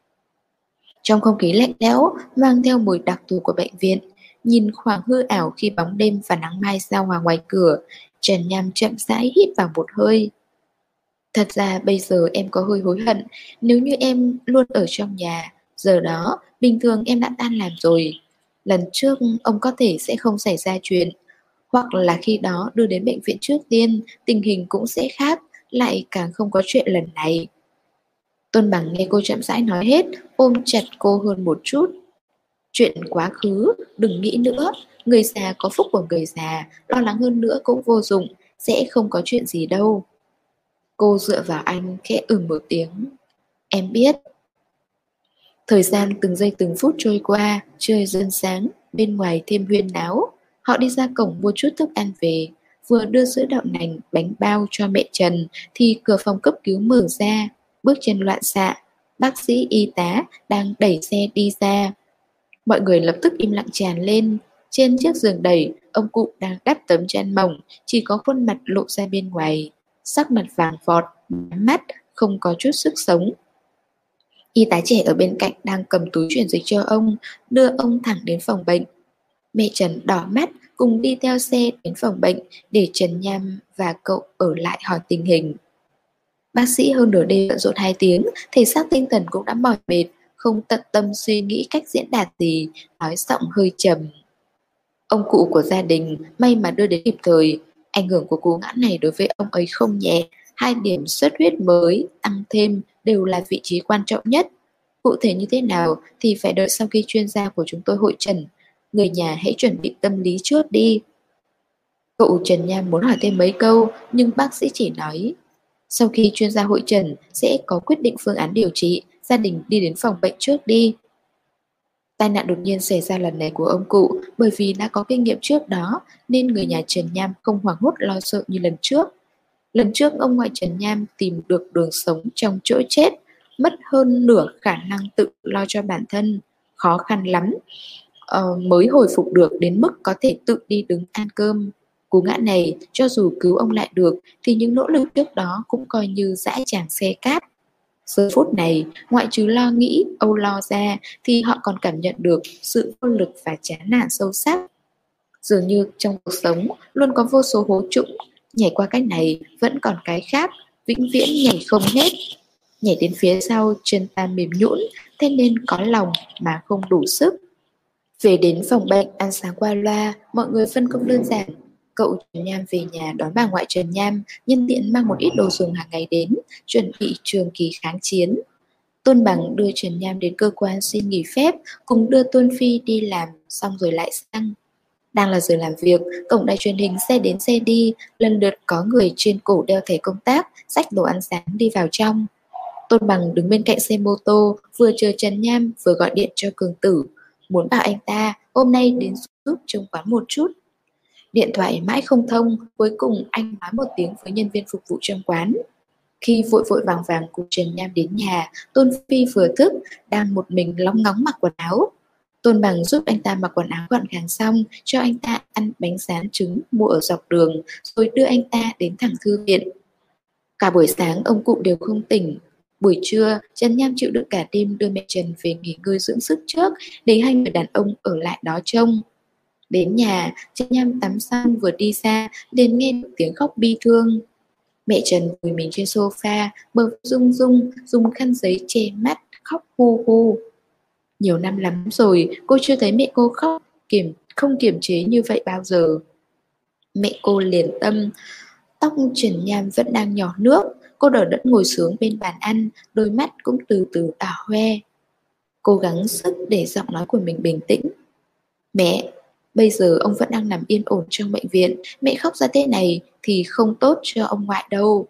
Trong không khí lạnh lẽo, mang theo mùi đặc thù của bệnh viện, nhìn khoảng hư ảo khi bóng đêm và nắng mai sao hòa ngoài cửa, Trần Nham chậm rãi hít vào một hơi. Thật ra bây giờ em có hơi hối hận, nếu như em luôn ở trong nhà, giờ đó bình thường em đã tan làm rồi. Lần trước ông có thể sẽ không xảy ra chuyện, hoặc là khi đó đưa đến bệnh viện trước tiên, tình hình cũng sẽ khác, lại càng không có chuyện lần này. Tôn Bằng nghe cô chậm rãi nói hết, ôm chặt cô hơn một chút. Chuyện quá khứ, đừng nghĩ nữa, người già có phúc của người già, lo lắng hơn nữa cũng vô dụng, sẽ không có chuyện gì đâu. Cô dựa vào anh khẽ một tiếng. Em biết. Thời gian từng giây từng phút trôi qua, trời dần sáng, bên ngoài thêm huyên náo. Họ đi ra cổng mua chút thức ăn về. vừa đưa sữa đậu nành, bánh bao cho mẹ Trần thì cửa phòng cấp cứu mở ra, bước chân loạn xạ. Bác sĩ y tá đang đẩy xe đi ra. Mọi người lập tức im lặng tràn lên. Trên chiếc giường đẩy, ông cụ đang đắp tấm chăn mỏng, chỉ có khuôn mặt lộ ra bên ngoài. Sắc mặt vàng vọt, nhắm mắt, không có chút sức sống. Y tá trẻ ở bên cạnh đang cầm túi chuyển dịch cho ông, đưa ông thẳng đến phòng bệnh. Mẹ Trần đỏ mắt cùng đi theo xe đến phòng bệnh để Trần Nham và cậu ở lại hỏi tình hình. Bác sĩ hơn nửa đêm bận rộn 2 tiếng, thể xác tinh thần cũng đã mỏi mệt, không tận tâm suy nghĩ cách diễn đạt gì, nói giọng hơi trầm. Ông cụ của gia đình may mà đưa đến kịp thời, ảnh hưởng của cú ngã này đối với ông ấy không nhẹ, 2 điểm xuất huyết mới tăng thêm đều là vị trí quan trọng nhất. Cụ thể như thế nào thì phải đợi sau khi chuyên gia của chúng tôi hội trần. Người nhà hãy chuẩn bị tâm lý trước đi. Cậu Trần Nham muốn hỏi thêm mấy câu, nhưng bác sĩ chỉ nói sau khi chuyên gia hội trần sẽ có quyết định phương án điều trị, gia đình đi đến phòng bệnh trước đi. Tai nạn đột nhiên xảy ra lần này của ông cụ bởi vì đã có kinh nghiệm trước đó nên người nhà Trần Nham không hoảng hốt lo sợ như lần trước. Lần trước ông ngoại Trần Nham tìm được đường sống trong chỗ chết, mất hơn nửa khả năng tự lo cho bản thân, khó khăn lắm mới hồi phục được đến mức có thể tự đi đứng ăn cơm. Cú ngã này cho dù cứu ông lại được thì những nỗ lực trước đó cũng coi như dã tràng xe cát. Giờ phút này, ngoại trừ lo nghĩ, âu lo ra thì họ còn cảm nhận được sự vô lực và chán nản sâu sắc. Dường như trong cuộc sống luôn có vô số hố trũng, nhảy qua cái này vẫn còn cái khác, vĩnh viễn nhảy không hết. Nhảy đến phía sau chân ta mềm nhũn, thế nên có lòng mà không đủ sức. Về đến phòng bệnh, ăn sáng qua loa, mọi người phân công đơn giản. Cậu Trần Nham về nhà đón bà ngoại Trần Nham, nhân tiện mang một ít đồ dùng hàng ngày đến, chuẩn bị trường kỳ kháng chiến. Tôn Bằng đưa Trần Nham đến cơ quan xin nghỉ phép, cùng đưa Tôn Phi đi làm, xong rồi lại sang. Đang là giờ làm việc, cổng đài truyền hình xe đến xe đi, lần lượt có người trên cổ đeo thẻ công tác, xách đồ ăn sáng đi vào trong. Tôn Bằng đứng bên cạnh xe mô tô, vừa chờ Trần Nham vừa gọi điện cho Cường Tử, muốn bảo anh ta hôm nay đến giúp trông quán một chút. Điện thoại mãi không thông, cuối cùng anh nói một tiếng với nhân viên phục vụ trong quán. Khi vội vội vàng vàng cùng Trần Nham đến nhà, Tôn Phi vừa thức, đang một mình lóng ngóng mặc quần áo. Tôn Bằng giúp anh ta mặc quần áo gọn gàng xong, cho anh ta ăn bánh rán trứng mua ở dọc đường, rồi đưa anh ta đến thẳng thư viện. Cả buổi sáng ông cụ đều không tỉnh. Buổi trưa, Trần Nham chịu đựng cả đêm đưa mẹ Trần về nghỉ ngơi dưỡng sức trước, để hai người đàn ông ở lại đó trông. Đến nhà, Trần Nham tắm xong vừa đi ra, liền nghe được tiếng khóc bi thương. Mẹ Trần vùi mình trên sofa, bờ rung rung, dùng khăn giấy che mắt, khóc hu hu. Nhiều năm lắm rồi, cô chưa thấy mẹ cô khóc, không kiềm chế như vậy bao giờ. Mẹ cô liền tâm, tóc Trần Nham vẫn đang nhỏ nước, cô đỡ đẫn ngồi xuống bên bàn ăn, đôi mắt cũng từ từ đỏ hoe. Cố gắng sức để giọng nói của mình bình tĩnh. Mẹ, bây giờ ông vẫn đang nằm yên ổn trong bệnh viện, mẹ khóc ra thế này thì không tốt cho ông ngoại đâu.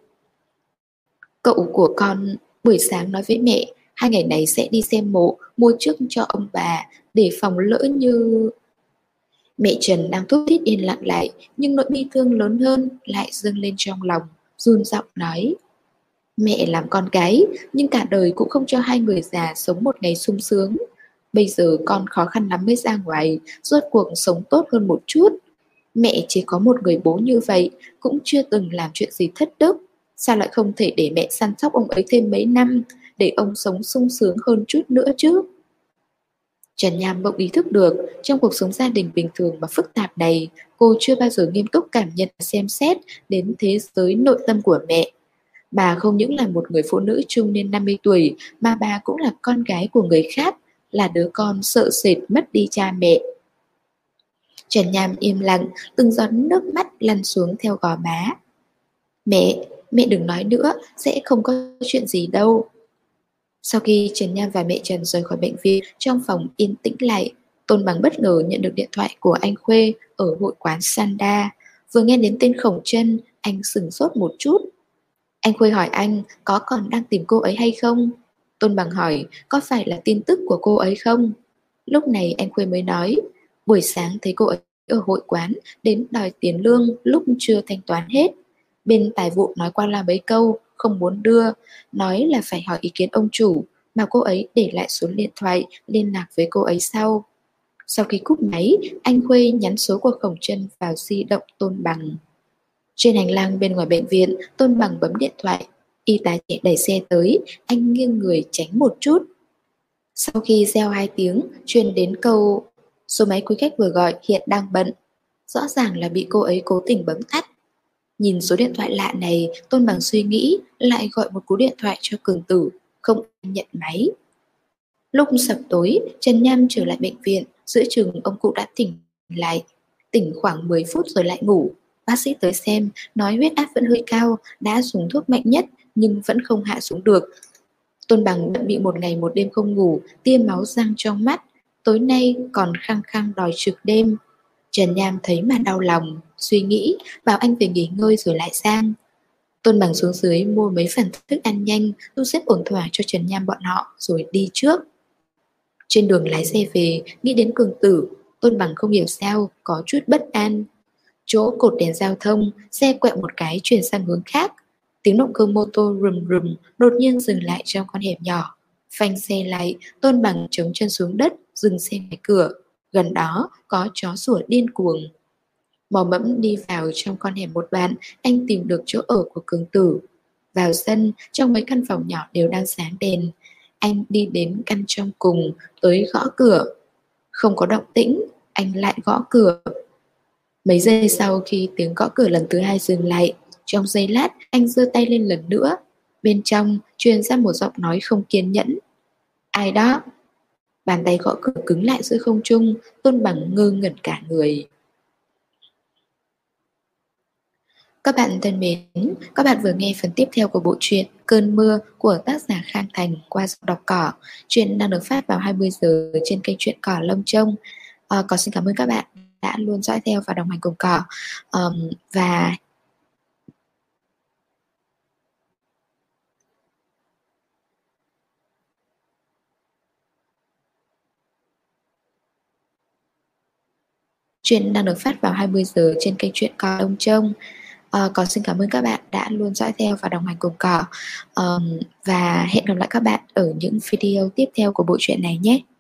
Cậu của con buổi sáng nói với mẹ, 2 ngày này sẽ đi xem mộ, mua trước cho ông bà, để phòng lỡ như... Mẹ Trần đang thút thít yên lặng lại, nhưng nỗi bi thương lớn hơn lại dâng lên trong lòng, run giọng nói. Mẹ làm con gái, nhưng cả đời cũng không cho 2 người già sống một ngày sung sướng. Bây giờ con khó khăn lắm mới ra ngoài, rốt cuộc sống tốt hơn một chút. Mẹ chỉ có một người bố như vậy, cũng chưa từng làm chuyện gì thất đức. Sao lại không thể để mẹ săn sóc ông ấy thêm mấy năm, để ông sống sung sướng hơn chút nữa chứ? Trần Nham bỗng ý thức được, trong cuộc sống gia đình bình thường và phức tạp này, cô chưa bao giờ nghiêm túc cảm nhận và xem xét đến thế giới nội tâm của mẹ. Bà không những là một người phụ nữ trung niên 50 tuổi, mà bà cũng là con gái của người khác, là đứa con sợ sệt mất đi cha mẹ. Trần Nham im lặng, từng giọt nước mắt lăn xuống theo gò má. Mẹ đừng nói nữa, sẽ không có chuyện gì đâu. Sau khi Trần Nham và mẹ Trần rời khỏi bệnh viện, trong phòng yên tĩnh lại, Tôn Bằng bất ngờ nhận được điện thoại của anh Khuê ở hội quán Sanda. Vừa nghe đến tên Khổng Trân, anh sửng sốt một chút. Anh Khuê hỏi anh có còn đang tìm cô ấy hay không? Tôn Bằng hỏi có phải là tin tức của cô ấy không? Lúc này anh Khuê mới nói, buổi sáng thấy cô ấy ở hội quán đến đòi tiền lương lúc chưa thanh toán hết. Bên tài vụ nói qua là mấy câu, không muốn đưa, nói là phải hỏi ý kiến ông chủ, mà cô ấy để lại số điện thoại liên lạc với cô ấy sau. Sau khi cúp máy, anh Khuê nhắn số của Khổng Trân vào di động Tôn Bằng. Trên hành lang bên ngoài bệnh viện, Tôn Bằng bấm điện thoại. Y tá trẻ đẩy xe tới, anh nghiêng người tránh một chút. Sau khi reo 2 tiếng, truyền đến câu số máy quý khách vừa gọi hiện đang bận. Rõ ràng là bị cô ấy cố tình bấm tắt. Nhìn số điện thoại lạ này, Tôn Bằng suy nghĩ lại gọi một cú điện thoại cho Cường Tử, không nhận máy. Lúc sập tối, Trần Nham trở lại bệnh viện, giữa chừng ông cụ đã tỉnh lại. Tỉnh khoảng 10 phút rồi lại ngủ. Bác sĩ tới xem, nói huyết áp vẫn hơi cao, đã dùng thuốc mạnh nhất nhưng vẫn không hạ xuống được. Tôn Bằng bị một ngày một đêm không ngủ, tia máu răng trong mắt. Tối nay còn khăng khăng đòi trực đêm. Trần Nham thấy mà đau lòng, suy nghĩ, bảo anh về nghỉ ngơi rồi lại sang. Tôn Bằng xuống dưới mua mấy phần thức ăn nhanh, thu xếp ổn thỏa cho Trần Nham bọn họ rồi đi trước. Trên đường lái xe về, nghĩ đến Cường Tử, Tôn Bằng không hiểu sao, có chút bất an. Chỗ cột đèn giao thông, xe quẹo một cái chuyển sang hướng khác. Tiếng động cơ mô tô rùm rùm đột nhiên dừng lại trong con hẻm nhỏ. Phanh xe lại, Tôn Bằng chống chân xuống đất, dừng xe ngoài cửa. Gần đó có chó sủa điên cuồng. Mò mẫm đi vào trong con hẻm một đoạn, anh tìm được chỗ ở của Cường Tử. Vào sân, trong mấy căn phòng nhỏ đều đang sáng đèn. Anh đi đến căn trong cùng, tới gõ cửa. Không có động tĩnh, anh lại gõ cửa. Mấy giây sau khi tiếng gõ cửa lần thứ 2 dừng lại, trong giây lát anh giơ tay lên lần nữa. Bên trong truyền ra một giọng nói không kiên nhẫn. Ai đó? Bàn tay gõ cửa cứng lại giữa không trung, Tôn Bằng ngơ ngẩn cả người. Các bạn thân mến, các bạn vừa nghe phần tiếp theo của bộ truyện Cơn Mưa của tác giả Khang Thành qua giọng đọc Cỏ. Truyện đang được phát vào 20 giờ trên kênh Truyện Cỏ Lông Trông. Cỏ xin cảm ơn các bạn đã luôn dõi theo và đồng hành cùng Cỏ. Và truyện đang được phát vào 20 giờ trên kênh Truyện Cỏ Lông Trông. Còn xin cảm ơn các bạn đã luôn dõi theo và đồng hành cùng Cỏ. Và hẹn gặp lại các bạn ở những video tiếp theo của bộ truyện này nhé.